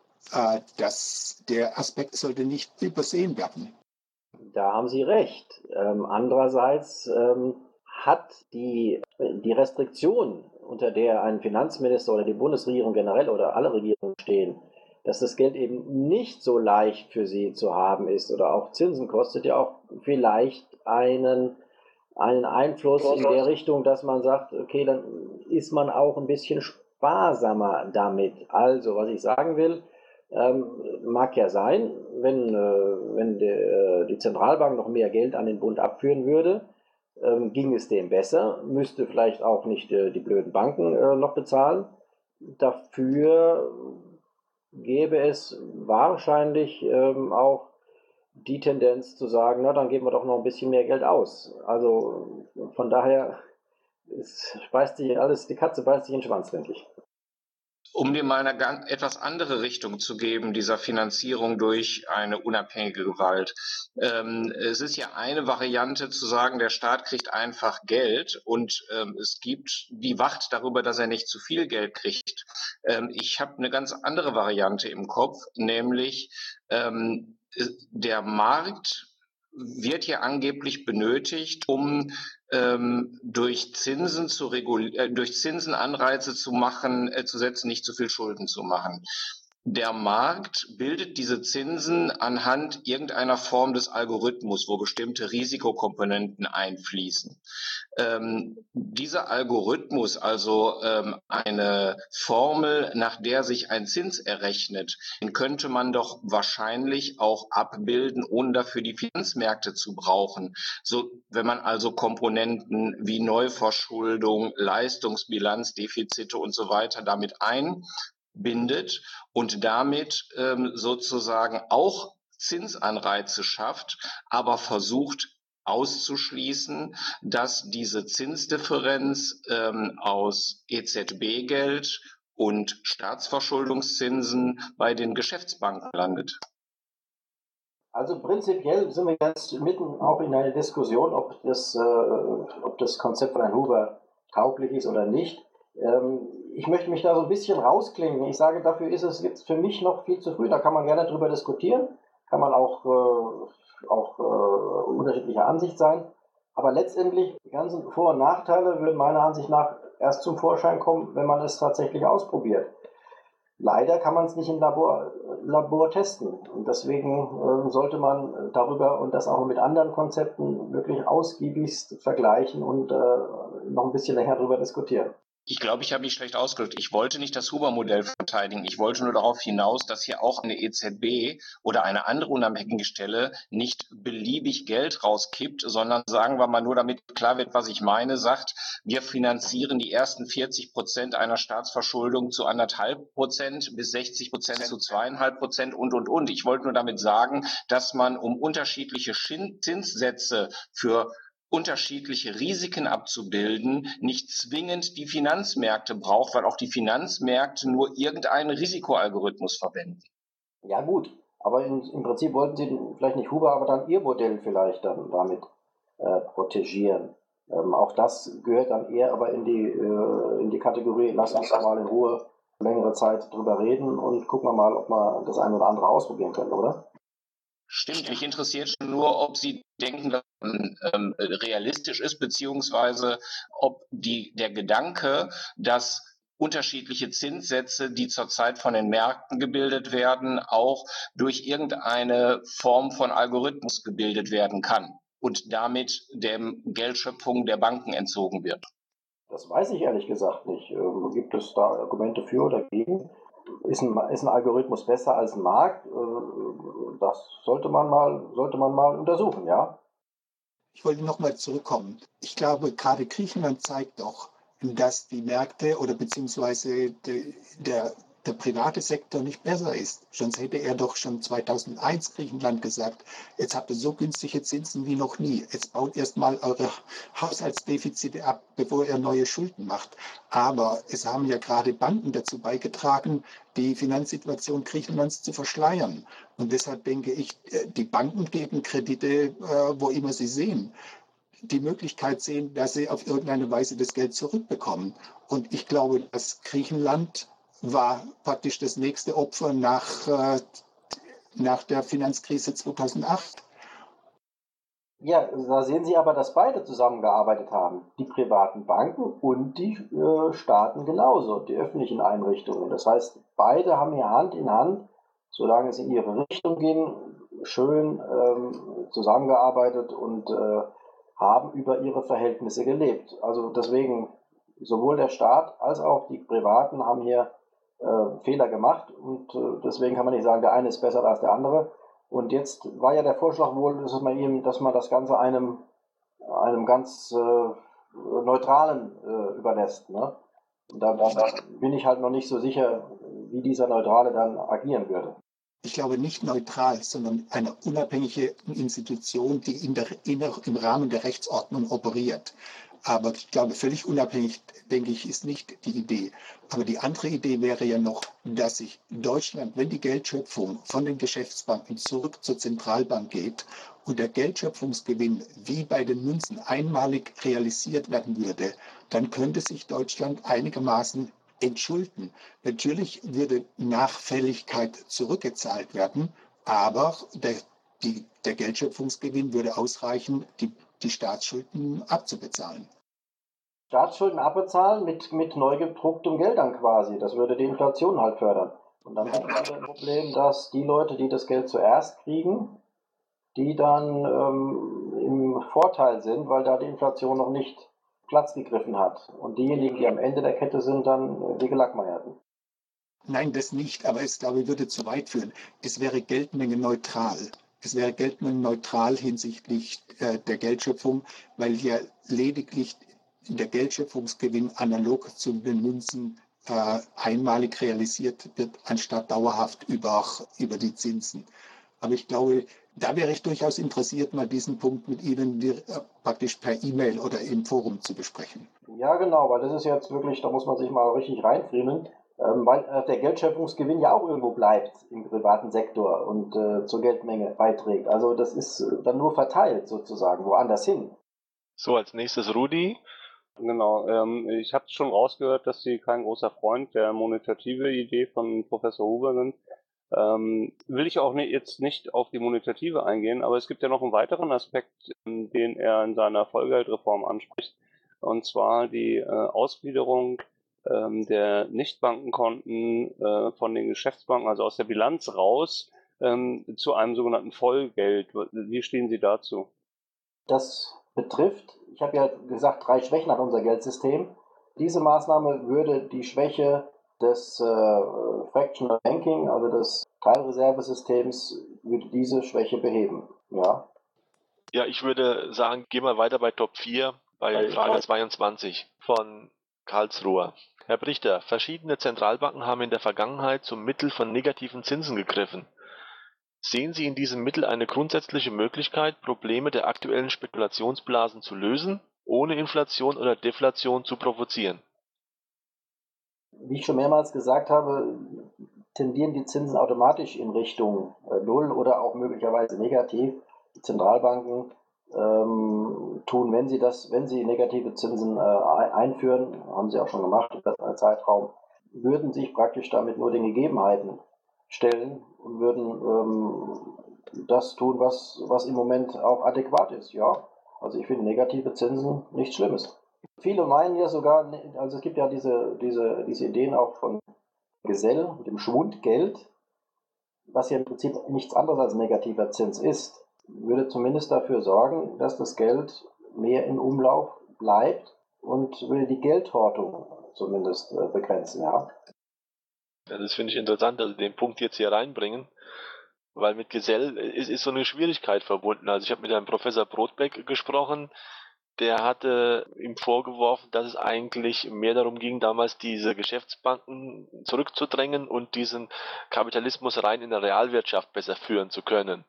Speaker 4: Äh, das, der Aspekt sollte nicht übersehen werden.
Speaker 2: Da haben Sie recht. Ähm, andererseits ähm, hat die, die Restriktion, unter der ein Finanzminister oder die Bundesregierung generell oder alle Regierungen stehen, dass das Geld eben nicht so leicht für sie zu haben ist oder auch Zinsen kostet, ja auch vielleicht einen, einen Einfluss in der Richtung, dass man sagt, okay, dann ist man auch ein bisschen sparsamer damit. Also, was ich sagen will, ähm, mag ja sein, wenn, äh, wenn de, äh, die Zentralbank noch mehr Geld an den Bund abführen würde, ähm, ging es dem besser, müsste vielleicht auch nicht äh, die blöden Banken äh, noch bezahlen. Dafür gäbe es wahrscheinlich ähm, auch die Tendenz zu sagen, na, dann geben wir doch noch ein bisschen mehr Geld aus. Also von daher, es speist sich alles, die Katze beißt sich in den Schwanz, denke ich.
Speaker 11: Um dem mal eine ganz, etwas andere Richtung zu geben, dieser Finanzierung durch eine unabhängige Gewalt. Ähm, es ist ja eine Variante zu sagen, der Staat kriegt einfach Geld und ähm, es gibt die Wacht darüber, dass er nicht zu viel Geld kriegt. Ähm, ich habe eine ganz andere Variante im Kopf, nämlich ähm, der Markt wird ja angeblich benötigt, um ähm, durch Zinsen zu regulieren, äh, durch Zinsen Anreize zu machen, äh, zu setzen, nicht zu viel Schulden zu machen. Der Markt bildet diese Zinsen anhand irgendeiner Form des Algorithmus, wo bestimmte Risikokomponenten einfließen. Ähm, dieser Algorithmus, also ähm, eine Formel, nach der sich ein Zins errechnet, den könnte man doch wahrscheinlich auch abbilden, ohne dafür die Finanzmärkte zu brauchen. So, wenn man also Komponenten wie Neuverschuldung, Leistungsbilanz, Defizite und so weiter damit ein bindet und damit ähm, sozusagen auch Zinsanreize schafft, aber versucht auszuschließen, dass diese Zinsdifferenz ähm, aus E Z B-Geld und Staatsverschuldungszinsen bei den Geschäftsbanken landet.
Speaker 2: Also prinzipiell sind wir jetzt mitten auch in einer Diskussion, ob das, äh, ob das Konzept von Herrn Huber tauglich ist oder nicht. Ähm, ich möchte mich da so ein bisschen rausklinken. Ich sage, dafür ist es jetzt für mich noch viel zu früh. Da kann man gerne drüber diskutieren, kann man auch, äh, auch äh, unterschiedlicher Ansicht sein. Aber letztendlich, die ganzen Vor- und Nachteile würden meiner Ansicht nach erst zum Vorschein kommen, wenn man es tatsächlich ausprobiert. Leider kann man es nicht im Labor, Labor testen. Und deswegen äh, sollte man darüber und das auch mit anderen Konzepten wirklich ausgiebigst vergleichen und äh, noch ein bisschen länger darüber diskutieren.
Speaker 11: Ich glaube, ich habe mich schlecht ausgedrückt. Ich wollte nicht das Huber-Modell verteidigen. Ich wollte nur darauf hinaus, dass hier auch eine E Z B oder eine andere unabhängige Stelle nicht beliebig Geld rauskippt, sondern, sagen wir mal, nur damit klar wird, was ich meine, sagt, wir finanzieren die ersten vierzig Prozent einer Staatsverschuldung zu anderthalb Prozent bis sechzig Prozent zu zweieinhalb Prozent und, und, und. Ich wollte nur damit sagen, dass man um unterschiedliche Zinssätze für unterschiedliche Risiken abzubilden, nicht zwingend die Finanzmärkte braucht, weil auch die Finanzmärkte nur irgendeinen Risikoalgorithmus verwenden.
Speaker 2: Ja gut, aber in, im Prinzip wollten Sie vielleicht nicht Huber, aber dann Ihr Modell vielleicht dann damit äh, protegieren. Ähm, auch das gehört dann eher aber in die, äh, in die Kategorie, lass uns da mal in Ruhe längere Zeit drüber reden und gucken wir mal, ob wir das eine oder andere ausprobieren können, oder?
Speaker 11: Stimmt, mich interessiert schon nur, ob Sie denken, dass man ähm, realistisch ist, beziehungsweise ob die, der Gedanke, dass unterschiedliche Zinssätze, die zurzeit von den Märkten gebildet werden, auch durch irgendeine Form von Algorithmus gebildet werden kann und damit der Geldschöpfung der Banken entzogen wird.
Speaker 2: Das weiß ich ehrlich gesagt nicht. Ähm, gibt es da Argumente für oder dagegen? Ist ein, ist ein Algorithmus besser als ein Markt? Äh, das sollte man mal, sollte man mal untersuchen, ja?
Speaker 4: Ich wollte nochmal zurückkommen. Ich glaube, gerade Griechenland zeigt doch, dass die Märkte oder beziehungsweise de, der, der private Sektor nicht besser ist. Sonst hätte er doch schon zweitausendeins Griechenland gesagt, jetzt habt ihr so günstige Zinsen wie noch nie. Jetzt baut erstmal eure Haushaltsdefizite ab, bevor ihr neue Schulden macht. Aber es haben ja gerade Banken dazu beigetragen, die Finanzsituation Griechenlands zu verschleiern. Und deshalb denke ich, die Banken geben Kredite, wo immer sie sehen, die Möglichkeit sehen, dass sie auf irgendeine Weise das Geld zurückbekommen. Und ich glaube, dass Griechenland war praktisch das nächste Opfer nach, äh, nach der Finanzkrise zweitausendacht.
Speaker 2: Ja, da sehen Sie aber, dass beide zusammengearbeitet haben. Die privaten Banken und die äh, Staaten genauso, die öffentlichen Einrichtungen. Das heißt, beide haben hier Hand in Hand, solange es in ihre Richtung ging, schön ähm, zusammengearbeitet und äh, haben über ihre Verhältnisse gelebt. Also deswegen, sowohl der Staat als auch die Privaten haben hier äh, Fehler gemacht und äh, deswegen kann man nicht sagen, der eine ist besser als der andere. Und jetzt war ja der Vorschlag wohl, dass man ihm, dass man das Ganze einem, einem ganz äh, neutralen äh, überlässt. Ne? Und da bin ich halt noch nicht so sicher, wie dieser Neutrale dann agieren würde.
Speaker 4: Ich glaube nicht neutral, sondern eine unabhängige Institution, die in der, in der, im Rahmen der Rechtsordnung operiert. Aber ich glaube, völlig unabhängig, denke ich, ist nicht die Idee. Aber die andere Idee wäre ja noch, dass sich Deutschland, wenn die Geldschöpfung von den Geschäftsbanken zurück zur Zentralbank geht und der Geldschöpfungsgewinn wie bei den Münzen einmalig realisiert werden würde, dann könnte sich Deutschland einigermaßen entschulden. Natürlich würde Nachfälligkeit zurückgezahlt werden, aber der, die, der Geldschöpfungsgewinn würde ausreichen, die, die Staatsschulden abzubezahlen.
Speaker 2: Staatsschulden abbezahlen mit, mit neu gedrucktem Geld dann quasi. Das würde die Inflation halt fördern. Und dann hätten wir das Problem, dass die Leute, die das Geld zuerst kriegen, die dann ähm, im Vorteil sind, weil da die Inflation noch nicht Platz gegriffen hat. Und diejenigen, die am Ende der Kette sind, dann die Gelackmeierten.
Speaker 4: Nein, das nicht, aber es, glaube ich, würde zu weit führen. Es wäre Geldmenge neutral. Es wäre Geldmenge neutral hinsichtlich äh, der Geldschöpfung, weil ja lediglich der Geldschöpfungsgewinn analog zu den Münzen äh, einmalig realisiert wird, anstatt dauerhaft über, über die Zinsen. Aber ich glaube, da wäre ich durchaus interessiert, mal diesen Punkt mit Ihnen äh, praktisch per E-Mail oder im Forum zu besprechen.
Speaker 2: Ja, genau, weil das ist jetzt wirklich, da muss man sich mal richtig reinfriemeln, ähm, weil äh, der Geldschöpfungsgewinn ja auch irgendwo bleibt im privaten Sektor und äh, zur Geldmenge beiträgt. Also das ist äh, dann nur verteilt sozusagen, woanders hin.
Speaker 1: So, als nächstes Rudi.
Speaker 9: Genau, ähm, ich habe schon rausgehört, dass Sie kein großer Freund der monetative Idee von Professor Huber sind. Ähm, will ich auch nicht, jetzt nicht auf die Monetative eingehen, aber es gibt ja noch einen weiteren Aspekt, den er in seiner Vollgeldreform anspricht, und zwar die äh, Ausgliederung ähm, der Nichtbankenkonten äh, von den Geschäftsbanken, also aus der Bilanz raus, ähm, zu einem sogenannten Vollgeld. Wie stehen Sie dazu?
Speaker 2: Das betrifft, ich habe ja gesagt, drei Schwächen hat unser Geldsystem. Diese Maßnahme würde die Schwäche des äh, Fractional Banking, also des Teilreservesystems, würde diese Schwäche beheben. Ja.
Speaker 1: Ja, ich würde sagen, gehen wir weiter bei Top vier, bei Frage zweiundzwanzig von Karlsruher. Herr Brichter, verschiedene Zentralbanken haben in der Vergangenheit zum Mittel von negativen Zinsen gegriffen. Sehen Sie in diesem Mittel eine grundsätzliche Möglichkeit, Probleme der aktuellen Spekulationsblasen zu lösen, ohne Inflation oder Deflation zu provozieren?
Speaker 2: Wie ich schon mehrmals gesagt habe, tendieren die Zinsen automatisch in Richtung äh, Null oder auch möglicherweise negativ. Die Zentralbanken ähm, tun, wenn sie das, wenn sie negative Zinsen äh, einführen, haben sie auch schon gemacht über einen Zeitraum, würden sich praktisch damit nur den Gegebenheiten stellen und würden ähm, das tun, was, was im Moment auch adäquat ist. Ja, also ich finde negative Zinsen nichts Schlimmes. Viele meinen ja sogar, also es gibt ja diese, diese, diese Ideen auch von Gesell mit dem Schwundgeld, was ja im Prinzip nichts anderes als negativer Zins ist, würde zumindest dafür sorgen, dass das Geld mehr in Umlauf bleibt und würde die Geldhortung zumindest äh, begrenzen, ja.
Speaker 1: Ja, das finde ich interessant, also den Punkt jetzt hier reinbringen, weil mit Gesell ist, ist so eine Schwierigkeit verbunden. Also ich habe mit einem Professor Brodbeck gesprochen, der hatte ihm vorgeworfen, dass es eigentlich mehr darum ging, damals diese Geschäftsbanken zurückzudrängen und diesen Kapitalismus rein in der Realwirtschaft besser führen zu können.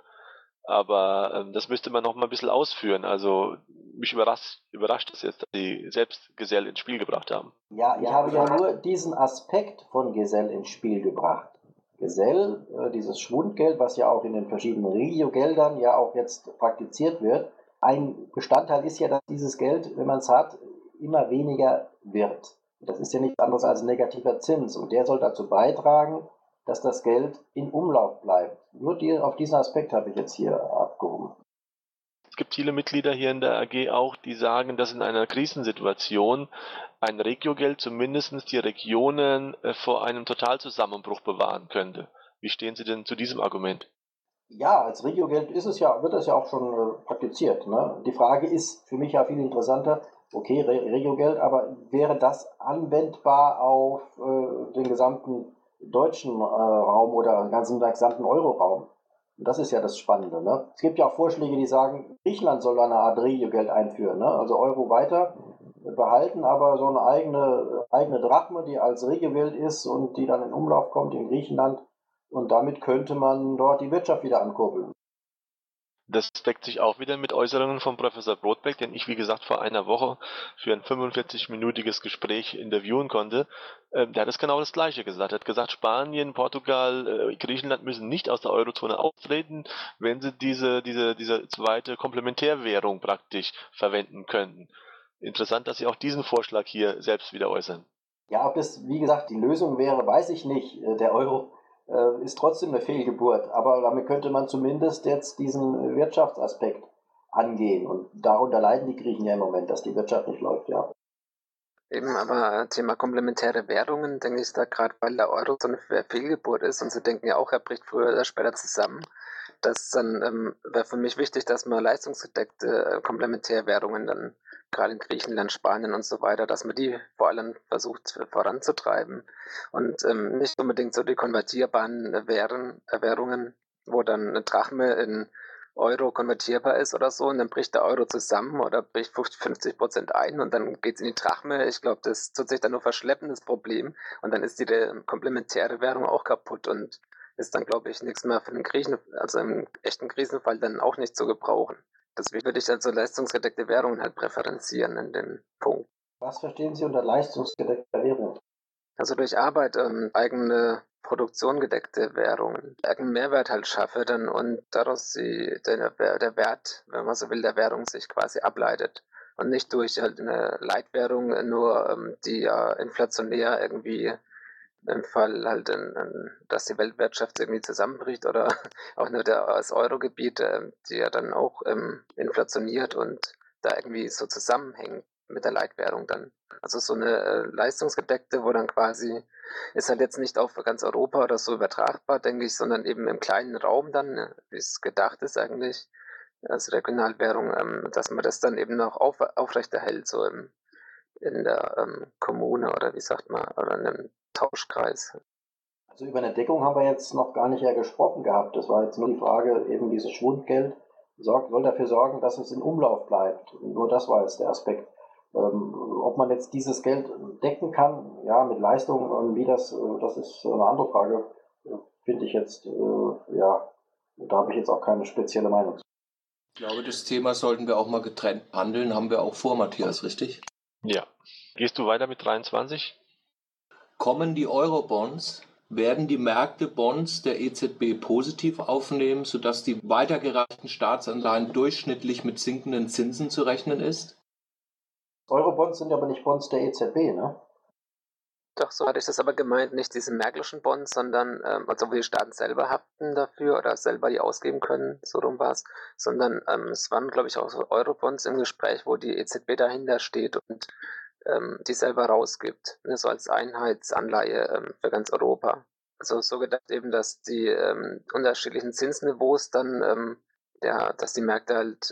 Speaker 1: Aber ähm, das müsste man noch mal ein bisschen ausführen. Also mich überrascht, überrascht es jetzt, dass Sie selbst Gesell ins Spiel gebracht haben.
Speaker 2: Ja, ich habe ja nur diesen Aspekt von Gesell ins Spiel gebracht. Gesell, äh, dieses Schwundgeld, was ja auch in den verschiedenen Regio-Geldern ja auch jetzt praktiziert wird, ein Bestandteil ist ja, dass dieses Geld, wenn man es hat, immer weniger wird. Das ist ja nichts anderes als ein negativer Zins und der soll dazu beitragen, dass das Geld in Umlauf bleibt. Nur die, auf diesen Aspekt habe ich jetzt hier abgehoben.
Speaker 1: Es gibt viele Mitglieder hier in der A G auch, die sagen, dass in einer Krisensituation ein Regiogeld zumindest die Regionen äh, vor einem Totalzusammenbruch bewahren könnte. Wie stehen Sie denn zu diesem Argument?
Speaker 2: Ja, als Regiogeld ist es ja, wird das ja auch schon äh, praktiziert. Ne? Die Frage ist für mich ja viel interessanter, okay, Re Regiogeld, aber wäre das anwendbar auf äh, den gesamten deutschen äh, Raum oder den ganzen gesamten Euroraum? Und das ist ja das Spannende. Ne? Es gibt ja auch Vorschläge, die sagen, Griechenland soll eine Art Regiogeld einführen, ne? Also Euro weiter behalten, aber so eine eigene, eigene Drachme, die als Regiogeld ist und die dann in Umlauf kommt in Griechenland. Und damit könnte man dort die Wirtschaft wieder ankurbeln.
Speaker 1: Das deckt sich auch wieder mit Äußerungen von Professor Brodbeck, den ich, wie gesagt, vor einer Woche für ein fünfundvierzig-minütiges Gespräch interviewen konnte. Ähm, der hat das genau das Gleiche gesagt. Er hat gesagt, Spanien, Portugal, äh, Griechenland müssen nicht aus der Eurozone austreten, wenn sie diese, diese, diese zweite Komplementärwährung praktisch verwenden könnten. Interessant, dass Sie auch diesen Vorschlag hier selbst wieder äußern.
Speaker 2: Ja, ob das, wie gesagt, die Lösung wäre, weiß ich nicht. Der Euro äh, ist trotzdem eine Fehlgeburt, aber damit könnte man zumindest jetzt diesen Wirtschaftsaspekt angehen. Und darunter leiden die Griechen ja im Moment, dass die Wirtschaft nicht läuft, ja.
Speaker 5: Eben, aber Thema komplementäre Währungen, denke ich da gerade, weil der Euro so eine Fehlgeburt ist und sie denken ja auch, er bricht früher oder später zusammen. Das dann ähm, wäre für mich wichtig, dass man leistungsgedeckte äh, Komplementärwährungen dann gerade in Griechenland, Spanien und so weiter, dass man die vor allem versucht voranzutreiben und ähm, nicht unbedingt so die konvertierbaren Währen, äh, Währungen, wo dann eine Drachme in Euro konvertierbar ist oder so und dann bricht der Euro zusammen oder bricht fünfzig Prozent ein und dann geht es in die Drachme. Ich glaube, das tut sich dann nur verschleppen, das Problem, und dann ist die komplementäre Währung auch kaputt und ist dann, glaube ich, nichts mehr für den Griechen, also im echten Krisenfall dann auch nicht zu gebrauchen. Deswegen würde ich also leistungsgedeckte Währungen halt präferenzieren in dem Punkt.
Speaker 2: Was verstehen Sie unter leistungsgedeckter Währung?
Speaker 5: Also durch Arbeit ähm, eigene Produktion gedeckte Währungen, eigenen Mehrwert halt schaffe dann und daraus die, der, der Wert, wenn man so will, der Währung sich quasi ableitet. Und nicht durch halt eine Leitwährung nur, ähm, die ja inflationär irgendwie im Fall halt, in, in, dass die Weltwirtschaft irgendwie zusammenbricht oder auch nur der, das Eurogebiet, äh, die ja dann auch ähm, inflationiert und da irgendwie so zusammenhängt mit der Leitwährung dann. Also so eine äh, leistungsgedeckte, wo dann quasi, ist halt jetzt nicht auf ganz Europa oder so übertragbar, denke ich, sondern eben im kleinen Raum dann, ne, wie es gedacht ist eigentlich, als Regionalwährung, ähm, dass man das dann eben noch auf, aufrechterhält, so im, in der ähm, Kommune oder wie sagt man, oder in einem Tauschkreis.
Speaker 2: Also über eine Deckung haben wir jetzt noch gar nicht ja gesprochen gehabt. Das war jetzt nur die Frage, eben dieses Schwundgeld sorgt, soll dafür sorgen, dass es in Umlauf bleibt. Nur das war jetzt der Aspekt. Ähm, ob man jetzt dieses Geld decken kann, ja, mit Leistungen und wie das, das ist eine andere Frage. Finde ich jetzt, äh, ja, da habe ich jetzt auch keine spezielle Meinung zu.
Speaker 3: Ich glaube, das Thema sollten wir auch mal getrennt handeln. Haben wir auch vor, Matthias, richtig?
Speaker 1: Ja. Gehst du weiter mit dreiundzwanzig?
Speaker 3: Kommen die Eurobonds? Werden die Märkte Bonds der E Z B positiv aufnehmen, sodass die weitergereichten Staatsanleihen durchschnittlich mit sinkenden Zinsen zu rechnen ist?
Speaker 2: Eurobonds sind aber nicht Bonds der E Z B, ne?
Speaker 5: Doch, so hatte ich das aber gemeint, nicht diese märkischen Bonds, sondern, ähm, also wo die Staaten selber haften dafür oder selber die ausgeben können, so rum war es, sondern ähm, es waren, glaube ich, auch so Eurobonds im Gespräch, wo die E Z B dahinter steht und ähm, die selber rausgibt, ne, so als Einheitsanleihe ähm, für ganz Europa. Also so gedacht eben, dass die ähm, unterschiedlichen Zinsniveaus dann, ähm, ja, dass die Märkte halt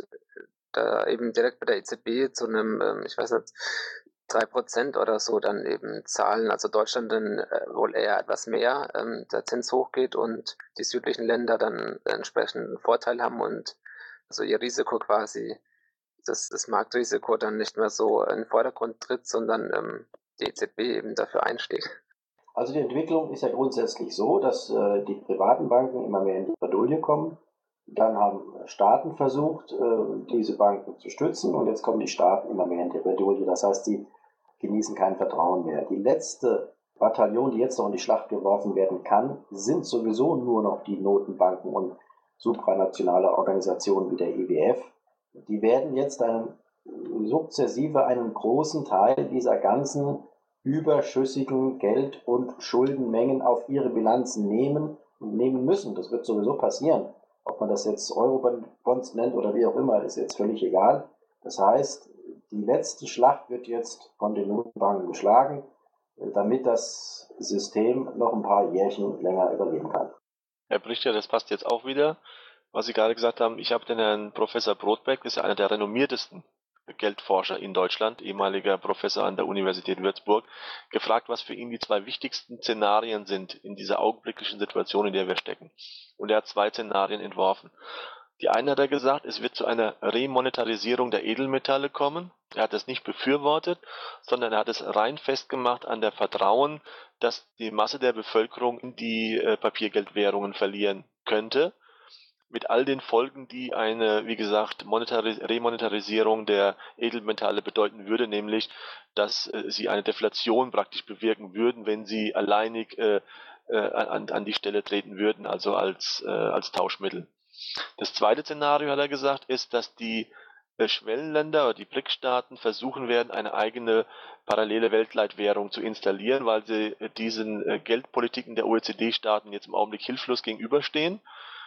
Speaker 5: da eben direkt bei der E Z B zu einem, ähm, ich weiß nicht, drei Prozent oder so dann eben zahlen. Also Deutschland dann äh, wohl eher etwas mehr, ähm, der Zins hochgeht und die südlichen Länder dann entsprechend einen Vorteil haben und also ihr Risiko quasi, das, das Marktrisiko dann nicht mehr so in den Vordergrund tritt, sondern ähm, die E Z B eben dafür einsteht.
Speaker 2: Also die Entwicklung ist ja grundsätzlich so, dass äh, die privaten Banken immer mehr in die Bredouille kommen. Dann haben Staaten versucht, äh, diese Banken zu stützen und jetzt kommen die Staaten immer mehr in die Bredouille. Das heißt, die genießen kein Vertrauen mehr. Die letzte Bataillon, die jetzt noch in die Schlacht geworfen werden kann, sind sowieso nur noch die Notenbanken und supranationale Organisationen wie der I W F. Die werden jetzt einen, sukzessive einen großen Teil dieser ganzen überschüssigen Geld- und Schuldenmengen auf ihre Bilanzen nehmen und nehmen müssen. Das wird sowieso passieren. Ob man das jetzt Eurobonds nennt oder wie auch immer, ist jetzt völlig egal. Das heißt, die letzte Schlacht wird jetzt von den Notenbanken geschlagen, damit das System noch ein paar Jährchen länger überleben kann.
Speaker 1: Herr Brichter, das passt jetzt auch wieder, was Sie gerade gesagt haben. Ich habe den Herrn Professor Brodbeck, das ist ja einer der renommiertesten Geldforscher in Deutschland, ehemaliger Professor an der Universität Würzburg, gefragt, was für ihn die zwei wichtigsten Szenarien sind in dieser augenblicklichen Situation, in der wir stecken. Und er hat zwei Szenarien entworfen. Die eine hat er gesagt, es wird zu einer Remonetarisierung der Edelmetalle kommen. Er hat das nicht befürwortet, sondern er hat es rein festgemacht an der Vertrauen, dass die Masse der Bevölkerung in die äh, Papiergeldwährungen verlieren könnte. Mit all den Folgen, die eine, wie gesagt, Monetaris- Remonetarisierung der Edelmetalle bedeuten würde, nämlich, dass äh, sie eine Deflation praktisch bewirken würden, wenn sie alleinig äh, äh, an, an die Stelle treten würden, also als, äh, als Tauschmittel. Das zweite Szenario, hat er gesagt, ist, dass die äh, Schwellenländer oder die B R I C-Staaten versuchen werden, eine eigene parallele Weltleitwährung zu installieren, weil sie äh, diesen äh, Geldpolitiken der O E C D-Staaten jetzt im Augenblick hilflos gegenüberstehen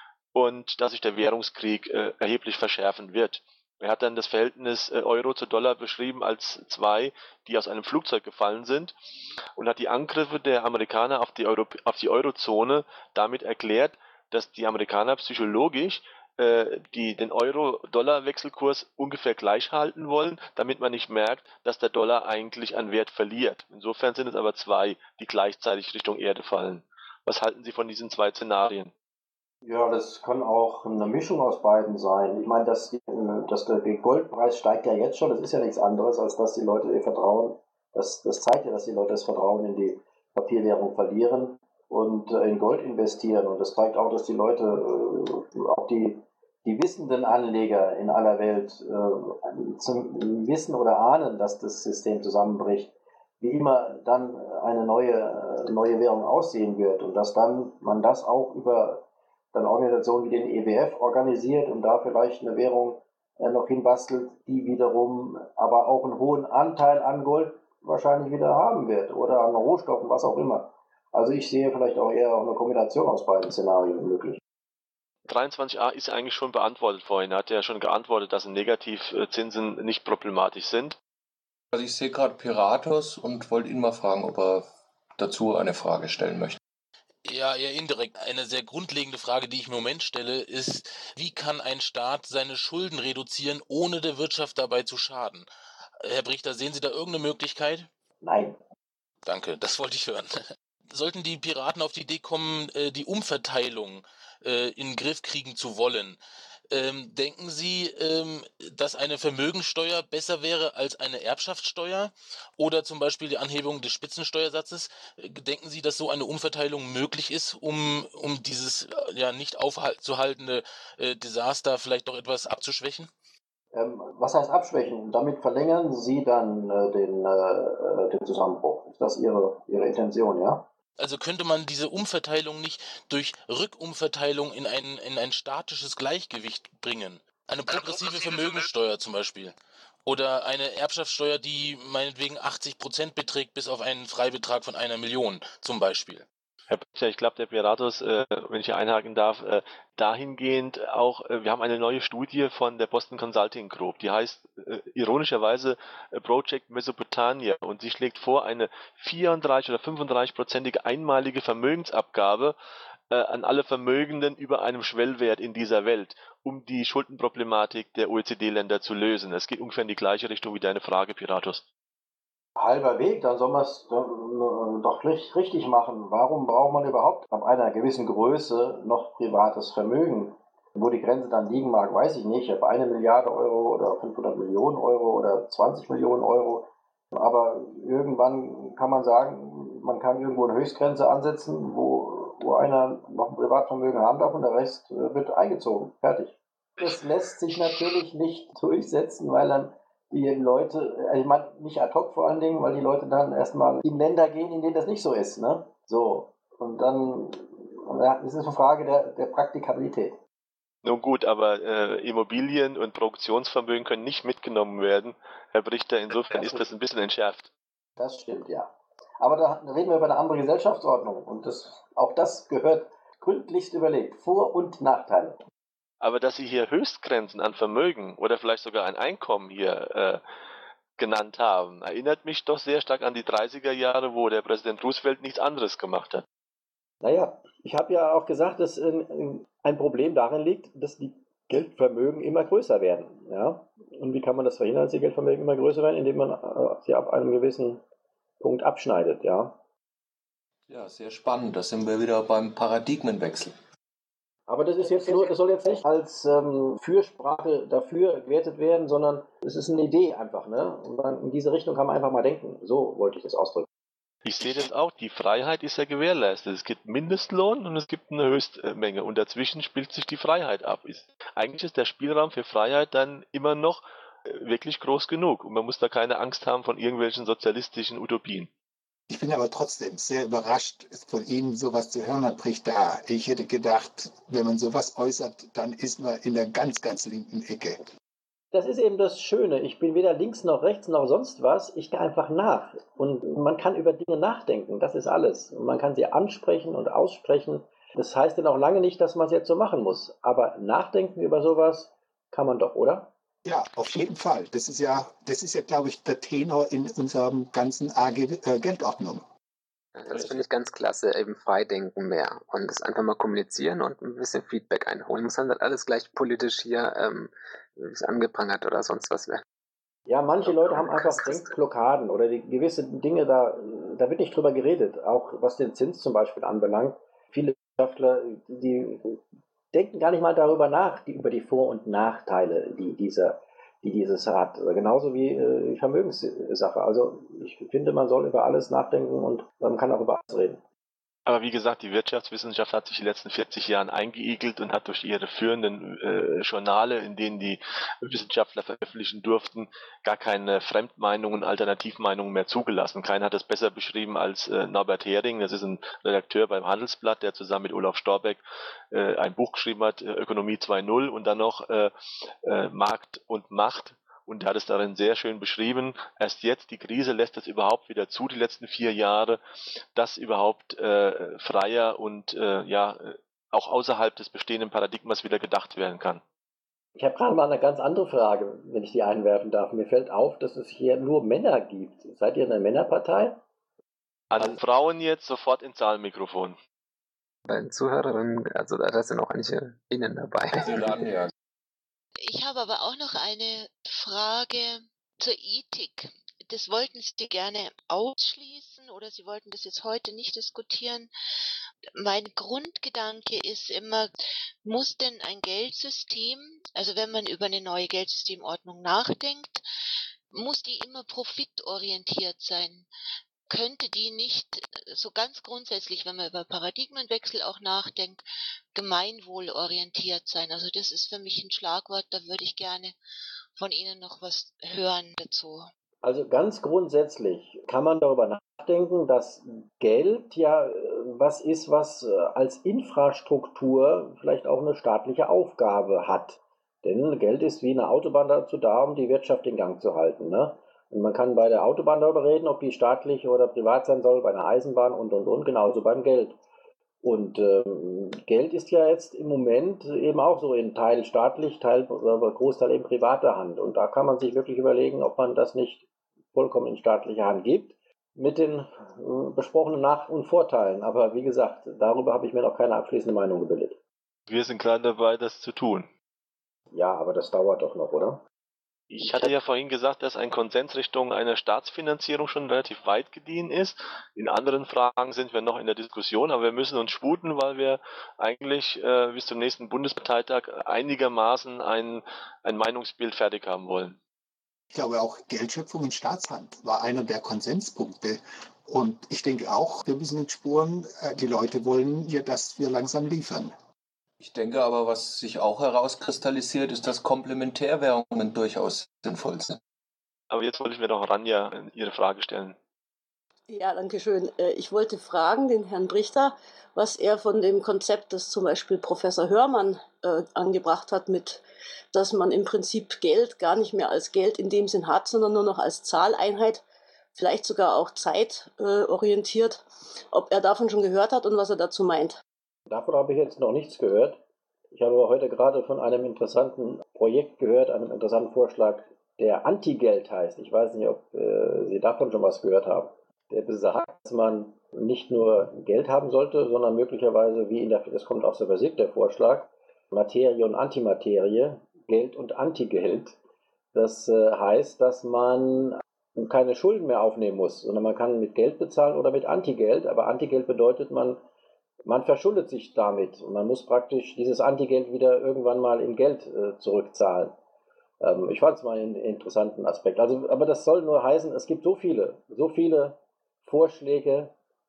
Speaker 1: und dass sich der Währungskrieg äh, erheblich verschärfen wird. Er hat dann das Verhältnis äh, Euro zu Dollar beschrieben als zwei, die aus einem Flugzeug gefallen sind und hat die Angriffe der Amerikaner auf die, Euro auf die Eurozone damit erklärt, dass die Amerikaner psychologisch äh, die, den Euro-Dollar-Wechselkurs ungefähr gleich halten wollen, damit man nicht merkt, dass der Dollar eigentlich an Wert verliert. Insofern sind es aber zwei, die gleichzeitig Richtung Erde fallen. Was halten Sie von diesen zwei Szenarien?
Speaker 2: Ja, das kann auch eine Mischung aus beiden sein. Ich meine, dass, dass der Goldpreis steigt ja jetzt schon, das ist ja nichts anderes, als dass die Leute ihr Vertrauen, das, das zeigt ja, dass die Leute das Vertrauen in die Papierwährung verlieren und in Gold investieren. Und das zeigt auch, dass die Leute, auch die, die wissenden Anleger in aller Welt, zum wissen oder ahnen, dass das System zusammenbricht, wie immer dann eine neue, neue Währung aussehen wird und dass dann man das auch über dann Organisationen wie den E W F organisiert und da vielleicht eine Währung äh, noch hinbastelt, die wiederum aber auch einen hohen Anteil an Gold wahrscheinlich wieder haben wird oder an Rohstoffen, was auch immer. Also ich sehe vielleicht auch eher eine Kombination aus beiden Szenarien möglich.
Speaker 1: dreiundzwanzig a ist ja eigentlich schon beantwortet vorhin. Er hat ja schon geantwortet, dass Negativzinsen nicht problematisch sind.
Speaker 3: Also ich sehe gerade Piratos und wollte ihn mal fragen, ob er dazu eine Frage stellen möchte.
Speaker 12: Ja, eher indirekt. Eine sehr grundlegende Frage, die ich im Moment stelle, ist, wie kann ein Staat seine Schulden reduzieren, ohne der Wirtschaft dabei zu schaden? Herr Brichter, sehen Sie da irgendeine Möglichkeit?
Speaker 2: Nein.
Speaker 12: Danke, das wollte ich hören. Sollten die Piraten auf die Idee kommen, die Umverteilung in den Griff kriegen zu wollen, ähm, denken Sie, ähm, dass eine Vermögensteuer besser wäre als eine Erbschaftssteuer oder zum Beispiel die Anhebung des Spitzensteuersatzes? Denken Sie, dass so eine Umverteilung möglich ist, um, um dieses ja nicht aufzuhaltende äh, Desaster vielleicht doch etwas abzuschwächen?
Speaker 2: Ähm, was heißt abschwächen? Damit verlängern Sie dann äh, den, äh, den Zusammenbruch. Ist das Ihre, Ihre Intention, ja?
Speaker 12: Also könnte man diese Umverteilung nicht durch Rückumverteilung in ein, in ein statisches Gleichgewicht bringen? Eine progressive Vermögensteuer zum Beispiel. Oder eine Erbschaftssteuer, die meinetwegen achtzig Prozent beträgt, bis auf einen Freibetrag von einer Million zum Beispiel.
Speaker 1: Herr Brichter, ich glaube, der Piratus, äh, wenn ich hier einhaken darf, äh, dahingehend auch, äh, wir haben eine neue Studie von der Boston Consulting Group, die heißt äh, ironischerweise äh, Project Mesopotamia und sie schlägt vor, eine vierunddreißig oder fünfunddreißig-prozentige einmalige Vermögensabgabe äh, an alle Vermögenden über einem Schwellwert in dieser Welt, um die Schuldenproblematik der O E C D-Länder zu lösen. Es geht ungefähr in die gleiche Richtung wie deine Frage, Piratus.
Speaker 2: Halber Weg, dann soll man es doch richtig machen. Warum braucht man überhaupt ab einer gewissen Größe noch privates Vermögen? Wo die Grenze dann liegen mag, weiß ich nicht. Ab eine Milliarde Euro oder fünfhundert Millionen Euro oder zwanzig Millionen Euro. Aber irgendwann kann man sagen, man kann irgendwo eine Höchstgrenze ansetzen, wo, wo einer noch ein Privatvermögen haben darf und der Rest wird eingezogen. Fertig. Das lässt sich natürlich nicht durchsetzen, weil dann die Leute, also ich meine nicht ad hoc vor allen Dingen, weil die Leute dann erstmal in Länder gehen, in denen das nicht so ist, ne? So. Und dann, ja, das ist eine Frage der, der Praktikabilität.
Speaker 1: Nun gut, aber äh, Immobilien und Produktionsvermögen können nicht mitgenommen werden, Herr Brichter, insofern ist das ein bisschen entschärft.
Speaker 2: Das stimmt, ja. Aber da reden wir über eine andere Gesellschaftsordnung und das, auch das gehört gründlichst überlegt. Vor- und Nachteile.
Speaker 1: Aber dass Sie hier Höchstgrenzen an Vermögen oder vielleicht sogar ein Einkommen hier äh, genannt haben, erinnert mich doch sehr stark an die dreißiger Jahre, wo der Präsident Roosevelt nichts anderes gemacht hat.
Speaker 2: Naja, ich habe ja auch gesagt, dass äh, ein Problem darin liegt, dass die Geldvermögen immer größer werden. Ja? Und wie kann man das verhindern, dass die Geldvermögen immer größer werden? Indem man äh, sie ab einem gewissen Punkt abschneidet. Ja,
Speaker 3: ja, sehr spannend. Da sind wir wieder beim Paradigmenwechsel.
Speaker 2: Aber das ist jetzt nur, das soll jetzt nicht als ähm, Fürsprache dafür gewertet werden, sondern es ist eine Idee einfach, ne? Und dann in diese Richtung kann man einfach mal denken. So wollte ich das ausdrücken.
Speaker 1: Ich sehe das auch, die Freiheit ist ja gewährleistet. Es gibt Mindestlohn und es gibt eine Höchstmenge und dazwischen spielt sich die Freiheit ab. Ist, eigentlich ist der Spielraum für Freiheit dann immer noch äh, wirklich groß genug und man muss da keine Angst haben von irgendwelchen sozialistischen Utopien.
Speaker 4: Ich bin aber trotzdem sehr überrascht, von Ihnen sowas zu hören, Herr Brichter. Ich hätte gedacht, wenn man sowas äußert, dann ist man in der ganz, ganz linken Ecke.
Speaker 2: Das ist eben das Schöne. Ich bin weder links noch rechts noch sonst was. Ich gehe einfach nach. Und man kann über Dinge nachdenken. Das ist alles. Und man kann sie ansprechen und aussprechen. Das heißt dann auch lange nicht, dass man es jetzt so machen muss. Aber nachdenken über sowas kann man doch, oder?
Speaker 4: Ja, auf jeden Fall. Das ist ja, das ist ja, glaube ich, der Tenor in unserem ganzen A G äh, Geldordnung.
Speaker 5: Das finde ich ganz klasse, eben Freidenken mehr und das einfach mal kommunizieren und ein bisschen Feedback einholen. Muss dann nicht alles gleich politisch hier ähm, angeprangert oder sonst was werden.
Speaker 2: Ja, manche Leute haben einfach Denkblockaden oder die gewisse Dinge, da, da wird nicht drüber geredet, auch was den Zins zum Beispiel anbelangt. Viele Wissenschaftler, die denken gar nicht mal darüber nach, die, über die Vor- und Nachteile, die, dieser, die dieses hat. Genauso wie äh, die Vermögenssache. Also ich finde, man soll über alles nachdenken und man kann auch über alles reden.
Speaker 1: Aber wie gesagt, die Wirtschaftswissenschaft hat sich die letzten vierzig Jahren eingeigelt und hat durch ihre führenden äh, Journale, in denen die Wissenschaftler veröffentlichen durften, gar keine Fremdmeinungen, Alternativmeinungen mehr zugelassen. Keiner hat das besser beschrieben als äh, Norbert Hering. Das ist ein Redakteur beim Handelsblatt, der zusammen mit Olaf Storbeck äh, ein Buch geschrieben hat, äh, Ökonomie zwei Punkt null und dann noch äh, äh, Markt und Macht. und er hat es darin sehr schön beschrieben. Erst jetzt, die Krise lässt es überhaupt wieder zu, die letzten vier Jahre, dass überhaupt äh, freier und äh, ja auch außerhalb des bestehenden Paradigmas wieder gedacht werden kann.
Speaker 2: Ich habe gerade mal eine ganz andere Frage, wenn ich die einwerfen darf. Mir fällt auf, dass es hier nur Männer gibt. Seid ihr eine Männerpartei?
Speaker 1: An Frauen jetzt sofort ins Saalmikrofon.
Speaker 5: Bei den Zuhörerinnen, also da sind auch einige Innen dabei.
Speaker 13: Ich habe aber auch noch eine Frage zur Ethik. Das wollten Sie gerne ausschließen oder Sie wollten das jetzt heute nicht diskutieren. Mein Grundgedanke ist immer, muss denn ein Geldsystem, also wenn man über eine neue Geldsystemordnung nachdenkt, muss die immer profitorientiert sein? Könnte die nicht so ganz grundsätzlich, wenn man über Paradigmenwechsel auch nachdenkt, gemeinwohlorientiert sein? Also das ist für mich ein Schlagwort, da würde ich gerne von Ihnen noch was hören dazu.
Speaker 2: Also ganz grundsätzlich kann man darüber nachdenken, dass Geld ja was ist, was als Infrastruktur vielleicht auch eine staatliche Aufgabe hat. Denn Geld ist wie eine Autobahn dazu da, um die Wirtschaft in Gang zu halten, ne? Und man kann bei der Autobahn darüber reden, ob die staatlich oder privat sein soll, bei einer Eisenbahn und, und, und, genauso beim Geld. Und ähm, Geld ist ja jetzt im Moment eben auch so in Teil staatlich, Teil, äh, Großteil in privater Hand. Und da kann man sich wirklich überlegen, ob man das nicht vollkommen in staatliche Hand gibt, mit den äh, besprochenen Nach- und Vorteilen. Aber wie gesagt, darüber habe ich mir noch keine abschließende Meinung gebildet.
Speaker 1: Wir sind gerade dabei, das zu tun.
Speaker 2: Ja, aber das dauert doch noch, oder?
Speaker 1: Ich hatte ja vorhin gesagt, dass ein Konsens Richtung einer Staatsfinanzierung schon relativ weit gediehen ist. In anderen Fragen sind wir noch in der Diskussion, aber wir müssen uns sputen, weil wir eigentlich äh, bis zum nächsten Bundesparteitag einigermaßen ein, ein Meinungsbild fertig haben wollen.
Speaker 4: Ich glaube auch, Geldschöpfung in Staatshand war einer der Konsenspunkte. Und ich denke auch, wir müssen uns spuren, die Leute wollen ja, dass wir langsam liefern.
Speaker 3: Ich denke aber, was sich auch herauskristallisiert, ist, dass Komplementärwährungen durchaus sinnvoll sind.
Speaker 1: Aber jetzt wollte ich mir doch Ranja Ihre Frage stellen.
Speaker 14: Ja, danke schön. Ich wollte fragen den Herrn Brichter, was er von dem Konzept, das zum Beispiel Professor Hörmann äh, angebracht hat, mit, dass man im Prinzip Geld gar nicht mehr als Geld in dem Sinn hat, sondern nur noch als Zahleinheit, vielleicht sogar auch zeitorientiert, äh, ob er davon schon gehört hat und was er dazu meint.
Speaker 2: Davon habe ich jetzt noch nichts gehört. Ich habe heute gerade von einem interessanten Projekt gehört, einem interessanten Vorschlag, der Antigeld heißt. Ich weiß nicht, ob äh, Sie davon schon was gehört haben. Der besagt, dass man nicht nur Geld haben sollte, sondern möglicherweise, wie in der, das kommt aus der Physik, der Vorschlag, Materie und Antimaterie, Geld und Antigeld. Das äh, heißt, dass man keine Schulden mehr aufnehmen muss, sondern man kann mit Geld bezahlen oder mit Antigeld. Aber Antigeld bedeutet, man Man verschuldet sich damit und man muss praktisch dieses Antigeld wieder irgendwann mal in Geld äh, zurückzahlen. Ähm, ich fand es mal einen interessanten Aspekt. Also, aber das soll nur heißen, es gibt so viele, so viele Vorschläge,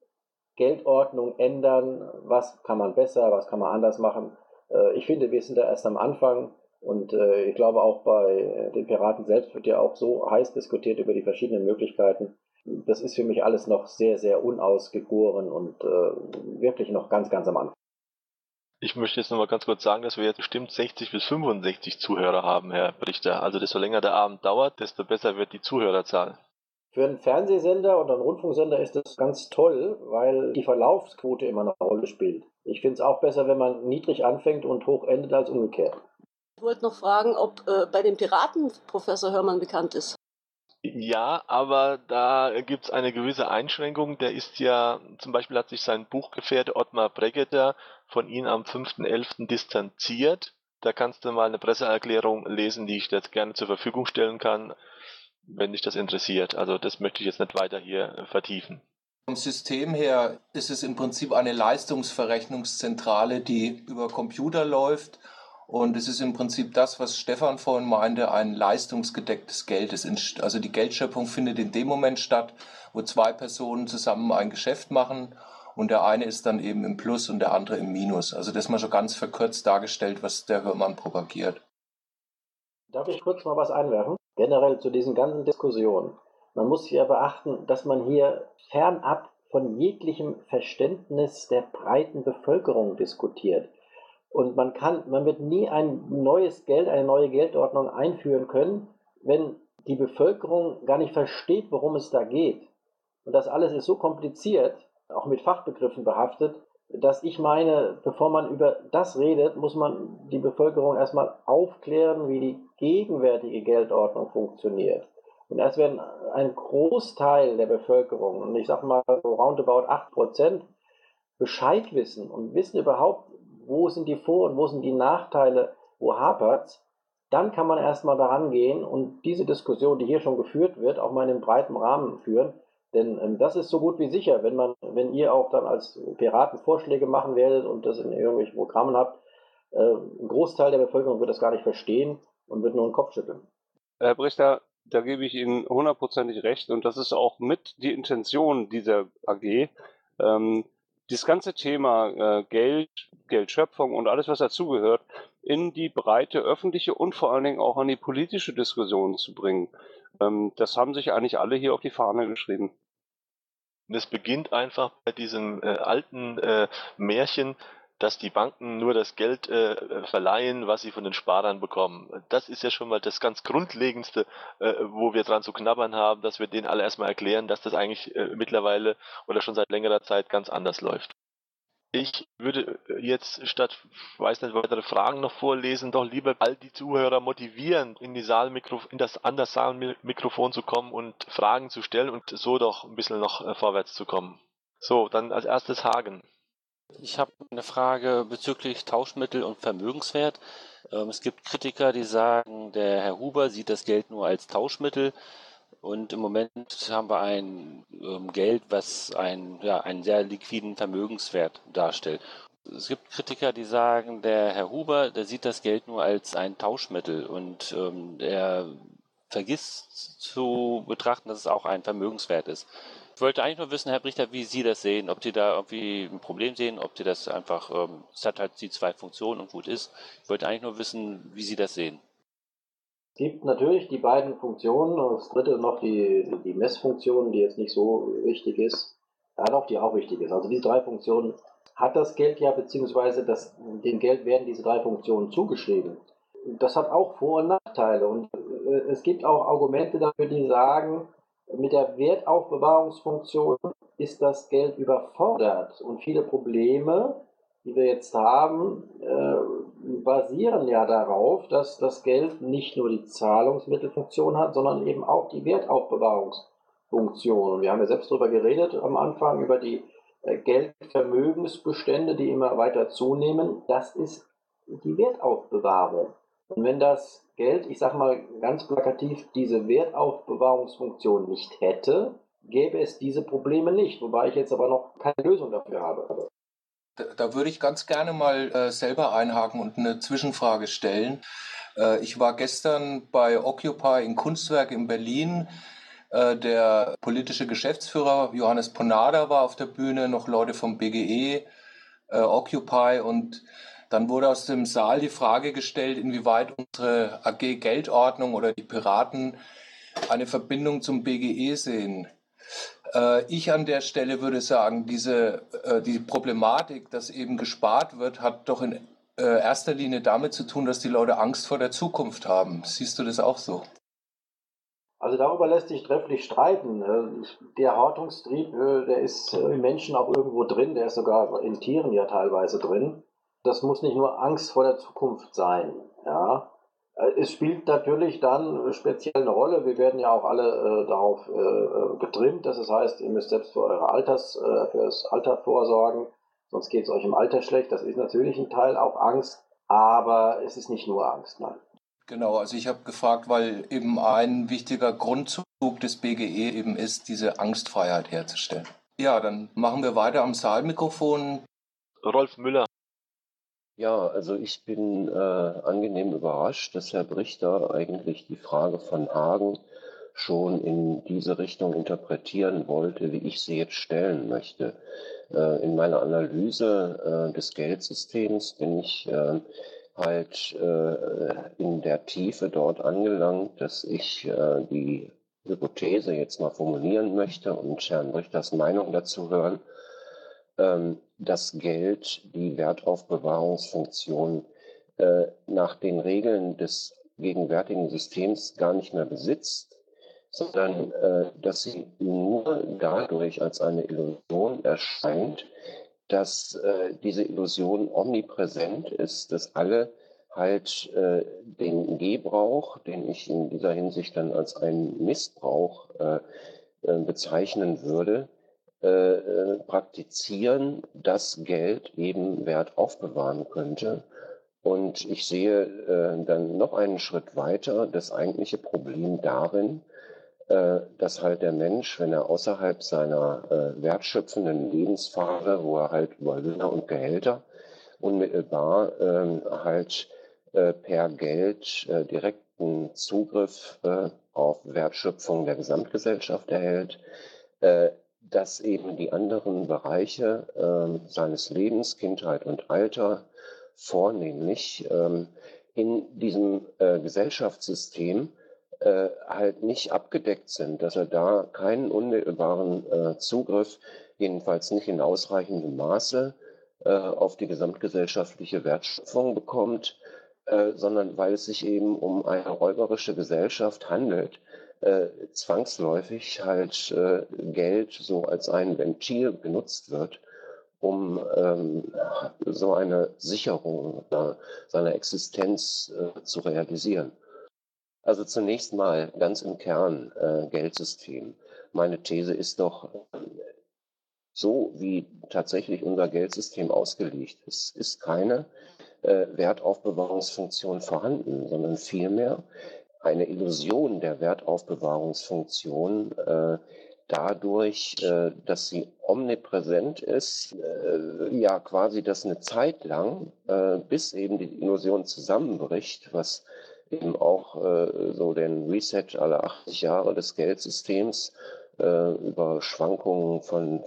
Speaker 2: Geldordnung ändern, was kann man besser, was kann man anders machen. Äh, ich finde, wir sind da erst am Anfang und äh, ich glaube auch bei den Piraten selbst wird ja auch so heiß diskutiert über die verschiedenen Möglichkeiten. Das ist für mich alles noch sehr, sehr unausgegoren und äh, wirklich noch ganz, ganz am Anfang.
Speaker 1: Ich möchte jetzt nochmal ganz kurz sagen, dass wir jetzt bestimmt sechzig bis fünfundsechzig Zuhörer haben, Herr Brichter. Also desto länger der Abend dauert, desto besser wird die Zuhörerzahl.
Speaker 2: Für einen Fernsehsender oder einen Rundfunksender ist das ganz toll, weil die Verlaufsquote immer eine Rolle spielt. Ich finde es auch besser, wenn man niedrig anfängt und hoch endet, als umgekehrt.
Speaker 14: Ich wollte noch fragen, ob äh, bei den Piraten Professor Hörmann bekannt ist.
Speaker 1: Ja, aber da gibt es eine gewisse Einschränkung. Der ist ja, zum Beispiel hat sich sein Buchgefährte Ottmar Breggeter von ihm am fünften elften distanziert. Da kannst du mal eine Presseerklärung lesen, die ich dir jetzt gerne zur Verfügung stellen kann, wenn dich das interessiert. Also das möchte ich jetzt nicht weiter hier vertiefen.
Speaker 3: Vom System her ist es im Prinzip eine Leistungsverrechnungszentrale, die über Computer läuft. Und es ist im Prinzip das, was Stefan vorhin meinte, ein leistungsgedecktes Geld. Also die Geldschöpfung findet in dem Moment statt, wo zwei Personen zusammen ein Geschäft machen und der eine ist dann eben im Plus und der andere im Minus. Also das ist mal schon ganz verkürzt dargestellt, was der Hörmann propagiert.
Speaker 2: Darf ich kurz mal was einwerfen? Generell zu diesen ganzen Diskussionen. Man muss hier beachten, dass man hier fernab von jeglichem Verständnis der breiten Bevölkerung diskutiert. Und man kann, man wird nie ein neues Geld, eine neue Geldordnung einführen können, wenn die Bevölkerung gar nicht versteht, worum es da geht. Und das alles ist so kompliziert, auch mit Fachbegriffen behaftet, dass ich meine, bevor man über das redet, muss man die Bevölkerung erstmal aufklären, wie die gegenwärtige Geldordnung funktioniert. Und erst wenn ein Großteil der Bevölkerung, und ich sage mal so roundabout acht Prozent, Bescheid wissen und wissen überhaupt, wo sind die Vor- und wo sind die Nachteile, wo hapert's, dann kann man erstmal daran gehen und diese Diskussion, die hier schon geführt wird, auch mal in einem breiten Rahmen führen. Denn ähm, das ist so gut wie sicher, wenn man, wenn ihr auch dann als Piraten Vorschläge machen werdet und das in irgendwelchen Programmen habt, äh, ein Großteil der Bevölkerung wird das gar nicht verstehen und wird nur den Kopf schütteln.
Speaker 9: Herr Brichter, da gebe ich Ihnen hundertprozentig recht und das ist auch mit die Intention dieser A G. Ähm, dieses ganze Thema äh, Geld, Geldschöpfung und alles, was dazugehört, in die breite öffentliche und vor allen Dingen auch an die politische Diskussion zu bringen. Ähm, das haben sich eigentlich alle hier auf die Fahne geschrieben.
Speaker 1: Und es beginnt einfach bei diesem äh, alten äh, Märchen, dass die Banken nur das Geld äh, verleihen, was sie von den Sparern bekommen. Das ist ja schon mal das ganz Grundlegendste, äh, wo wir dran zu knabbern haben, dass wir denen alle erstmal erklären, dass das eigentlich äh, mittlerweile oder schon seit längerer Zeit ganz anders läuft. Ich würde jetzt statt, weiß nicht, weitere Fragen noch vorlesen, doch lieber all die Zuhörer motivieren, in die Saalmikro, in das, an das Saalmikrofon zu kommen und Fragen zu stellen und so doch ein bisschen noch äh, vorwärts zu kommen. So, dann als erstes Hagen.
Speaker 15: Ich habe eine Frage bezüglich Tauschmittel und Vermögenswert. Ähm, es gibt Kritiker, die sagen, der Herr Huber sieht das Geld nur als Tauschmittel. Und im Moment haben wir ein ähm, Geld, was ein, ja, einen sehr liquiden Vermögenswert darstellt. Es gibt Kritiker, die sagen, der Herr Huber, der sieht das Geld nur als ein Tauschmittel und ähm, er vergisst zu betrachten, dass es auch ein Vermögenswert ist. Ich wollte eigentlich nur wissen, Herr Brichter, wie Sie das sehen, ob Sie da irgendwie ein Problem sehen, ob Sie das einfach, ähm, es hat halt die zwei Funktionen und gut ist. Ich wollte eigentlich nur wissen, wie Sie das sehen.
Speaker 2: Es gibt natürlich die beiden Funktionen und das dritte noch die, die Messfunktion, die jetzt nicht so wichtig ist. Ja, doch, die auch wichtig ist. Also diese drei Funktionen hat das Geld ja, beziehungsweise das, dem Geld werden diese drei Funktionen zugeschrieben. Das hat auch Vor- und Nachteile und äh, es gibt auch Argumente dafür, die sagen, mit der Wertaufbewahrungsfunktion ist das Geld überfordert und viele Probleme, die wir jetzt haben, äh, basieren ja darauf, dass das Geld nicht nur die Zahlungsmittelfunktion hat, sondern eben auch die Wertaufbewahrungsfunktion. Und wir haben ja selbst darüber geredet am Anfang, über die äh, Geldvermögensbestände, die immer weiter zunehmen. Das ist die Wertaufbewahrung. Und wenn das Geld, ich sage mal ganz plakativ, diese Wertaufbewahrungsfunktion nicht hätte, gäbe es diese Probleme nicht, wobei ich jetzt aber noch keine Lösung dafür habe.
Speaker 3: Da, da würde ich ganz gerne mal äh, selber einhaken und eine Zwischenfrage stellen. Äh, ich war gestern bei Occupy in Kunstwerk in Berlin. Äh, der politische Geschäftsführer Johannes Ponada war auf der Bühne, noch Leute vom B G E, äh, Occupy, und dann wurde aus dem Saal die Frage gestellt, inwieweit unsere A G Geldordnung oder die Piraten eine Verbindung zum B G E sehen. Äh, ich an der Stelle würde sagen, diese äh, die Problematik, dass eben gespart wird, hat doch in äh, erster Linie damit zu tun, dass die Leute Angst vor der Zukunft haben. Siehst du das auch so?
Speaker 2: Also darüber lässt sich trefflich streiten. Der Hortungstrieb, der ist im Menschen auch irgendwo drin, der ist sogar in Tieren ja teilweise drin. Das muss nicht nur Angst vor der Zukunft sein. Ja. Es spielt natürlich dann speziell eine Rolle. Wir werden ja auch alle äh, darauf äh, getrimmt. Das heißt, ihr müsst selbst für eure Alters, äh, für das Alter vorsorgen, sonst geht es euch im Alter schlecht. Das ist natürlich ein Teil auch Angst, aber es ist nicht nur Angst, nein.
Speaker 3: Genau, also ich habe gefragt, weil eben ein wichtiger Grundzug des B G E eben ist, diese Angstfreiheit herzustellen. Ja, dann machen wir weiter am Saalmikrofon.
Speaker 1: Rolf Müller.
Speaker 16: Ja, also ich bin äh, angenehm überrascht, dass Herr Brichter eigentlich die Frage von Hagen schon in diese Richtung interpretieren wollte, wie ich sie jetzt stellen möchte. Äh, in meiner Analyse äh, des Geldsystems bin ich äh, halt äh, in der Tiefe dort angelangt, dass ich äh, die Hypothese jetzt mal formulieren möchte und Herrn Brichters Meinung dazu hören, ähm, dass Geld die Wertaufbewahrungsfunktion äh, nach den Regeln des gegenwärtigen Systems gar nicht mehr besitzt, sondern äh, dass sie nur dadurch als eine Illusion erscheint, dass äh, diese Illusion omnipräsent ist, dass alle halt äh, den Gebrauch, den ich in dieser Hinsicht dann als einen Missbrauch äh, äh, bezeichnen würde, äh, äh, praktizieren, dass Geld eben Wert aufbewahren könnte. Und ich sehe äh, dann noch einen Schritt weiter, das eigentliche Problem darin, äh, dass halt der Mensch, wenn er außerhalb seiner äh, wertschöpfenden Lebensphase, wo er halt über Löhne und Gehälter unmittelbar äh, halt äh, per Geld äh, direkten Zugriff äh, auf Wertschöpfung der Gesamtgesellschaft erhält, äh, dass eben die anderen Bereiche äh, seines Lebens, Kindheit und Alter, vornehmlich ähm, in diesem äh, Gesellschaftssystem äh, halt nicht abgedeckt sind, dass er da keinen unmittelbaren äh, Zugriff, jedenfalls nicht in ausreichendem Maße, äh, auf die gesamtgesellschaftliche Wertschöpfung bekommt, äh, sondern weil es sich eben um eine räuberische Gesellschaft handelt, äh, zwangsläufig halt äh, Geld so als ein Ventil genutzt wird, um ähm, so eine Sicherung äh, seiner Existenz äh, zu realisieren. Also zunächst mal ganz im Kern äh, Geldsystem. Meine These ist doch, äh, so wie tatsächlich unser Geldsystem ausgelegt ist, ist keine äh, Wertaufbewahrungsfunktion vorhanden, sondern vielmehr eine Illusion der Wertaufbewahrungsfunktion äh, dadurch, äh, dass sie omnipräsent ist, äh, ja quasi das eine Zeit lang, äh, bis eben die Illusion zusammenbricht, was eben auch äh, so den Reset alle achtzig Jahre des Geldsystems äh, über Schwankungen von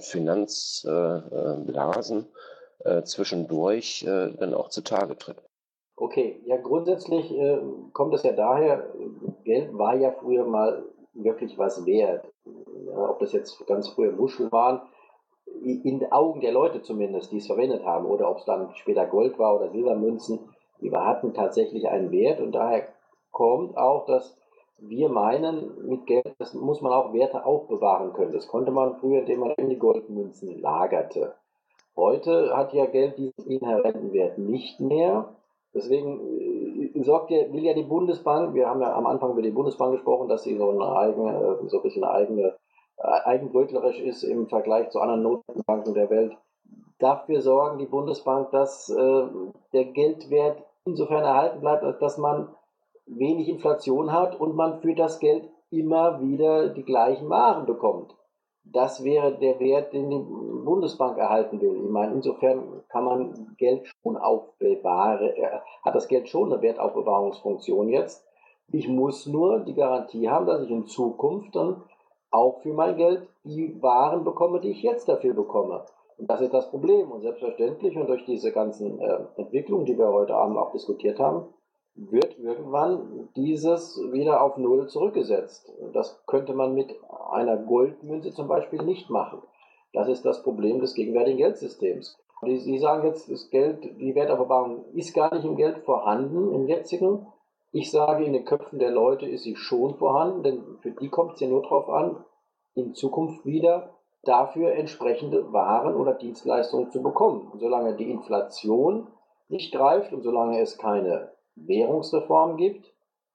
Speaker 16: Finanzblasen äh, äh, zwischendurch äh, dann auch zutage tritt.
Speaker 2: Okay, ja grundsätzlich äh, kommt es ja daher, Geld war ja früher mal wirklich was wert. Ja, ob das jetzt ganz früher Muscheln waren, in den Augen der Leute zumindest, die es verwendet haben, oder ob es dann später Gold war oder Silbermünzen, die hatten tatsächlich einen Wert und daher kommt auch, dass wir meinen, mit Geld, das muss man auch Werte aufbewahren können. Das konnte man früher, indem man in die Goldmünzen lagerte. Heute hat ja Geld diesen inhärenten Wert nicht mehr. Deswegen äh, sorgt ja, will ja die Bundesbank, wir haben ja am Anfang über die Bundesbank gesprochen, dass sie so eine eigene, so ein bisschen eigene, äh, eigenbrötlerisch ist im Vergleich zu anderen Notenbanken der Welt. Dafür sorgen die Bundesbank, dass äh, der Geldwert insofern erhalten bleibt, als dass man wenig Inflation hat und man für das Geld immer wieder die gleichen Waren bekommt. Das wäre der Wert, den die Bundesbank erhalten will. Ich meine, insofern kann man Geld schon aufbewahren, hat das Geld schon eine Wertaufbewahrungsfunktion jetzt. Ich muss nur die Garantie haben, dass ich in Zukunft dann auch für mein Geld die Waren bekomme, die ich jetzt dafür bekomme. Und das ist das Problem. Und selbstverständlich, und durch diese ganzen äh, Entwicklungen, die wir heute Abend auch diskutiert haben, wird irgendwann dieses wieder auf Null zurückgesetzt. Das könnte man mit einer Goldmünze zum Beispiel nicht machen. Das ist das Problem des gegenwärtigen Geldsystems. Die, Sie sagen jetzt, das Geld, die Wertaufbewahrung ist gar nicht im Geld vorhanden, im jetzigen. Ich sage, in den Köpfen der Leute ist sie schon vorhanden, denn für die kommt es ja nur darauf an, in Zukunft wieder dafür entsprechende Waren oder Dienstleistungen zu bekommen. Und solange die Inflation nicht greift und solange es keine Währungsreform gibt,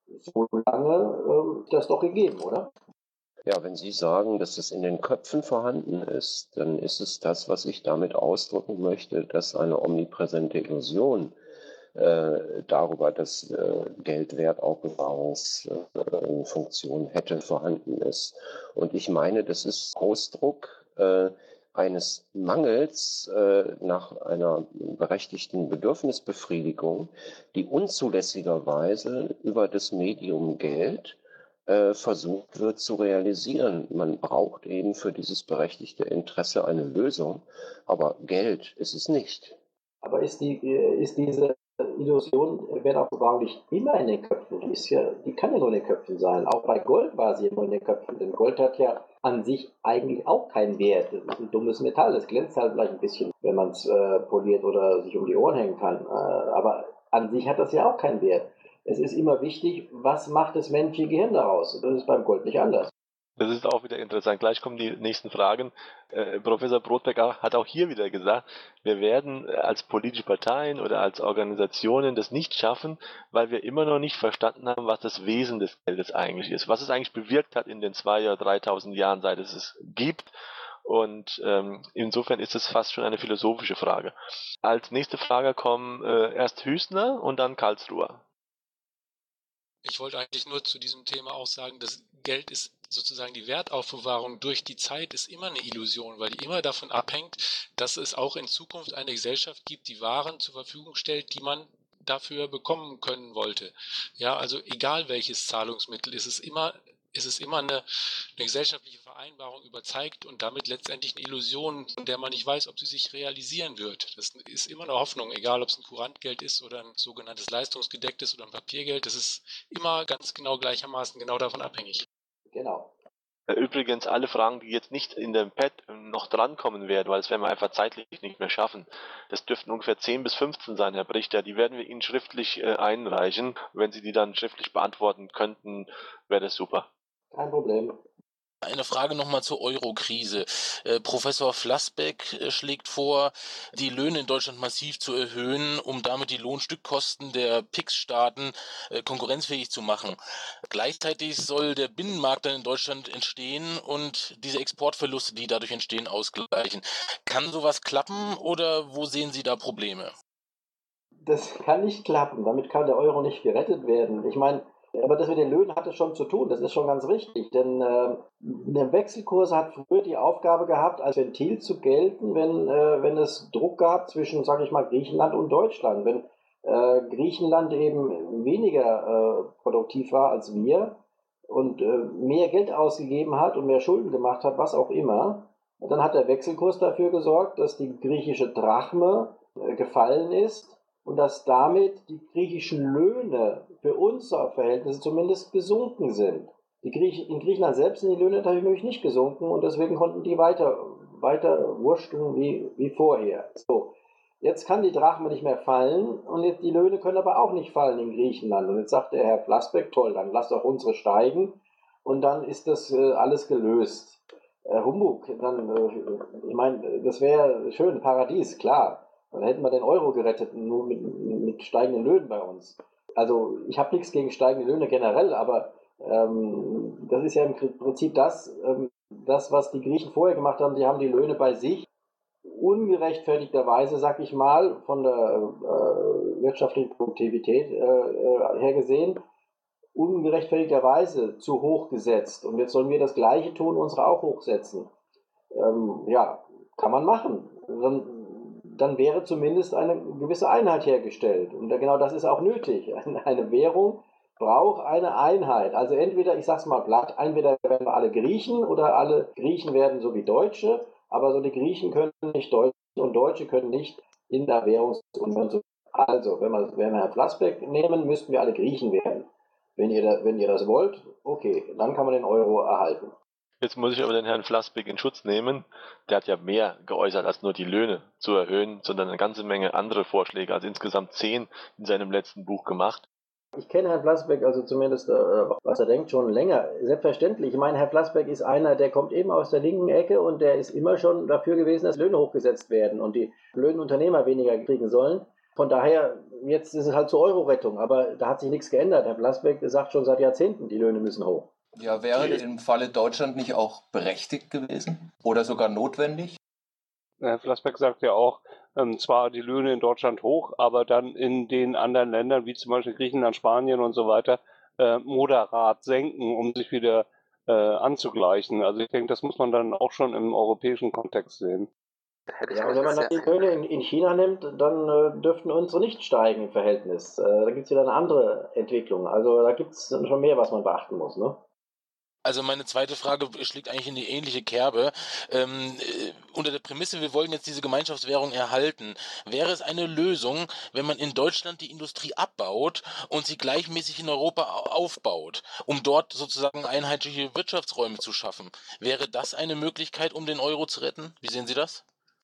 Speaker 2: solange äh, das doch gegeben, oder?
Speaker 16: Ja, wenn Sie sagen, dass es in den Köpfen vorhanden ist, dann ist es das, was ich damit ausdrücken möchte, dass eine omnipräsente Illusion äh, darüber, dass äh, Geld Wertaufbewahrungsfunktion äh, hätte, vorhanden ist. Und ich meine, das ist Ausdruck äh, eines Mangels äh, nach einer berechtigten Bedürfnisbefriedigung, die unzulässigerweise über das Medium Geld äh, versucht wird zu realisieren. Man braucht eben für dieses berechtigte Interesse eine Lösung, aber Geld ist es nicht.
Speaker 2: Aber ist, die, ist diese Illusion Wertaufbewahrung nicht immer in den Köpfen? Die, ist ja, die kann ja nur in den Köpfen sein. Auch bei Gold war sie immer in den Köpfen. Denn Gold hat ja an sich eigentlich auch keinen Wert. Das ist ein dummes Metall. Das glänzt halt vielleicht ein bisschen, wenn man es äh, poliert oder sich um die Ohren hängen kann. Äh, aber an sich hat das ja auch keinen Wert. Es ist immer wichtig, was macht das menschliche Gehirn daraus? Das ist beim Gold nicht anders.
Speaker 1: Das ist auch wieder interessant. Gleich kommen die nächsten Fragen. Äh, Professor Brodbecker hat auch hier wieder gesagt, wir werden als politische Parteien oder als Organisationen das nicht schaffen, weil wir immer noch nicht verstanden haben, was das Wesen des Geldes eigentlich ist. Was es eigentlich bewirkt hat in den zwei oder dreitausend Jahren, seit es es gibt. Und ähm, insofern ist es fast schon eine philosophische Frage. Als nächste Frage kommen äh, erst Hüßner und dann Karlsruher.
Speaker 17: Ich wollte eigentlich nur zu diesem Thema auch sagen, das Geld ist sozusagen die Wertaufbewahrung durch die Zeit ist immer eine Illusion, weil die immer davon abhängt, dass es auch in Zukunft eine Gesellschaft gibt, die Waren zur Verfügung stellt, die man dafür bekommen können wollte. Ja, also egal welches Zahlungsmittel, ist es immer, ist es immer eine, eine gesellschaftliche Vereinbarung über Zeit und damit letztendlich eine Illusion, von der man nicht weiß, ob sie sich realisieren wird. Das ist immer eine Hoffnung, egal ob es ein Kurantgeld ist oder ein sogenanntes leistungsgedecktes oder ein Papiergeld. Das ist immer ganz genau gleichermaßen genau davon abhängig.
Speaker 2: Genau.
Speaker 1: Übrigens, alle Fragen, die jetzt nicht in dem Pad noch drankommen werden, weil das werden wir einfach zeitlich nicht mehr schaffen, das dürften ungefähr zehn bis fünfzehn sein, Herr Brichter, die werden wir Ihnen schriftlich äh, einreichen. Wenn Sie die dann schriftlich beantworten könnten, wäre das super.
Speaker 2: Kein Problem.
Speaker 12: Eine Frage nochmal zur Euro-Krise. Äh, Professor Flassbeck äh, schlägt vor, die Löhne in Deutschland massiv zu erhöhen, um damit die Lohnstückkosten der P I C S-Staaten äh, konkurrenzfähig zu machen. Gleichzeitig soll der Binnenmarkt dann in Deutschland entstehen und diese Exportverluste, die dadurch entstehen, ausgleichen. Kann sowas klappen oder wo sehen Sie da Probleme?
Speaker 2: Das kann nicht klappen. Damit kann der Euro nicht gerettet werden. Ich meine, aber das mit den Löhnen hat es schon zu tun, das ist schon ganz richtig, denn äh, der Wechselkurs hat früher die Aufgabe gehabt, als Ventil zu gelten, wenn, äh, wenn es Druck gab zwischen, sage ich mal, Griechenland und Deutschland. Wenn äh, Griechenland eben weniger äh, produktiv war als wir und äh, mehr Geld ausgegeben hat und mehr Schulden gemacht hat, was auch immer, dann hat der Wechselkurs dafür gesorgt, dass die griechische Drachme äh, gefallen ist. Und dass damit die griechischen Löhne für unsere Verhältnisse zumindest gesunken sind. Die Griech in Griechenland selbst sind die Löhne natürlich nicht gesunken und deswegen konnten die weiter, weiter wurschteln wie, wie vorher. So, jetzt kann die Drachme nicht mehr fallen und jetzt die Löhne können aber auch nicht fallen in Griechenland. Und jetzt sagt der Herr Flassbeck, toll, dann lasst auch unsere steigen und dann ist das äh, alles gelöst. Äh, Humbug, dann, äh, ich meine, das wäre schön, Paradies, klar. Dann hätten wir den Euro gerettet, nur mit, mit steigenden Löhnen bei uns. Also ich habe nichts gegen steigende Löhne generell, aber ähm, das ist ja im Prinzip das, ähm, das, was die Griechen vorher gemacht haben. Die haben die Löhne bei sich ungerechtfertigterweise, sag ich mal, von der äh, wirtschaftlichen Produktivität äh, her gesehen, ungerechtfertigterweise zu hoch gesetzt. Und jetzt sollen wir das Gleiche tun, unsere auch hochsetzen. Ähm, ja, kann man machen. Dann, dann wäre zumindest eine gewisse Einheit hergestellt. Und genau das ist auch nötig. Eine Währung braucht eine Einheit. Also entweder, ich sag's mal platt, entweder werden wir alle Griechen oder alle Griechen werden so wie Deutsche, aber so die Griechen können nicht Deutsche und Deutsche können nicht in der Währungsunion. Also, wenn wir, wenn wir Herrn Flassbeck nehmen, müssten wir alle Griechen werden. Wenn ihr, da, wenn ihr das wollt, okay, dann kann man den Euro erhalten.
Speaker 1: Jetzt muss ich aber den Herrn Flassbeck in Schutz nehmen. Der hat ja mehr geäußert, als nur die Löhne zu erhöhen, sondern eine ganze Menge andere Vorschläge, also insgesamt zehn in seinem letzten Buch gemacht.
Speaker 2: Ich kenne Herrn Flassbeck, also zumindest, äh, was er denkt, schon länger. Selbstverständlich. Ich meine, Herr Flassbeck ist einer, der kommt eben aus der linken Ecke und der ist immer schon dafür gewesen, dass Löhne hochgesetzt werden und die blöden Unternehmer weniger kriegen sollen. Von daher, jetzt ist es halt zur Euro-Rettung, aber da hat sich nichts geändert. Herr Flassbeck sagt schon seit Jahrzehnten, die Löhne müssen hoch.
Speaker 3: Ja, wäre im Falle Deutschland nicht auch berechtigt gewesen oder sogar notwendig?
Speaker 9: Herr Flassbeck sagt ja auch, ähm, zwar die Löhne in Deutschland hoch, aber dann in den anderen Ländern, wie zum Beispiel Griechenland, Spanien und so weiter, äh, moderat senken, um sich wieder äh, anzugleichen. Also ich denke, das muss man dann auch schon im europäischen Kontext sehen.
Speaker 2: Ja, und wenn man dann die Löhne in, in China nimmt, dann äh, dürften unsere nicht steigen im Verhältnis. Äh, da gibt es wieder eine andere Entwicklung. Also da gibt es schon mehr, was man beachten muss, ne?
Speaker 12: Also meine zweite Frage schlägt eigentlich in die ähnliche Kerbe. Ähm, äh, unter der Prämisse, wir wollen jetzt diese Gemeinschaftswährung erhalten. Wäre es eine Lösung, wenn man in Deutschland die Industrie abbaut und sie gleichmäßig in Europa aufbaut, um dort sozusagen einheitliche Wirtschaftsräume zu schaffen? Wäre das eine Möglichkeit, um den Euro zu retten? Wie sehen Sie das?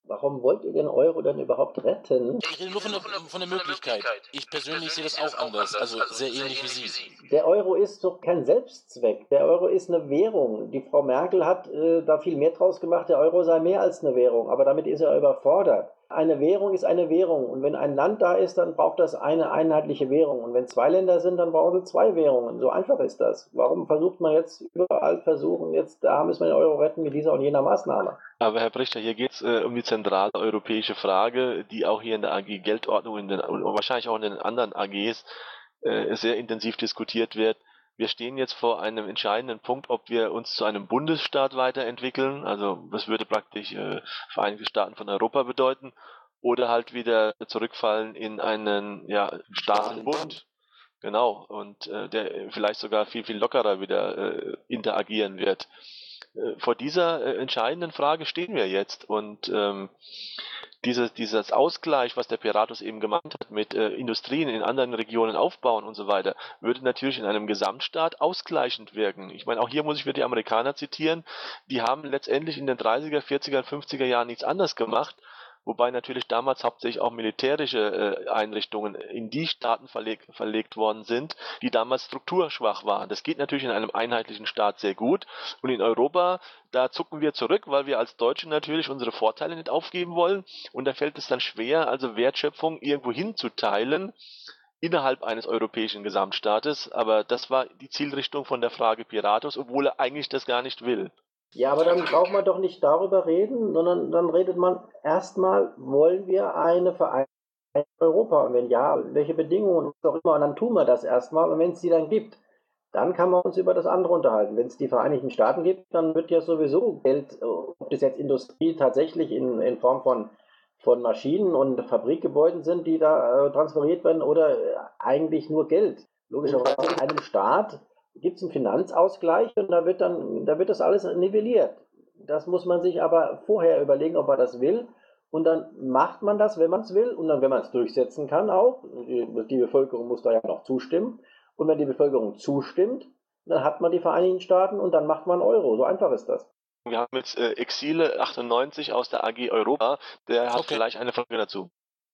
Speaker 2: Warum wollt ihr den Euro denn überhaupt retten?
Speaker 12: Ich rede nur von der, von der Möglichkeit. Ich persönlich sehe das auch anders, also sehr ähnlich wie Sie.
Speaker 2: Der Euro ist doch kein Selbstzweck. Der Euro ist eine Währung. Die Frau Merkel hat äh, da viel mehr draus gemacht, der Euro sei mehr als eine Währung, aber damit ist er überfordert. Eine Währung ist eine Währung und wenn ein Land da ist, dann braucht das eine einheitliche Währung und wenn zwei Länder sind, dann brauchen sie zwei Währungen. So einfach ist das. Warum versucht man jetzt überall versuchen, jetzt da müssen wir den Euro retten mit dieser und jener Maßnahme?
Speaker 1: Aber Herr Brichter, hier geht es äh, um die zentrale europäische Frage, die auch hier in der A G Geldordnung in den, und wahrscheinlich auch in den anderen A Gs äh, sehr intensiv diskutiert wird. Wir stehen jetzt vor einem entscheidenden Punkt, ob wir uns zu einem Bundesstaat weiterentwickeln, also das würde praktisch äh, Vereinigte Staaten von Europa bedeuten, oder halt wieder zurückfallen in einen ja, Staatenbund. Genau, und äh, der vielleicht sogar viel, viel lockerer wieder äh, interagieren wird. Äh, vor dieser äh, entscheidenden Frage stehen wir jetzt und ähm, dieses, dieses Ausgleich, was der Piratus eben gemacht hat, mit äh, Industrien in anderen Regionen aufbauen und so weiter, würde natürlich in einem Gesamtstaat ausgleichend wirken. Ich meine, auch hier muss ich wieder die Amerikaner zitieren, die haben letztendlich in den dreißiger, vierziger, fünfziger Jahren nichts anderes gemacht, wobei natürlich damals hauptsächlich auch militärische äh, Einrichtungen in die Staaten verleg verlegt worden sind, die damals strukturschwach waren. Das geht natürlich in einem einheitlichen Staat sehr gut und in Europa, da zucken wir zurück, weil wir als Deutsche natürlich unsere Vorteile nicht aufgeben wollen und da fällt es dann schwer, also Wertschöpfung irgendwo hinzuteilen innerhalb eines europäischen Gesamtstaates, aber das war die Zielrichtung von der Frage Piratus, obwohl er eigentlich das gar nicht will.
Speaker 2: Ja, aber dann braucht man doch nicht darüber reden, sondern dann redet man erstmal, wollen wir eine Vereinigung Europa? Und wenn ja, welche Bedingungen, was auch immer, und dann tun wir das erstmal. Und wenn es die dann gibt, dann kann man uns über das andere unterhalten. Wenn es die Vereinigten Staaten gibt, dann wird ja sowieso Geld, ob das jetzt Industrie tatsächlich in, in Form von, von Maschinen und Fabrikgebäuden sind, die da äh, transferiert werden, oder äh, eigentlich nur Geld. Logischerweise in einem Staat gibt es einen Finanzausgleich und da wird dann, da wird das alles nivelliert. Das muss man sich aber vorher überlegen, ob man das will. Und dann macht man das, wenn man es will. Und dann, wenn man es durchsetzen kann auch. Die, die Bevölkerung muss da ja noch zustimmen. Und wenn die Bevölkerung zustimmt, dann hat man die Vereinigten Staaten und dann macht man Euro. So einfach ist das.
Speaker 1: Wir haben jetzt äh, Exile achtundneunzig aus der A G Europa. Der hat okay. vielleicht eine Frage dazu.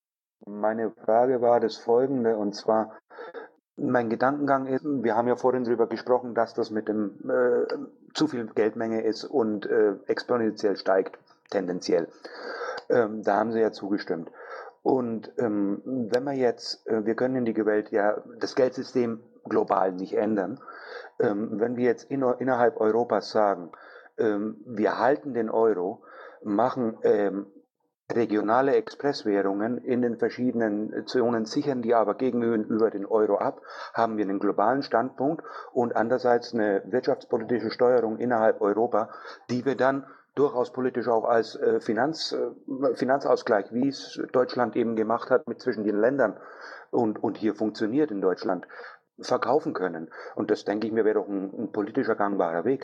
Speaker 18: Meine Frage war das folgende, und zwar, mein Gedankengang ist, wir haben ja vorhin darüber gesprochen, dass das mit dem äh, zu viel Geldmenge ist und äh, exponentiell steigt, tendenziell. Ähm, da haben Sie ja zugestimmt. Und ähm, wenn wir jetzt, äh, wir können in die Welt ja das Geldsystem global nicht ändern, ähm, wenn wir jetzt in, innerhalb Europas sagen, ähm, wir halten den Euro, machen ähm, regionale Expresswährungen in den verschiedenen Zonen, sichern die aber gegenüber den Euro ab, haben wir einen globalen Standpunkt und andererseits eine wirtschaftspolitische Steuerung innerhalb Europa, die wir dann durchaus politisch auch als äh, Finanz, äh, Finanzausgleich, wie es Deutschland eben gemacht hat mit zwischen den Ländern und, und hier funktioniert in Deutschland, verkaufen können. Und das, denke ich mir, wäre doch ein, ein politischer gangbarer Weg.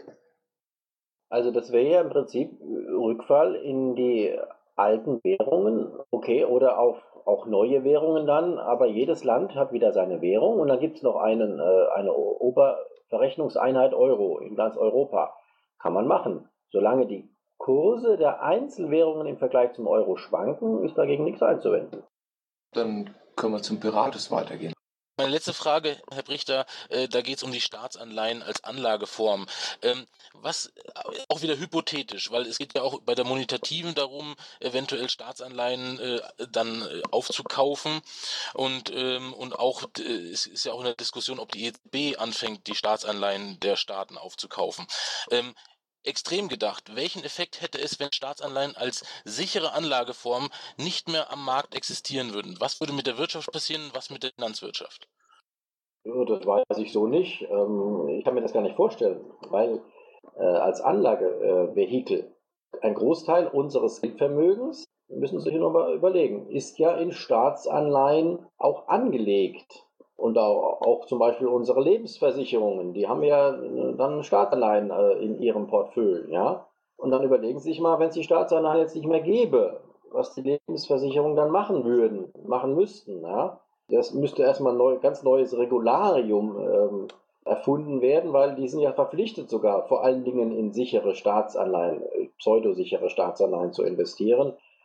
Speaker 2: Also das wäre ja im Prinzip Rückfall in die alten Währungen, okay, oder auf auch neue Währungen dann, aber jedes Land hat wieder seine Währung und dann gibt es noch einen, äh, eine Oberverrechnungseinheit Euro in ganz Europa. Kann man machen. Solange die Kurse der Einzelwährungen im Vergleich zum Euro schwanken, ist dagegen nichts einzuwenden.
Speaker 3: Dann können wir zum Piratus weitergehen.
Speaker 12: Meine letzte Frage, Herr Brichter, äh, da geht es um die Staatsanleihen als Anlageform. Ähm, was, auch wieder hypothetisch, weil es geht ja auch bei der Monetativen darum, eventuell Staatsanleihen äh, dann äh, aufzukaufen und, ähm, und auch, äh, es ist ja auch eine Diskussion, ob die E Z B anfängt, die Staatsanleihen der Staaten aufzukaufen. Ähm, Extrem gedacht, welchen Effekt hätte es, wenn Staatsanleihen als sichere Anlageform nicht mehr am Markt existieren würden? Was würde mit der Wirtschaft passieren, was mit der Finanzwirtschaft?
Speaker 2: Ja, das weiß ich so nicht. Ich kann mir das gar nicht vorstellen, weil äh, als Anlagevehikel ein Großteil unseres Geldvermögens, wir müssen uns hier nochmal überlegen, ist ja in Staatsanleihen auch angelegt. Und auch, auch zum Beispiel unsere Lebensversicherungen, die haben ja dann Staatsanleihen äh, in ihrem Portfolio, ja. Und dann überlegen Sie sich mal, wenn es die Staatsanleihen jetzt nicht mehr gäbe, was die Lebensversicherungen dann machen würden, machen müssten, ja. Das müsste erstmal ein neu, ganz neues Regularium ähm, erfunden werden, weil die sind ja verpflichtet sogar, vor allen Dingen in sichere Staatsanleihen, pseudosichere Staatsanleihen zu investieren.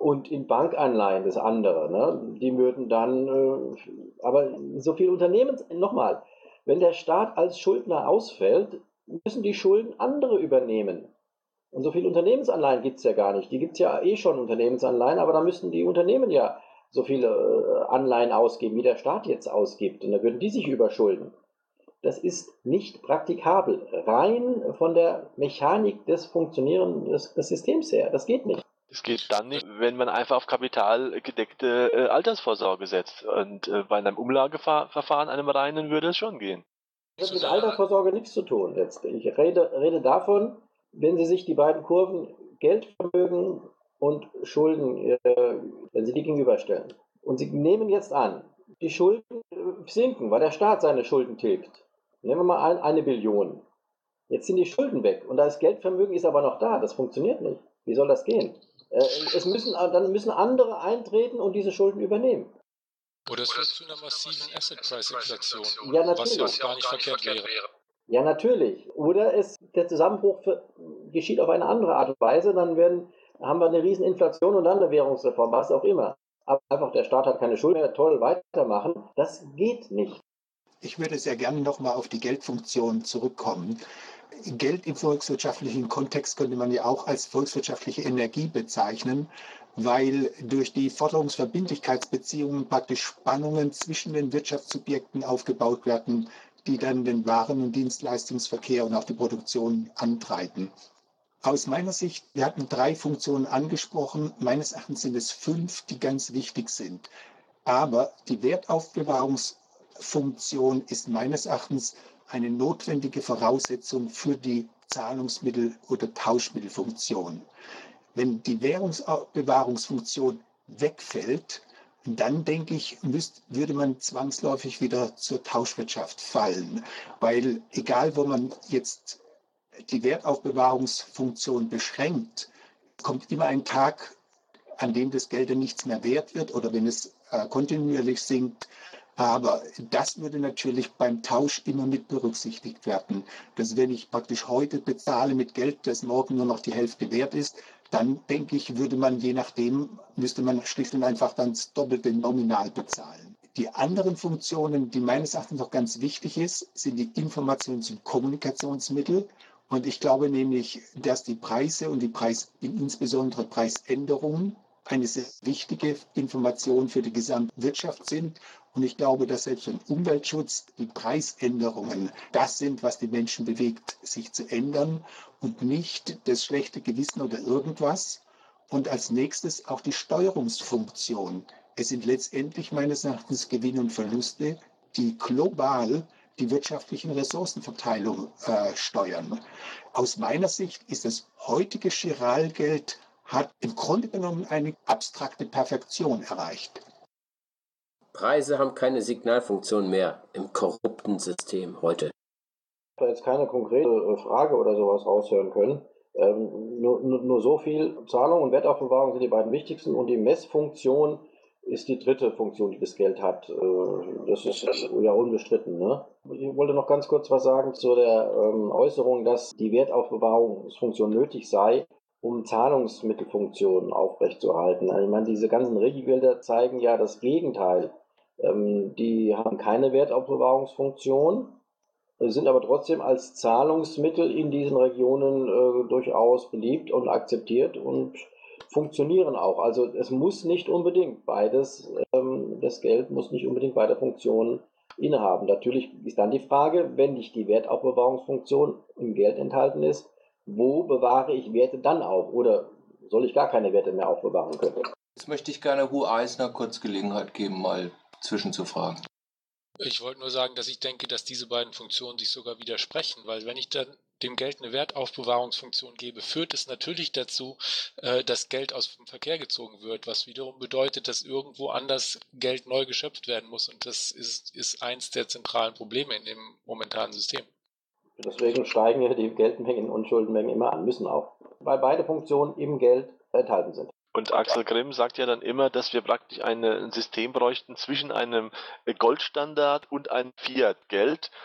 Speaker 2: Und in Bankanleihen das andere, ne? Die würden dann, äh, aber so viel Unternehmens, nochmal, wenn der Staat als Schuldner ausfällt, müssen die Schulden andere übernehmen. Und so viele Unternehmensanleihen gibt es ja gar nicht. Die gibt es ja eh schon, Unternehmensanleihen, aber da müssten die Unternehmen ja so viele äh, Anleihen ausgeben, wie der Staat jetzt ausgibt. Und dann würden die sich überschulden. Das ist nicht praktikabel, rein von der Mechanik des Funktionieren des, des Systems her. Das geht nicht.
Speaker 1: Es geht dann nicht, wenn man einfach auf kapitalgedeckte äh, Altersvorsorge setzt. Und äh, bei einem Umlageverfahren, einem reinen, würde es schon gehen.
Speaker 2: Das hat mit Altersvorsorge nichts zu tun jetzt. Ich rede, rede davon, wenn Sie sich die beiden Kurven Geldvermögen und Schulden, äh, wenn Sie die gegenüberstellen. Und Sie nehmen jetzt an, die Schulden sinken, weil der Staat seine Schulden tilgt. Nehmen wir mal ein, eine Billion. Jetzt sind die Schulden weg und das Geldvermögen ist aber noch da. Das funktioniert nicht. Wie soll das gehen? Äh, es müssen, dann müssen andere eintreten und diese Schulden übernehmen.
Speaker 17: Oder es führt zu einer massiven Asset-Price-Inflation,
Speaker 2: Ja,
Speaker 17: was ja auch gar nicht verkehrt wäre.
Speaker 2: Ja, natürlich. Oder es, der Zusammenbruch für, geschieht auf eine andere Art und Weise, dann werden, haben wir eine riesen Inflation und dann eine Währungsreform, was auch immer. Aber einfach der Staat hat keine Schulden mehr, toll, weitermachen, das geht nicht.
Speaker 4: Ich würde sehr gerne nochmal auf die Geldfunktion zurückkommen. Geld im volkswirtschaftlichen Kontext könnte man ja auch als volkswirtschaftliche Energie bezeichnen, weil durch die Forderungsverbindlichkeitsbeziehungen praktisch Spannungen zwischen den Wirtschaftssubjekten aufgebaut werden, die dann den Waren- und Dienstleistungsverkehr und auch die Produktion antreiben. Aus meiner Sicht, wir hatten drei Funktionen angesprochen, meines Erachtens sind es fünf, die ganz wichtig sind. Aber die Wertaufbewahrungsfunktion ist meines Erachtens eine notwendige Voraussetzung für die Zahlungsmittel- oder Tauschmittelfunktion. Wenn die Währungsaufbewahrungsfunktion wegfällt, dann denke ich, müsst, würde man zwangsläufig wieder zur Tauschwirtschaft fallen. Weil egal, wo man jetzt die Wertaufbewahrungsfunktion beschränkt, kommt immer ein Tag, an dem das Geld dann nichts mehr wert wird oder wenn es äh, kontinuierlich sinkt. Aber das würde natürlich beim Tausch immer mit berücksichtigt werden. Dass wenn ich praktisch heute bezahle mit Geld, das morgen nur noch die Hälfte wert ist, dann denke ich, würde man je nachdem, müsste man schlicht und einfach dann das Doppelte nominal bezahlen. Die anderen Funktionen, die meines Erachtens noch ganz wichtig ist, sind die Informations- und Kommunikationsmittel. Und ich glaube nämlich, dass die Preise und die Preis, insbesondere Preisänderungen eine sehr wichtige Information für die Gesamtwirtschaft sind. Und ich glaube, dass selbst im Umweltschutz die Preisänderungen das sind, was die Menschen bewegt, sich zu ändern und nicht das schlechte Gewissen oder irgendwas. Und als nächstes auch die Steuerungsfunktion. Es sind letztendlich meines Erachtens Gewinne und Verluste, die global die wirtschaftlichen Ressourcenverteilung äh, steuern. Aus meiner Sicht ist das heutige Chiralgeld hat im Grunde genommen eine abstrakte Perfektion erreicht.
Speaker 6: Preise haben keine Signalfunktion mehr im korrupten System heute.
Speaker 2: Ich habe jetzt keine konkrete Frage oder sowas raushören können. Ähm, nur, nur, nur so viel. Zahlung und Wertaufbewahrung sind die beiden wichtigsten und die Messfunktion ist die dritte Funktion, die das Geld hat. Das ist ja unbestritten. Ne? Ich wollte noch ganz kurz was sagen zu der ähm, Äußerung, dass die Wertaufbewahrungsfunktion nötig sei, um Zahlungsmittelfunktionen aufrechtzuerhalten. Also ich meine, diese ganzen Regelgelder zeigen ja das Gegenteil. Ähm, die haben keine Wertaufbewahrungsfunktion, sind aber trotzdem als Zahlungsmittel in diesen Regionen äh, durchaus beliebt und akzeptiert und funktionieren auch. Also es muss nicht unbedingt beides, ähm, das Geld muss nicht unbedingt beide Funktionen innehaben. Natürlich ist dann die Frage, wenn nicht die Wertaufbewahrungsfunktion im Geld enthalten ist, wo bewahre ich Werte dann auf? Oder soll ich gar keine Werte mehr aufbewahren können?
Speaker 3: Jetzt möchte ich gerne Hu Eisner kurz Gelegenheit geben, mal zwischenzufragen.
Speaker 17: Ich wollte nur sagen, dass ich denke, dass diese beiden Funktionen sich sogar widersprechen, weil wenn ich dann dem Geld eine Wertaufbewahrungsfunktion gebe, führt es natürlich dazu, dass Geld aus dem Verkehr gezogen wird, was wiederum bedeutet, dass irgendwo anders Geld neu geschöpft werden muss und das ist, ist eins der zentralen Probleme in dem momentanen System.
Speaker 2: Deswegen steigen ja die Geldmengen und Schuldenmengen immer an, müssen auch, weil beide Funktionen im Geld enthalten sind.
Speaker 1: Und Axel Grimm sagt ja dann immer, dass wir praktisch eine, ein System bräuchten zwischen einem Goldstandard und einem Fiat-Geld,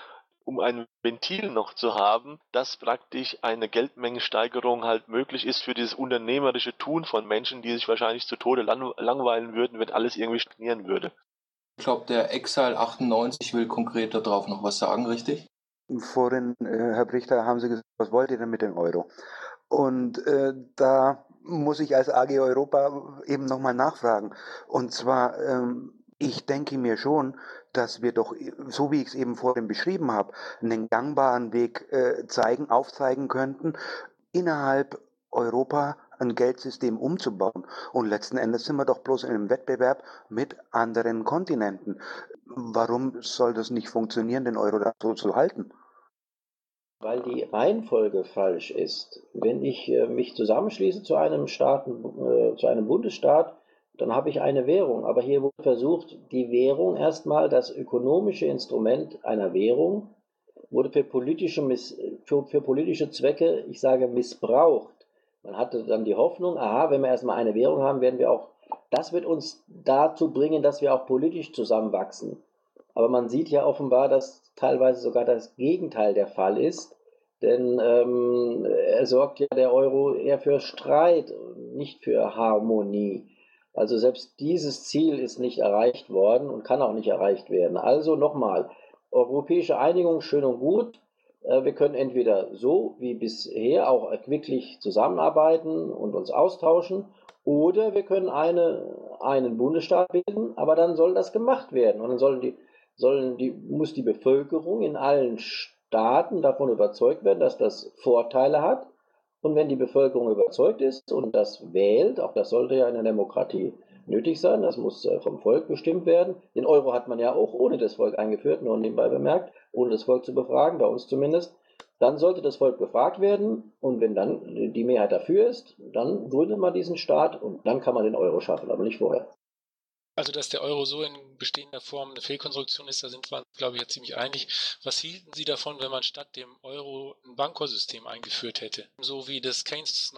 Speaker 1: um ein Ventil noch zu haben, dass praktisch eine Geldmengensteigerung halt möglich ist für dieses unternehmerische Tun von Menschen, die sich wahrscheinlich zu Tode lang langweilen würden, wenn alles irgendwie stagnieren würde.
Speaker 3: Ich glaube, der Exile achtundneunzig will konkret darauf noch was sagen, richtig?
Speaker 18: Vorhin, äh, Herr Brichter, haben Sie gesagt, was wollt ihr denn mit dem Euro? Und äh, da muss ich als A G Europa eben nochmal nachfragen. Und zwar, ähm, ich denke mir schon, dass wir doch, so wie ich es eben vorhin beschrieben habe, einen gangbaren Weg äh, zeigen, aufzeigen könnten, innerhalb Europa ein Geldsystem umzubauen. Und letzten Endes sind wir doch bloß in einem Wettbewerb mit anderen Kontinenten. Warum soll das nicht funktionieren, den Euro da so zu halten?
Speaker 2: Weil die Reihenfolge falsch ist. Wenn ich äh, mich zusammenschließe zu einem Staaten, äh, zu einem Bundesstaat, dann habe ich eine Währung. Aber hier wurde versucht, die Währung erstmal, das ökonomische Instrument einer Währung, wurde für politische, Miss, für, für politische Zwecke, ich sage, missbraucht. Man hatte dann die Hoffnung, aha, wenn wir erstmal eine Währung haben, werden wir auch, das wird uns dazu bringen, dass wir auch politisch zusammenwachsen. Aber man sieht ja offenbar, dass teilweise sogar das Gegenteil der Fall ist, denn ähm, er sorgt ja der Euro eher für Streit, nicht für Harmonie. Also selbst dieses Ziel ist nicht erreicht worden und kann auch nicht erreicht werden. Also nochmal, europäische Einigung schön und gut. Äh, wir können entweder so wie bisher auch wirklich zusammenarbeiten und uns austauschen, oder wir können eine, einen Bundesstaat bilden, aber dann soll das gemacht werden. Und dann sollen die Sollen die, muss die Bevölkerung in allen Staaten davon überzeugt werden, dass das Vorteile hat. Und wenn die Bevölkerung überzeugt ist und das wählt, auch das sollte ja in der Demokratie nötig sein, das muss vom Volk bestimmt werden. Den Euro hat man ja auch ohne das Volk eingeführt, nur nebenbei bemerkt, ohne das Volk zu befragen, bei uns zumindest. Dann sollte das Volk befragt werden und wenn dann die Mehrheit dafür ist, dann gründet man diesen Staat und dann kann man den Euro schaffen, aber nicht vorher.
Speaker 17: Also, dass der Euro so in bestehender Form eine Fehlkonstruktion ist, da sind wir uns, glaube ich, ja ziemlich einig. Was hielten Sie davon, wenn man statt dem Euro ein Bankrollsystem eingeführt hätte? So wie das Keynes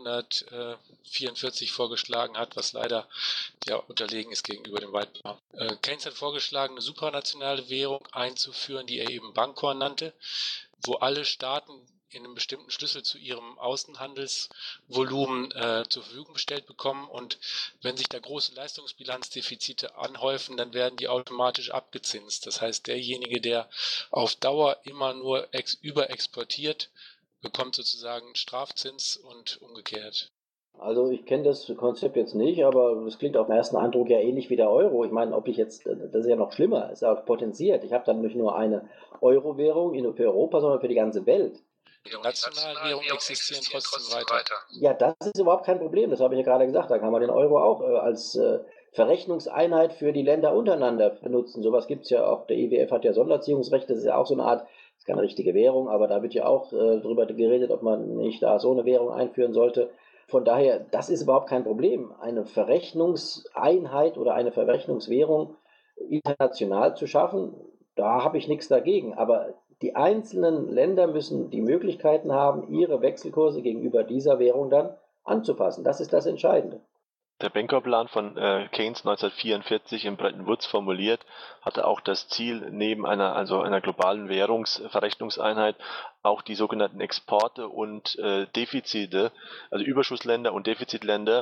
Speaker 17: neunzehnhundertvierundvierzig vorgeschlagen hat, was leider ja unterlegen ist gegenüber dem White Paper. Äh, Keynes hat vorgeschlagen, eine supranationale Währung einzuführen, die er eben Bankkorn nannte, wo alle Staaten in einem bestimmten Schlüssel zu ihrem Außenhandelsvolumen äh, zur Verfügung gestellt bekommen und wenn sich da große Leistungsbilanzdefizite anhäufen, dann werden die automatisch abgezinst. Das heißt, derjenige, der auf Dauer immer nur ex überexportiert, bekommt sozusagen Strafzins und umgekehrt.
Speaker 2: Also ich kenne das Konzept jetzt nicht, aber es klingt auf den ersten Eindruck ja ähnlich wie der Euro. Ich meine, ob ich jetzt, das ist ja noch schlimmer, ist ja auch potenziert. Ich habe dann nicht nur eine Euro-Währung für Europa, sondern für die ganze Welt.
Speaker 17: Die nationalen Währungen existieren trotzdem weiter.
Speaker 2: Ja, das ist überhaupt kein Problem, das habe ich ja gerade gesagt. Da kann man den Euro auch äh, als äh, Verrechnungseinheit für die Länder untereinander benutzen. Sowas gibt es ja auch. Der I W F hat ja Sonderziehungsrechte, das ist ja auch so eine Art, das ist keine richtige Währung, aber da wird ja auch äh, drüber geredet, ob man nicht da so eine Währung einführen sollte. Von daher, das ist überhaupt kein Problem. Eine Verrechnungseinheit oder eine Verrechnungswährung international zu schaffen, da habe ich nichts dagegen. Aber die einzelnen Länder müssen die Möglichkeiten haben, ihre Wechselkurse gegenüber dieser Währung dann anzupassen. Das ist das Entscheidende.
Speaker 1: Der Bankerplan von äh, Keynes neunzehnhundertvierundvierzig in Bretton Woods formuliert, hatte auch das Ziel, neben einer, also einer globalen Währungsverrechnungseinheit auch die sogenannten Exporte und äh, Defizite, also Überschussländer und Defizitländer,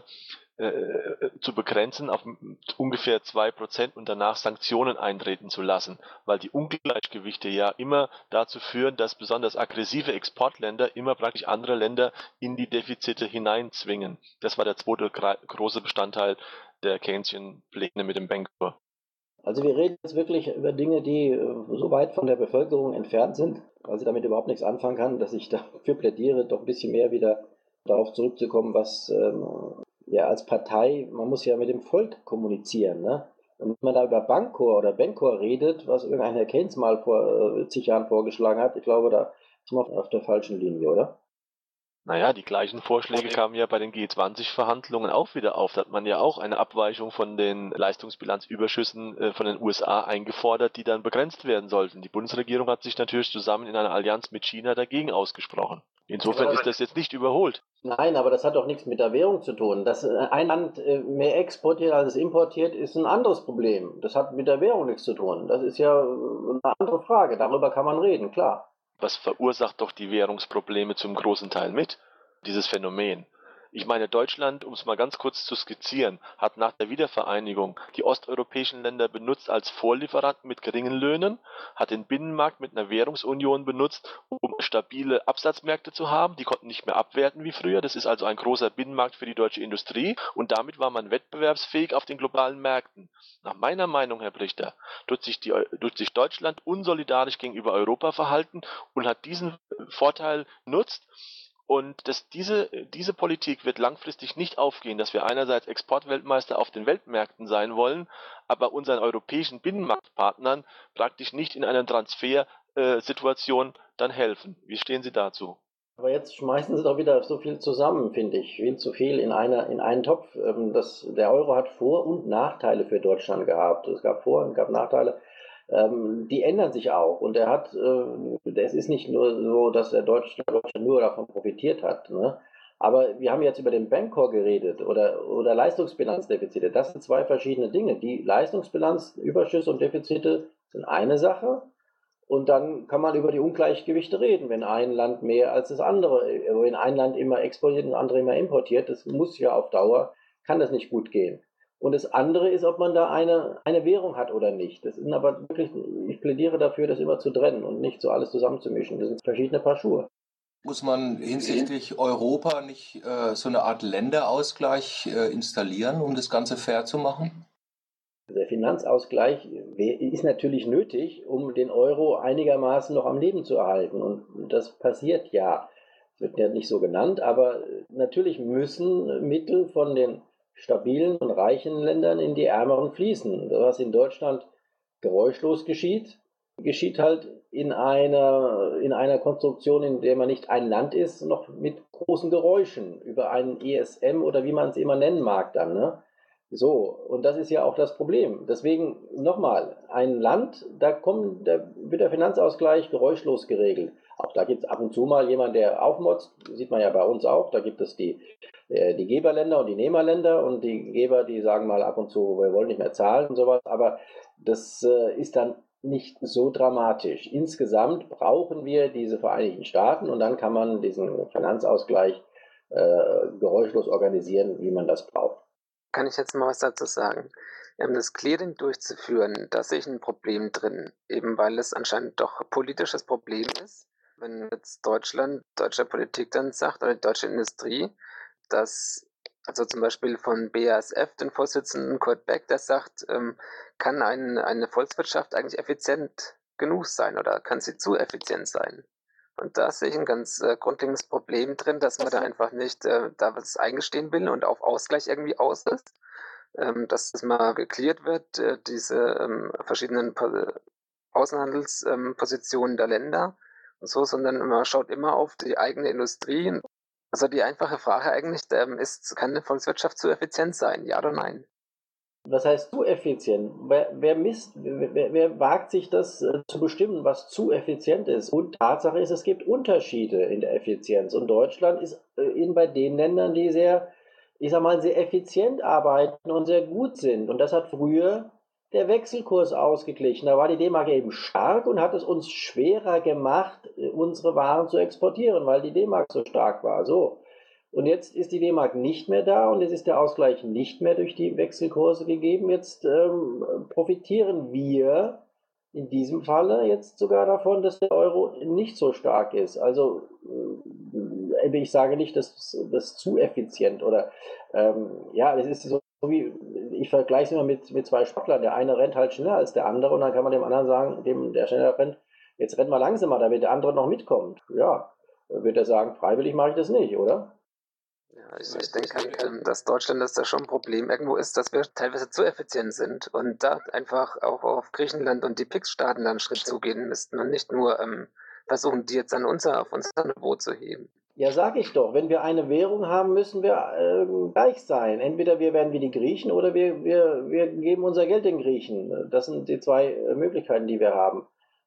Speaker 1: äh, zu begrenzen auf ungefähr zwei Prozent und danach Sanktionen eintreten zu lassen, weil die Ungleichgewichte ja immer dazu führen, dass besonders aggressive Exportländer immer praktisch andere Länder in die Defizite hineinzwingen. Das war der zweite große Bestandteil der Keynesian Pläne mit dem Bankroll.
Speaker 2: Also wir reden jetzt wirklich über Dinge, die so weit von der Bevölkerung entfernt sind, weil sie damit überhaupt nichts anfangen kann, dass ich dafür plädiere, doch ein bisschen mehr wieder darauf zurückzukommen, was ähm, ja als Partei, man muss ja mit dem Volk kommunizieren, ne? Und wenn man da über Bankor oder Bankor redet, was irgendein Herr Keynes mal vor äh, zig Jahren vorgeschlagen hat, ich glaube, da ist man auf der falschen Linie, oder?
Speaker 1: Naja, die gleichen Vorschläge kamen ja bei den G zwanzig Verhandlungen auch wieder auf. Da hat man ja auch eine Abweichung von den Leistungsbilanzüberschüssen äh, von den U S A eingefordert, die dann begrenzt werden sollten. Die Bundesregierung hat sich natürlich zusammen in einer Allianz mit China dagegen ausgesprochen. Insofern ist das jetzt nicht überholt.
Speaker 2: Nein, aber das hat doch nichts mit der Währung zu tun. Dass ein Land mehr exportiert als es importiert, ist ein anderes Problem. Das hat mit der Währung nichts zu tun. Das ist ja eine andere Frage. Darüber kann man reden, klar.
Speaker 1: Was verursacht doch die Währungsprobleme zum großen Teil mit? Dieses Phänomen. Ich meine, Deutschland, um es mal ganz kurz zu skizzieren, hat nach der Wiedervereinigung die osteuropäischen Länder benutzt als Vorlieferanten mit geringen Löhnen, hat den Binnenmarkt mit einer Währungsunion benutzt, um stabile Absatzmärkte zu haben. Die konnten nicht mehr abwerten wie früher. Das ist also ein großer Binnenmarkt für die deutsche Industrie und damit war man wettbewerbsfähig auf den globalen Märkten. Nach meiner Meinung, Herr Brichter, tut sich, die, tut sich Deutschland unsolidarisch gegenüber Europa verhalten und hat diesen Vorteil genutzt. Und dass diese, diese Politik wird langfristig nicht aufgehen, dass wir einerseits Exportweltmeister auf den Weltmärkten sein wollen, aber unseren europäischen Binnenmarktpartnern praktisch nicht in einer Transfersituation äh, dann helfen. Wie stehen Sie dazu?
Speaker 2: Aber jetzt schmeißen Sie doch wieder so viel zusammen, finde ich. Viel zu viel in, einer, in einen Topf. Das, der Euro hat Vor- und Nachteile für Deutschland gehabt. Es gab Vor- und es gab Nachteile. Ähm, die ändern sich auch. Und er hat, äh, es ist nicht nur so, dass der Deutschland, Deutschland nur davon profitiert hat. Ne? Aber wir haben jetzt über den Bankcore geredet oder, oder Leistungsbilanzdefizite. Das sind zwei verschiedene Dinge. Die Leistungsbilanz, Überschüsse und Defizite sind eine Sache. Und dann kann man über die Ungleichgewichte reden, wenn ein Land mehr als das andere, wenn ein Land immer exportiert und das andere immer importiert. Das muss ja auf Dauer, kann das nicht gut gehen. Und das andere ist, ob man da eine, eine Währung hat oder nicht. Das sind aber wirklich, ich plädiere dafür, das immer zu trennen und nicht so alles zusammenzumischen. Das sind verschiedene Paar Schuhe.
Speaker 3: Muss man hinsichtlich Europa nicht äh, so eine Art Länderausgleich äh, installieren, um das Ganze fair zu machen?
Speaker 2: Der Finanzausgleich ist natürlich nötig, um den Euro einigermaßen noch am Leben zu erhalten. Und das passiert ja. Es wird ja nicht so genannt, aber natürlich müssen Mittel von den stabilen und reichen Ländern in die ärmeren fließen. Was in Deutschland geräuschlos geschieht, geschieht halt in einer, in einer Konstruktion, in der man nicht ein Land ist, noch mit großen Geräuschen über einen E S M oder wie man es immer nennen mag dann, ne? So, und das ist ja auch das Problem. Deswegen nochmal, ein Land, da, kommt, da wird der Finanzausgleich geräuschlos geregelt. Auch da gibt es ab und zu mal jemanden, der aufmotzt, sieht man ja bei uns auch. Da gibt es die, äh, die Geberländer und die Nehmerländer und die Geber, die sagen mal ab und zu, wir wollen nicht mehr zahlen und sowas. Aber das äh, ist dann nicht so dramatisch. Insgesamt brauchen wir diese Vereinigten Staaten und dann kann man diesen Finanzausgleich äh, geräuschlos organisieren, wie man das braucht.
Speaker 5: Kann ich jetzt mal was dazu sagen? Um das Clearing durchzuführen, da sehe ich ein Problem drin, eben weil es anscheinend doch ein politisches Problem ist. Wenn jetzt Deutschland, deutsche Politik dann sagt, oder die deutsche Industrie, dass, also zum Beispiel von B A S F, den Vorsitzenden Kurt Beck, der sagt, ähm, kann ein, eine Volkswirtschaft eigentlich effizient genug sein oder kann sie zu effizient sein? Und da sehe ich ein ganz äh, grundlegendes Problem drin, dass man da einfach nicht äh, da was eingestehen will und auf Ausgleich irgendwie aus ist. Ähm, dass das mal geklärt wird, äh, diese ähm, verschiedenen po Außenhandelspositionen ähm, der Länder und so, sondern man schaut immer auf die eigene Industrie. Also die einfache Frage eigentlich ähm, ist, kann eine Volkswirtschaft zu effizient sein, ja oder nein?
Speaker 2: Was heißt zu effizient? Wer, wer, misst, wer, wer wagt sich das äh, zu bestimmen, was zu effizient ist? Und Tatsache ist, es gibt Unterschiede in der Effizienz. Und Deutschland ist äh, in bei den Ländern, die sehr, ich sag mal, sehr effizient arbeiten und sehr gut sind. Und das hat früher der Wechselkurs ausgeglichen. Da war die D-Mark eben stark und hat es uns schwerer gemacht, unsere Waren zu exportieren, weil die D-Mark so stark war. So. Und jetzt ist die D-Mark nicht mehr da und jetzt ist der Ausgleich nicht mehr durch die Wechselkurse gegeben. Jetzt ähm, profitieren wir in diesem Falle jetzt sogar davon, dass der Euro nicht so stark ist. Also äh, ich sage nicht, dass das zu effizient oder ähm, ja, es ist so wie, ich vergleiche es immer mit, mit zwei Sportlern. Der eine rennt halt schneller als der andere und dann kann man dem anderen sagen, dem der schneller rennt, jetzt rennt mal langsamer, damit der andere noch mitkommt. Ja, dann wird er sagen, freiwillig mache ich das nicht, oder?
Speaker 5: Ja, ich, ich denke, dass Deutschland das da schon ein Problem irgendwo ist, dass wir teilweise zu effizient sind und da einfach auch auf Griechenland und die P I X-Staaten dann einen Schritt zugehen müssten und nicht nur ähm, versuchen, die jetzt an unser, auf unser Niveau zu heben.
Speaker 2: Ja, sag ich doch, wenn wir eine Währung haben, müssen wir äh, gleich sein. Entweder wir werden wie die Griechen oder wir, wir, wir geben unser Geld den Griechen. Das sind die zwei Möglichkeiten, die wir haben.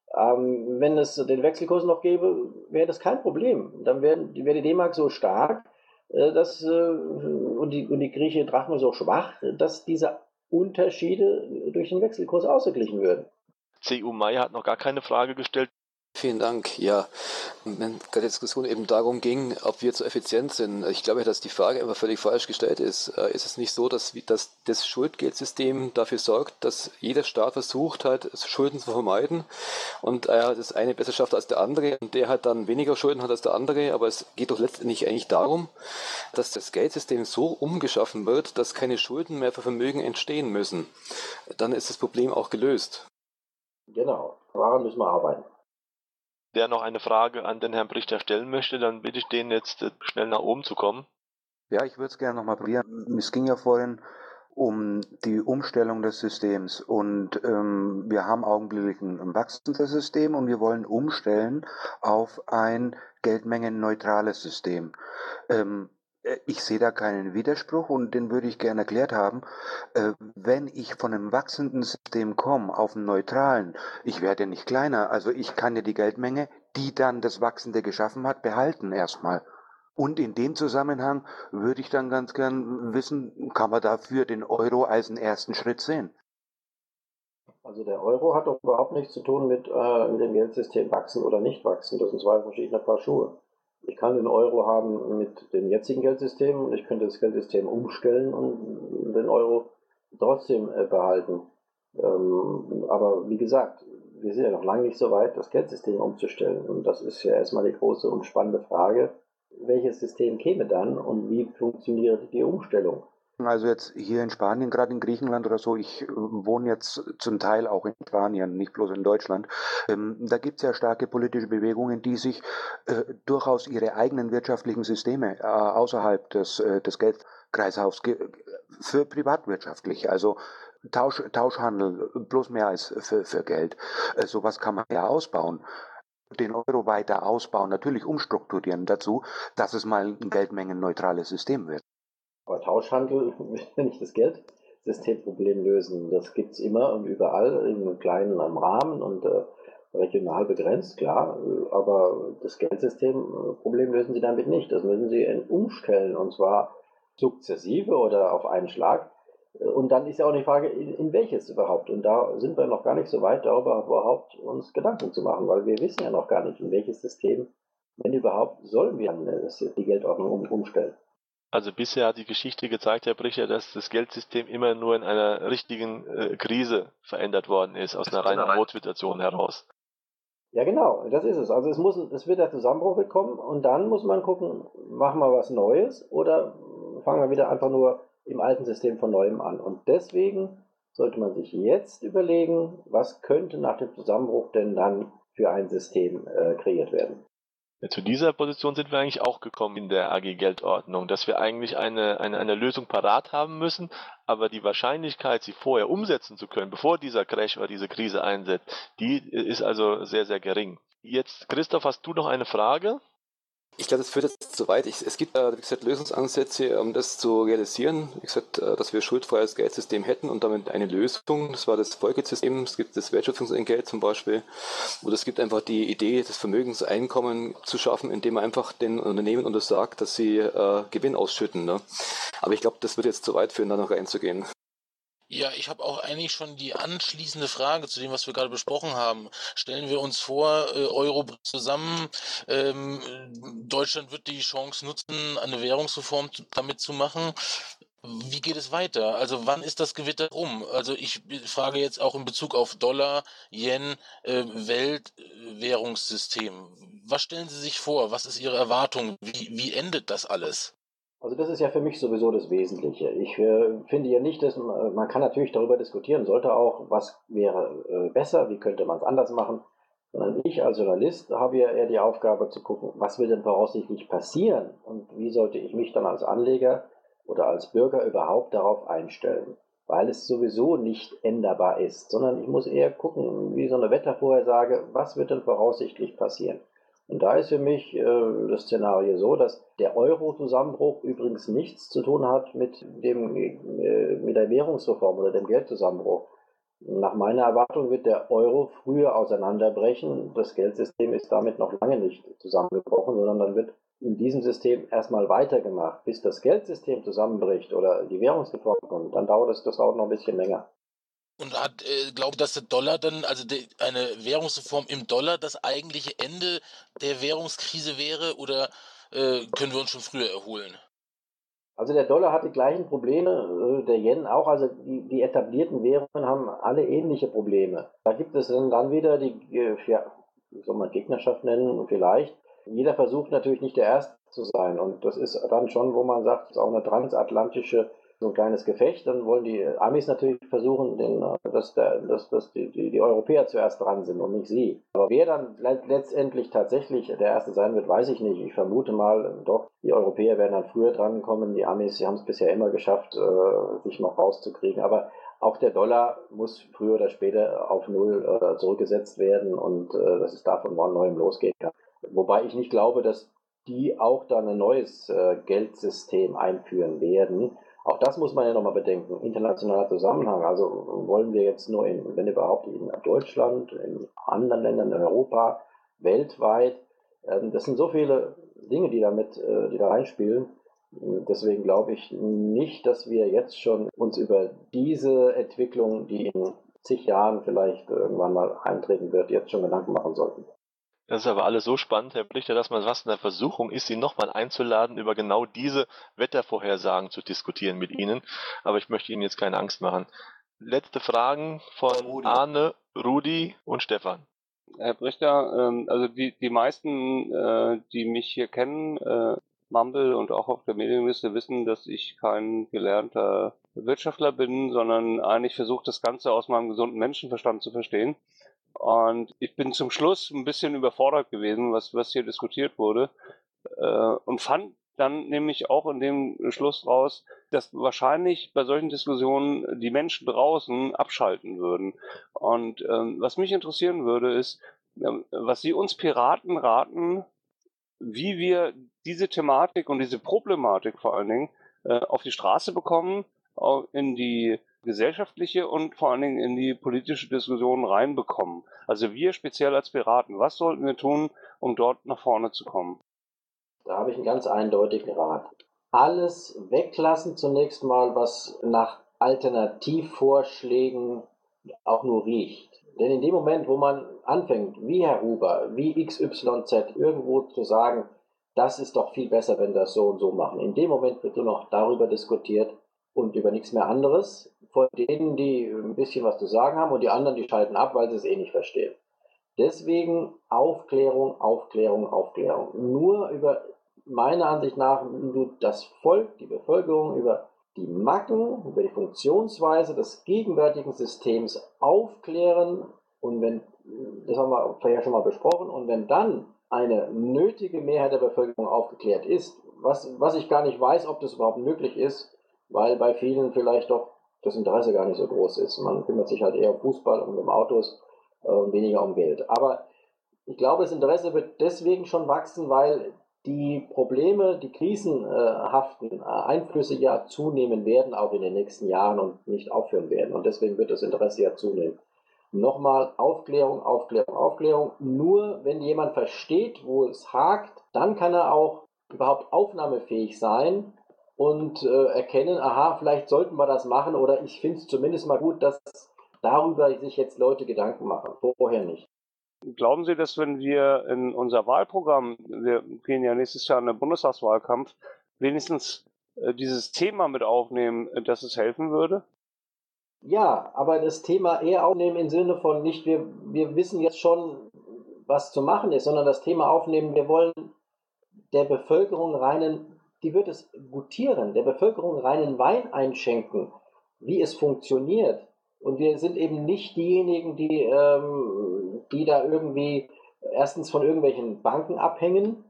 Speaker 2: Ähm, wenn es den Wechselkurs noch gäbe, wäre das kein Problem. Dann wäre wär die D-Mark so stark äh, dass, äh, und, die, und die griechische Drachme so schwach, dass diese Unterschiede durch den Wechselkurs ausgeglichen würden.
Speaker 1: C U May hat noch gar keine Frage gestellt.
Speaker 19: Vielen Dank. Ja, wenn die Diskussion eben darum ging, ob wir zu effizient sind, ich glaube, dass die Frage immer völlig falsch gestellt ist. Ist es nicht so, dass, dass das Schuldgeldsystem dafür sorgt, dass jeder Staat versucht hat, Schulden zu vermeiden und er das eine besser schafft als der andere und der hat dann weniger Schulden hat als der andere, aber es geht doch letztendlich eigentlich darum, dass das Geldsystem so umgeschaffen wird, dass keine Schulden mehr für Vermögen entstehen müssen. Dann ist das Problem auch gelöst.
Speaker 2: Genau, daran müssen wir arbeiten.
Speaker 1: Der noch eine Frage an den Herrn Brichter stellen möchte, dann bitte ich den jetzt äh, schnell nach oben zu kommen.
Speaker 18: Ja, ich würde es gerne nochmal probieren. Es ging ja vorhin um die Umstellung des Systems und ähm, wir haben augenblicklich ein wachsendes System und wir wollen umstellen auf ein geldmengenneutrales System. Ähm, Ich sehe da keinen Widerspruch und den würde ich gerne erklärt haben. Äh, wenn ich von einem wachsenden System komme auf einen neutralen, ich werde ja nicht kleiner, also ich kann ja die Geldmenge, die dann das Wachsende geschaffen hat, behalten erstmal. Und in dem Zusammenhang würde ich dann ganz gern wissen, kann man dafür den Euro als einen ersten Schritt sehen?
Speaker 2: Also der Euro hat doch überhaupt nichts zu tun mit, äh, mit dem Geldsystem wachsen oder nicht wachsen. Das sind zwei verschiedene Paar Schuhe. Ich kann den Euro haben mit dem jetzigen Geldsystem und ich könnte das Geldsystem umstellen und den Euro trotzdem äh, behalten. Ähm, aber wie gesagt, wir sind ja noch lange nicht so weit, das Geldsystem umzustellen. Und das ist ja erstmal die große und spannende Frage, welches System käme dann und wie funktioniert die Umstellung?
Speaker 18: Also jetzt hier in Spanien, gerade in Griechenland oder so, ich äh, wohne jetzt zum Teil auch in Spanien, nicht bloß in Deutschland, ähm, da gibt es ja starke politische Bewegungen, die sich äh, durchaus ihre eigenen wirtschaftlichen Systeme äh, außerhalb des, äh, des Geldkreislaufs für privatwirtschaftlich, also Tausch, Tauschhandel, bloß mehr als für, für Geld. Äh, sowas kann man ja ausbauen. Den Euro weiter ausbauen, natürlich umstrukturieren dazu, dass es mal ein geldmengenneutrales System wird.
Speaker 2: Aber Tauschhandel wird nicht das Geldsystemproblem lösen. Das gibt es immer und überall in einem kleinen Rahmen und äh, regional begrenzt, klar. Aber das Geldsystemproblem lösen Sie damit nicht. Das müssen Sie umstellen und zwar sukzessive oder auf einen Schlag. Und dann ist ja auch die Frage, in, in welches überhaupt? Und da sind wir noch gar nicht so weit, darüber überhaupt uns Gedanken zu machen, weil wir wissen ja noch gar nicht, in welches System, wenn überhaupt, sollen wir die Geldordnung um, umstellen.
Speaker 1: Also bisher hat die Geschichte gezeigt, Herr Brichter, dass das Geldsystem immer nur in einer richtigen äh, Krise verändert worden ist, aus einer reinen Notsituation heraus.
Speaker 2: Ja genau, das ist es. Also es muss, es wird der Zusammenbruch kommen und dann muss man gucken, machen wir was Neues oder fangen wir wieder einfach nur im alten System von neuem an. Und deswegen sollte man sich jetzt überlegen, was könnte nach dem Zusammenbruch denn dann für ein System äh, kreiert werden.
Speaker 1: Ja, zu dieser Position sind wir eigentlich auch gekommen in der A G-Geldordnung, dass wir eigentlich eine, eine, eine Lösung parat haben müssen, aber die Wahrscheinlichkeit, sie vorher umsetzen zu können, bevor dieser Crash oder diese Krise einsetzt, die ist also sehr, sehr gering. Jetzt, Christoph, hast du noch eine Frage?
Speaker 19: Ich glaube, das führt jetzt zu weit. Ich, es gibt, äh, wie gesagt, Lösungsansätze, um das zu realisieren. Wie gesagt, äh, dass wir schuldfreies Geldsystem hätten und damit eine Lösung. Das war das Folgesystem. Es gibt das Wertschöpfungsentgelt zum Beispiel. Oder es gibt einfach die Idee, das Vermögenseinkommen zu schaffen, indem man einfach den Unternehmen untersagt, dass sie äh, Gewinn ausschütten. Ne? Aber ich glaube, das wird jetzt zu weit führen, da noch reinzugehen.
Speaker 12: Ja, ich habe auch eigentlich schon die anschließende Frage zu dem, was wir gerade besprochen haben. Stellen wir uns vor, äh, Euro bricht zusammen, ähm, Deutschland wird die Chance nutzen, eine Währungsreform zu, damit zu machen. Wie geht es weiter? Also wann ist das Gewitter rum? Also ich frage jetzt auch in Bezug auf Dollar, Yen, äh, Weltwährungssystem. Was stellen Sie sich vor? Was ist Ihre Erwartung? Wie, wie endet das alles?
Speaker 2: Also das ist ja für mich sowieso das Wesentliche. Ich äh, finde ja nicht, dass man, man kann natürlich darüber diskutieren, sollte auch, was wäre äh, besser, wie könnte man es anders machen. Sondern ich als Journalist habe ja eher die Aufgabe zu gucken, was wird denn voraussichtlich passieren und wie sollte ich mich dann als Anleger oder als Bürger überhaupt darauf einstellen. Weil es sowieso nicht änderbar ist, sondern ich muss eher gucken, wie so eine Wettervorhersage, was wird denn voraussichtlich passieren. Und da ist für mich äh, das Szenario so, dass der Euro-Zusammenbruch übrigens nichts zu tun hat mit dem äh, mit der Währungsreform oder dem Geldzusammenbruch. Nach meiner Erwartung wird der Euro früher auseinanderbrechen. Das Geldsystem ist damit noch lange nicht zusammengebrochen, sondern dann wird in diesem System erstmal weitergemacht. Bis das Geldsystem zusammenbricht oder die Währungsreform kommt, dann dauert es, das dauert noch ein bisschen länger.
Speaker 12: Und hat, äh, glaubt, dass der Dollar dann, also de, eine Währungsreform im Dollar das eigentliche Ende der Währungskrise wäre, oder äh, können wir uns schon früher erholen?
Speaker 2: Also der Dollar hat die gleichen Probleme, der Yen auch, also die, die etablierten Währungen haben alle ähnliche Probleme. Da gibt es dann wieder die, ja, wie soll man Gegnerschaft nennen, vielleicht. Jeder versucht natürlich nicht der Erste zu sein, und das ist dann schon, wo man sagt, es ist auch eine transatlantische, so ein kleines Gefecht. Dann wollen die Amis natürlich versuchen, den, dass, der, dass, dass die, die, die Europäer zuerst dran sind und nicht sie. Aber wer dann letztendlich tatsächlich der Erste sein wird, weiß ich nicht. Ich vermute mal doch, die Europäer werden dann früher dran kommen. Die Amis, sie haben es bisher immer geschafft, äh, sich noch rauszukriegen. Aber auch der Dollar muss früher oder später auf Null äh, zurückgesetzt werden, und äh, dass es da von neuem losgehen kann. Wobei ich nicht glaube, dass die auch dann ein neues äh, Geldsystem einführen werden. Auch das muss man ja nochmal bedenken. Internationaler Zusammenhang. Also wollen wir jetzt nur, in, wenn überhaupt, in Deutschland, in anderen Ländern, in Europa, weltweit. Ähm, das sind so viele Dinge, die, damit, äh, die da reinspielen. Deswegen glaube ich nicht, dass wir jetzt schon uns über diese Entwicklung, die in zig Jahren vielleicht irgendwann mal eintreten wird, jetzt schon Gedanken machen sollten.
Speaker 1: Das ist aber alles so spannend, Herr Blichter, dass man fast in der Versuchung ist, Sie nochmal einzuladen, über genau diese Wettervorhersagen zu diskutieren mit Ihnen. Aber ich möchte Ihnen jetzt keine Angst machen. Letzte Fragen von Rudi. Arne, Rudi und Stefan.
Speaker 9: Herr Brichter, also die, die meisten, die mich hier kennen, Mumble und auch auf der Medienliste, wissen, dass ich kein gelernter Wirtschaftler bin, sondern eigentlich versuche, das Ganze aus meinem gesunden Menschenverstand zu verstehen. Und ich bin zum Schluss ein bisschen überfordert gewesen, was, was hier diskutiert wurde, äh, und fand dann nämlich auch in dem Schluss raus, dass wahrscheinlich bei solchen Diskussionen die Menschen draußen abschalten würden. Und ähm, was mich interessieren würde, ist, ähm, was Sie uns Piraten raten, wie wir diese Thematik und diese Problematik vor allen Dingen äh, auf die Straße bekommen, in die gesellschaftliche und vor allen Dingen in die politische Diskussion reinbekommen. Also wir speziell als Piraten, was sollten wir tun, um dort nach vorne zu kommen?
Speaker 2: Da habe ich einen ganz eindeutigen Rat. Alles weglassen zunächst mal, was nach Alternativvorschlägen auch nur riecht. Denn in dem Moment, wo man anfängt, wie Herr Huber, wie X Y Z, irgendwo zu sagen, das ist doch viel besser, wenn wir das so und so machen, in dem Moment wird nur noch darüber diskutiert und über nichts mehr anderes, von denen, die ein bisschen was zu sagen haben, und die anderen, die schalten ab, weil sie es eh nicht verstehen. Deswegen Aufklärung, Aufklärung, Aufklärung. Nur über, meiner Ansicht nach, das Volk, die Bevölkerung, über die Macken, über die Funktionsweise des gegenwärtigen Systems aufklären, und wenn, das haben wir vielleicht schon mal besprochen, und wenn dann eine nötige Mehrheit der Bevölkerung aufgeklärt ist, was, was ich gar nicht weiß, ob das überhaupt möglich ist, weil bei vielen vielleicht doch das Interesse gar nicht so groß ist. Man kümmert sich halt eher um Fußball und um Autos äh, und weniger um Geld. Aber ich glaube, das Interesse wird deswegen schon wachsen, weil die Probleme, die krisenhaften Einflüsse ja zunehmen werden, auch in den nächsten Jahren, und nicht aufhören werden. Und deswegen wird das Interesse ja zunehmen. Nochmal Aufklärung, Aufklärung, Aufklärung. Nur wenn jemand versteht, wo es hakt, dann kann er auch überhaupt aufnahmefähig sein und äh, erkennen, aha, vielleicht sollten wir das machen, oder ich finde es zumindest mal gut, dass darüber sich jetzt Leute Gedanken machen. Vorher nicht.
Speaker 9: Glauben Sie, dass wenn wir in unser Wahlprogramm, wir gehen ja nächstes Jahr in den Bundestagswahlkampf, wenigstens äh, dieses Thema mit aufnehmen, dass es helfen würde?
Speaker 2: Ja, aber das Thema eher aufnehmen im Sinne von nicht, wir, wir wissen jetzt schon, was zu machen ist, sondern das Thema aufnehmen, wir wollen der Bevölkerung reinen, die wird es gutieren, der Bevölkerung reinen Wein einschenken, wie es funktioniert. Und wir sind eben nicht diejenigen, die, ähm, die da irgendwie erstens von irgendwelchen Banken abhängen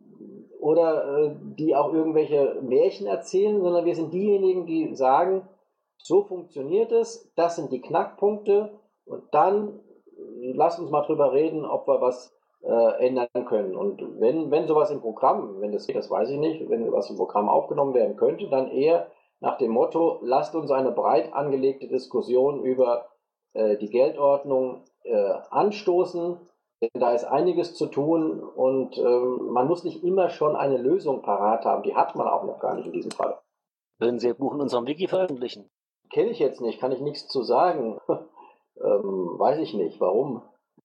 Speaker 2: oder äh, die auch irgendwelche Märchen erzählen, sondern wir sind diejenigen, die sagen, so funktioniert es, das sind die Knackpunkte, und dann lasst uns mal drüber reden, ob wir was äh, ändern können. Und wenn, wenn sowas im Programm, wenn das geht, das weiß ich nicht, wenn was im Programm aufgenommen werden könnte, dann eher nach dem Motto, lasst uns eine breit angelegte Diskussion über äh, die Geldordnung äh, anstoßen. Denn da ist einiges zu tun und ähm, man muss nicht immer schon eine Lösung parat haben. Die hat man auch noch gar nicht in diesem Fall.
Speaker 7: Würden Sie Ihr Buch in unserem Wiki veröffentlichen?
Speaker 2: Kenne ich jetzt nicht, kann ich nichts zu sagen. ähm, weiß ich nicht, warum.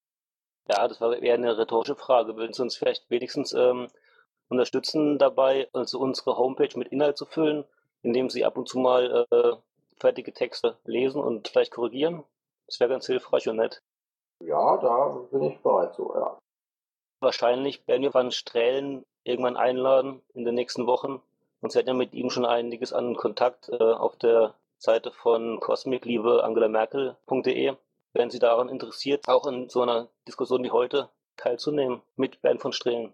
Speaker 7: Ja, das war eher eine rhetorische Frage. Würden Sie uns vielleicht wenigstens ähm, unterstützen dabei, also unsere Homepage mit Inhalt zu füllen, indem Sie ab und zu mal äh, fertige Texte lesen und vielleicht korrigieren? Das wäre ganz hilfreich und nett.
Speaker 2: Ja, da bin ich bereit zu, ja.
Speaker 7: Wahrscheinlich werden wir Van Straelen irgendwann einladen in den nächsten Wochen. Und Sie hatten ja mit ihm schon einiges an Kontakt äh, auf der Seite von Cosmic, liebe Angela Merkel punkt de. Wären Sie daran interessiert, auch in so einer Diskussion wie heute teilzunehmen mit Bernd von Straelen?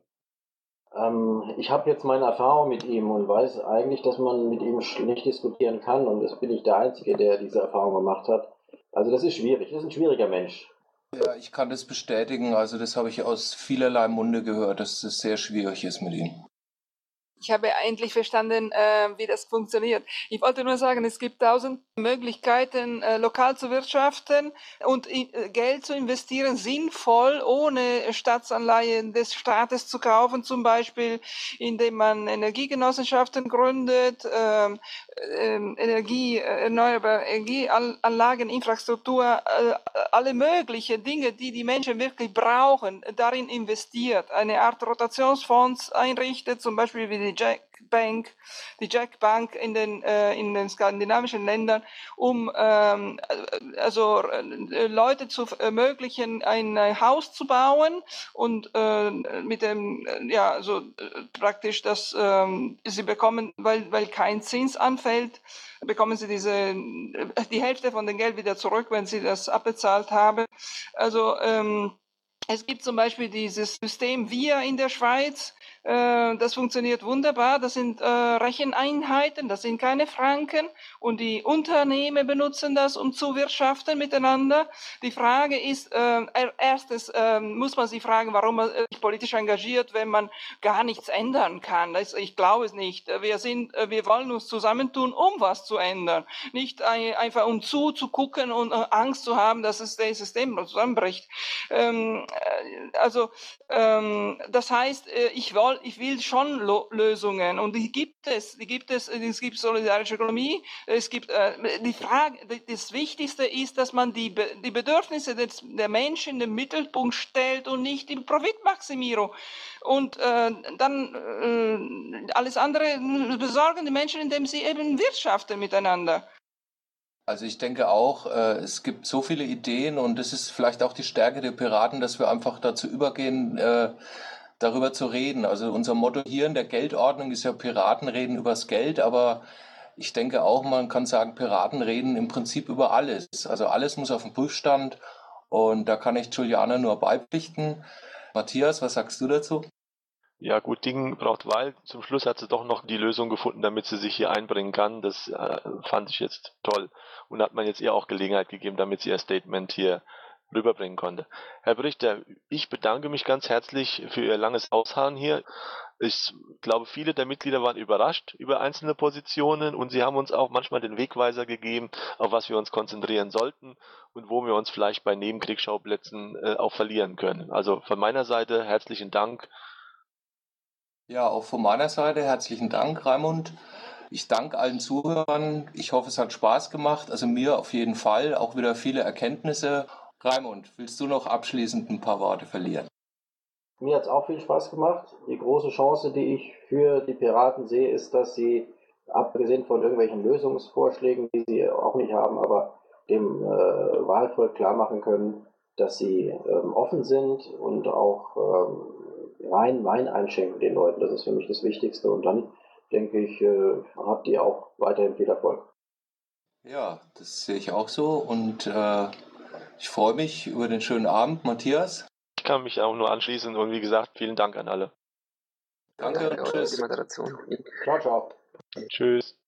Speaker 2: Ähm, ich habe jetzt meine Erfahrung mit ihm und weiß eigentlich, dass man mit ihm nicht diskutieren kann. Und jetzt bin ich der Einzige, der diese Erfahrung gemacht hat. Also das ist schwierig. Das ist ein schwieriger Mensch.
Speaker 3: Ja, ich kann das bestätigen. Also das habe ich aus vielerlei Munde gehört, dass es sehr schwierig ist mit ihm.
Speaker 20: Ich habe endlich verstanden, äh, wie das funktioniert. Ich wollte nur sagen, es gibt tausend Möglichkeiten, äh, lokal zu wirtschaften und in, äh, Geld zu investieren, sinnvoll, ohne Staatsanleihen des Staates zu kaufen, zum Beispiel, indem man Energiegenossenschaften gründet, äh, äh, Energie, erneuerbare Energieanlagen, Infrastruktur, äh, alle möglichen Dinge, die die Menschen wirklich brauchen, darin investiert. Eine Art Rotationsfonds einrichtet, zum Beispiel wie die Jack Bank, die Jack Bank in den äh, in den skandinavischen Ländern, um ähm, also äh, Leute zu ermöglichen, ein, ein Haus zu bauen und äh, mit dem äh, ja so äh, praktisch, dass ähm, sie bekommen, weil weil kein Zins anfällt, bekommen sie diese die Hälfte von dem Geld wieder zurück, wenn sie das abbezahlt haben. Also ähm, es gibt zum Beispiel dieses System V I A in der Schweiz. Das funktioniert wunderbar. Das sind äh, Recheneinheiten, das sind keine Franken. Und die Unternehmen benutzen das, um zu wirtschaften miteinander. Die Frage ist, äh, erstes äh, muss man sich fragen, warum man sich politisch engagiert, wenn man gar nichts ändern kann. Das, ich glaube es nicht. Wir sind, wir wollen uns zusammentun, um was zu ändern. Nicht ein, einfach um zuzugucken und äh, Angst zu haben, dass es das System zusammenbricht. Ähm, also, ähm, das heißt, ich will Ich will schon Lo- Lösungen und die gibt es, die gibt es, es gibt solidarische Ökonomie, es gibt äh, die Frage, das Wichtigste ist, dass man die, Be- die Bedürfnisse des, der Menschen in den Mittelpunkt stellt und nicht die Profitmaximierung. Und äh, dann äh, alles andere besorgen die Menschen, indem sie eben wirtschaften miteinander.
Speaker 3: Also ich denke auch, äh, es gibt so viele Ideen und es ist vielleicht auch die Stärke der Piraten, dass wir einfach dazu übergehen, äh, darüber zu reden. Also unser Motto hier in der Geldordnung ist ja, Piraten reden übers Geld, aber ich denke auch, man kann sagen, Piraten reden im Prinzip über alles. Also alles muss auf den Prüfstand und da kann ich Juliana nur beipflichten. Matthias, was sagst du dazu?
Speaker 1: Ja, gut, Ding braucht Weil. Zum Schluss hat sie doch noch die Lösung gefunden, damit sie sich hier einbringen kann. Das äh, fand ich jetzt toll und hat man jetzt ihr auch Gelegenheit gegeben, damit sie ihr Statement hier rüberbringen konnte. Herr Berichter, ich bedanke mich ganz herzlich für Ihr langes Ausharren hier. Ich glaube, viele der Mitglieder waren überrascht über einzelne Positionen und Sie haben uns auch manchmal den Wegweiser gegeben, auf was wir uns konzentrieren sollten und wo wir uns vielleicht bei Nebenkriegsschauplätzen äh, auch verlieren können. Also von meiner Seite herzlichen Dank.
Speaker 3: Ja, auch von meiner Seite herzlichen Dank, Raimund. Ich danke allen Zuhörern. Ich hoffe, es hat Spaß gemacht. Also mir auf jeden Fall. Auch wieder viele Erkenntnisse. Raimund, willst du noch abschließend ein paar Worte verlieren?
Speaker 2: Mir hat es auch viel Spaß gemacht. Die große Chance, die ich für die Piraten sehe, ist, dass sie, abgesehen von irgendwelchen Lösungsvorschlägen, die sie auch nicht haben, aber dem äh, Wahlvolk klar machen können, dass sie ähm, offen sind und auch ähm, rein Wein einschenken den Leuten. Das ist für mich das Wichtigste. Und dann, denke ich, äh, habt ihr auch weiterhin viel Erfolg.
Speaker 3: Ja, das sehe ich auch so und äh, ich freue mich über den schönen Abend. Matthias?
Speaker 1: Ich kann mich auch nur anschließen und wie gesagt, vielen Dank an alle.
Speaker 3: Danke,
Speaker 5: Danke auch für
Speaker 3: tschüss.
Speaker 5: die Moderation.
Speaker 2: Ciao, ciao.
Speaker 1: Tschüss.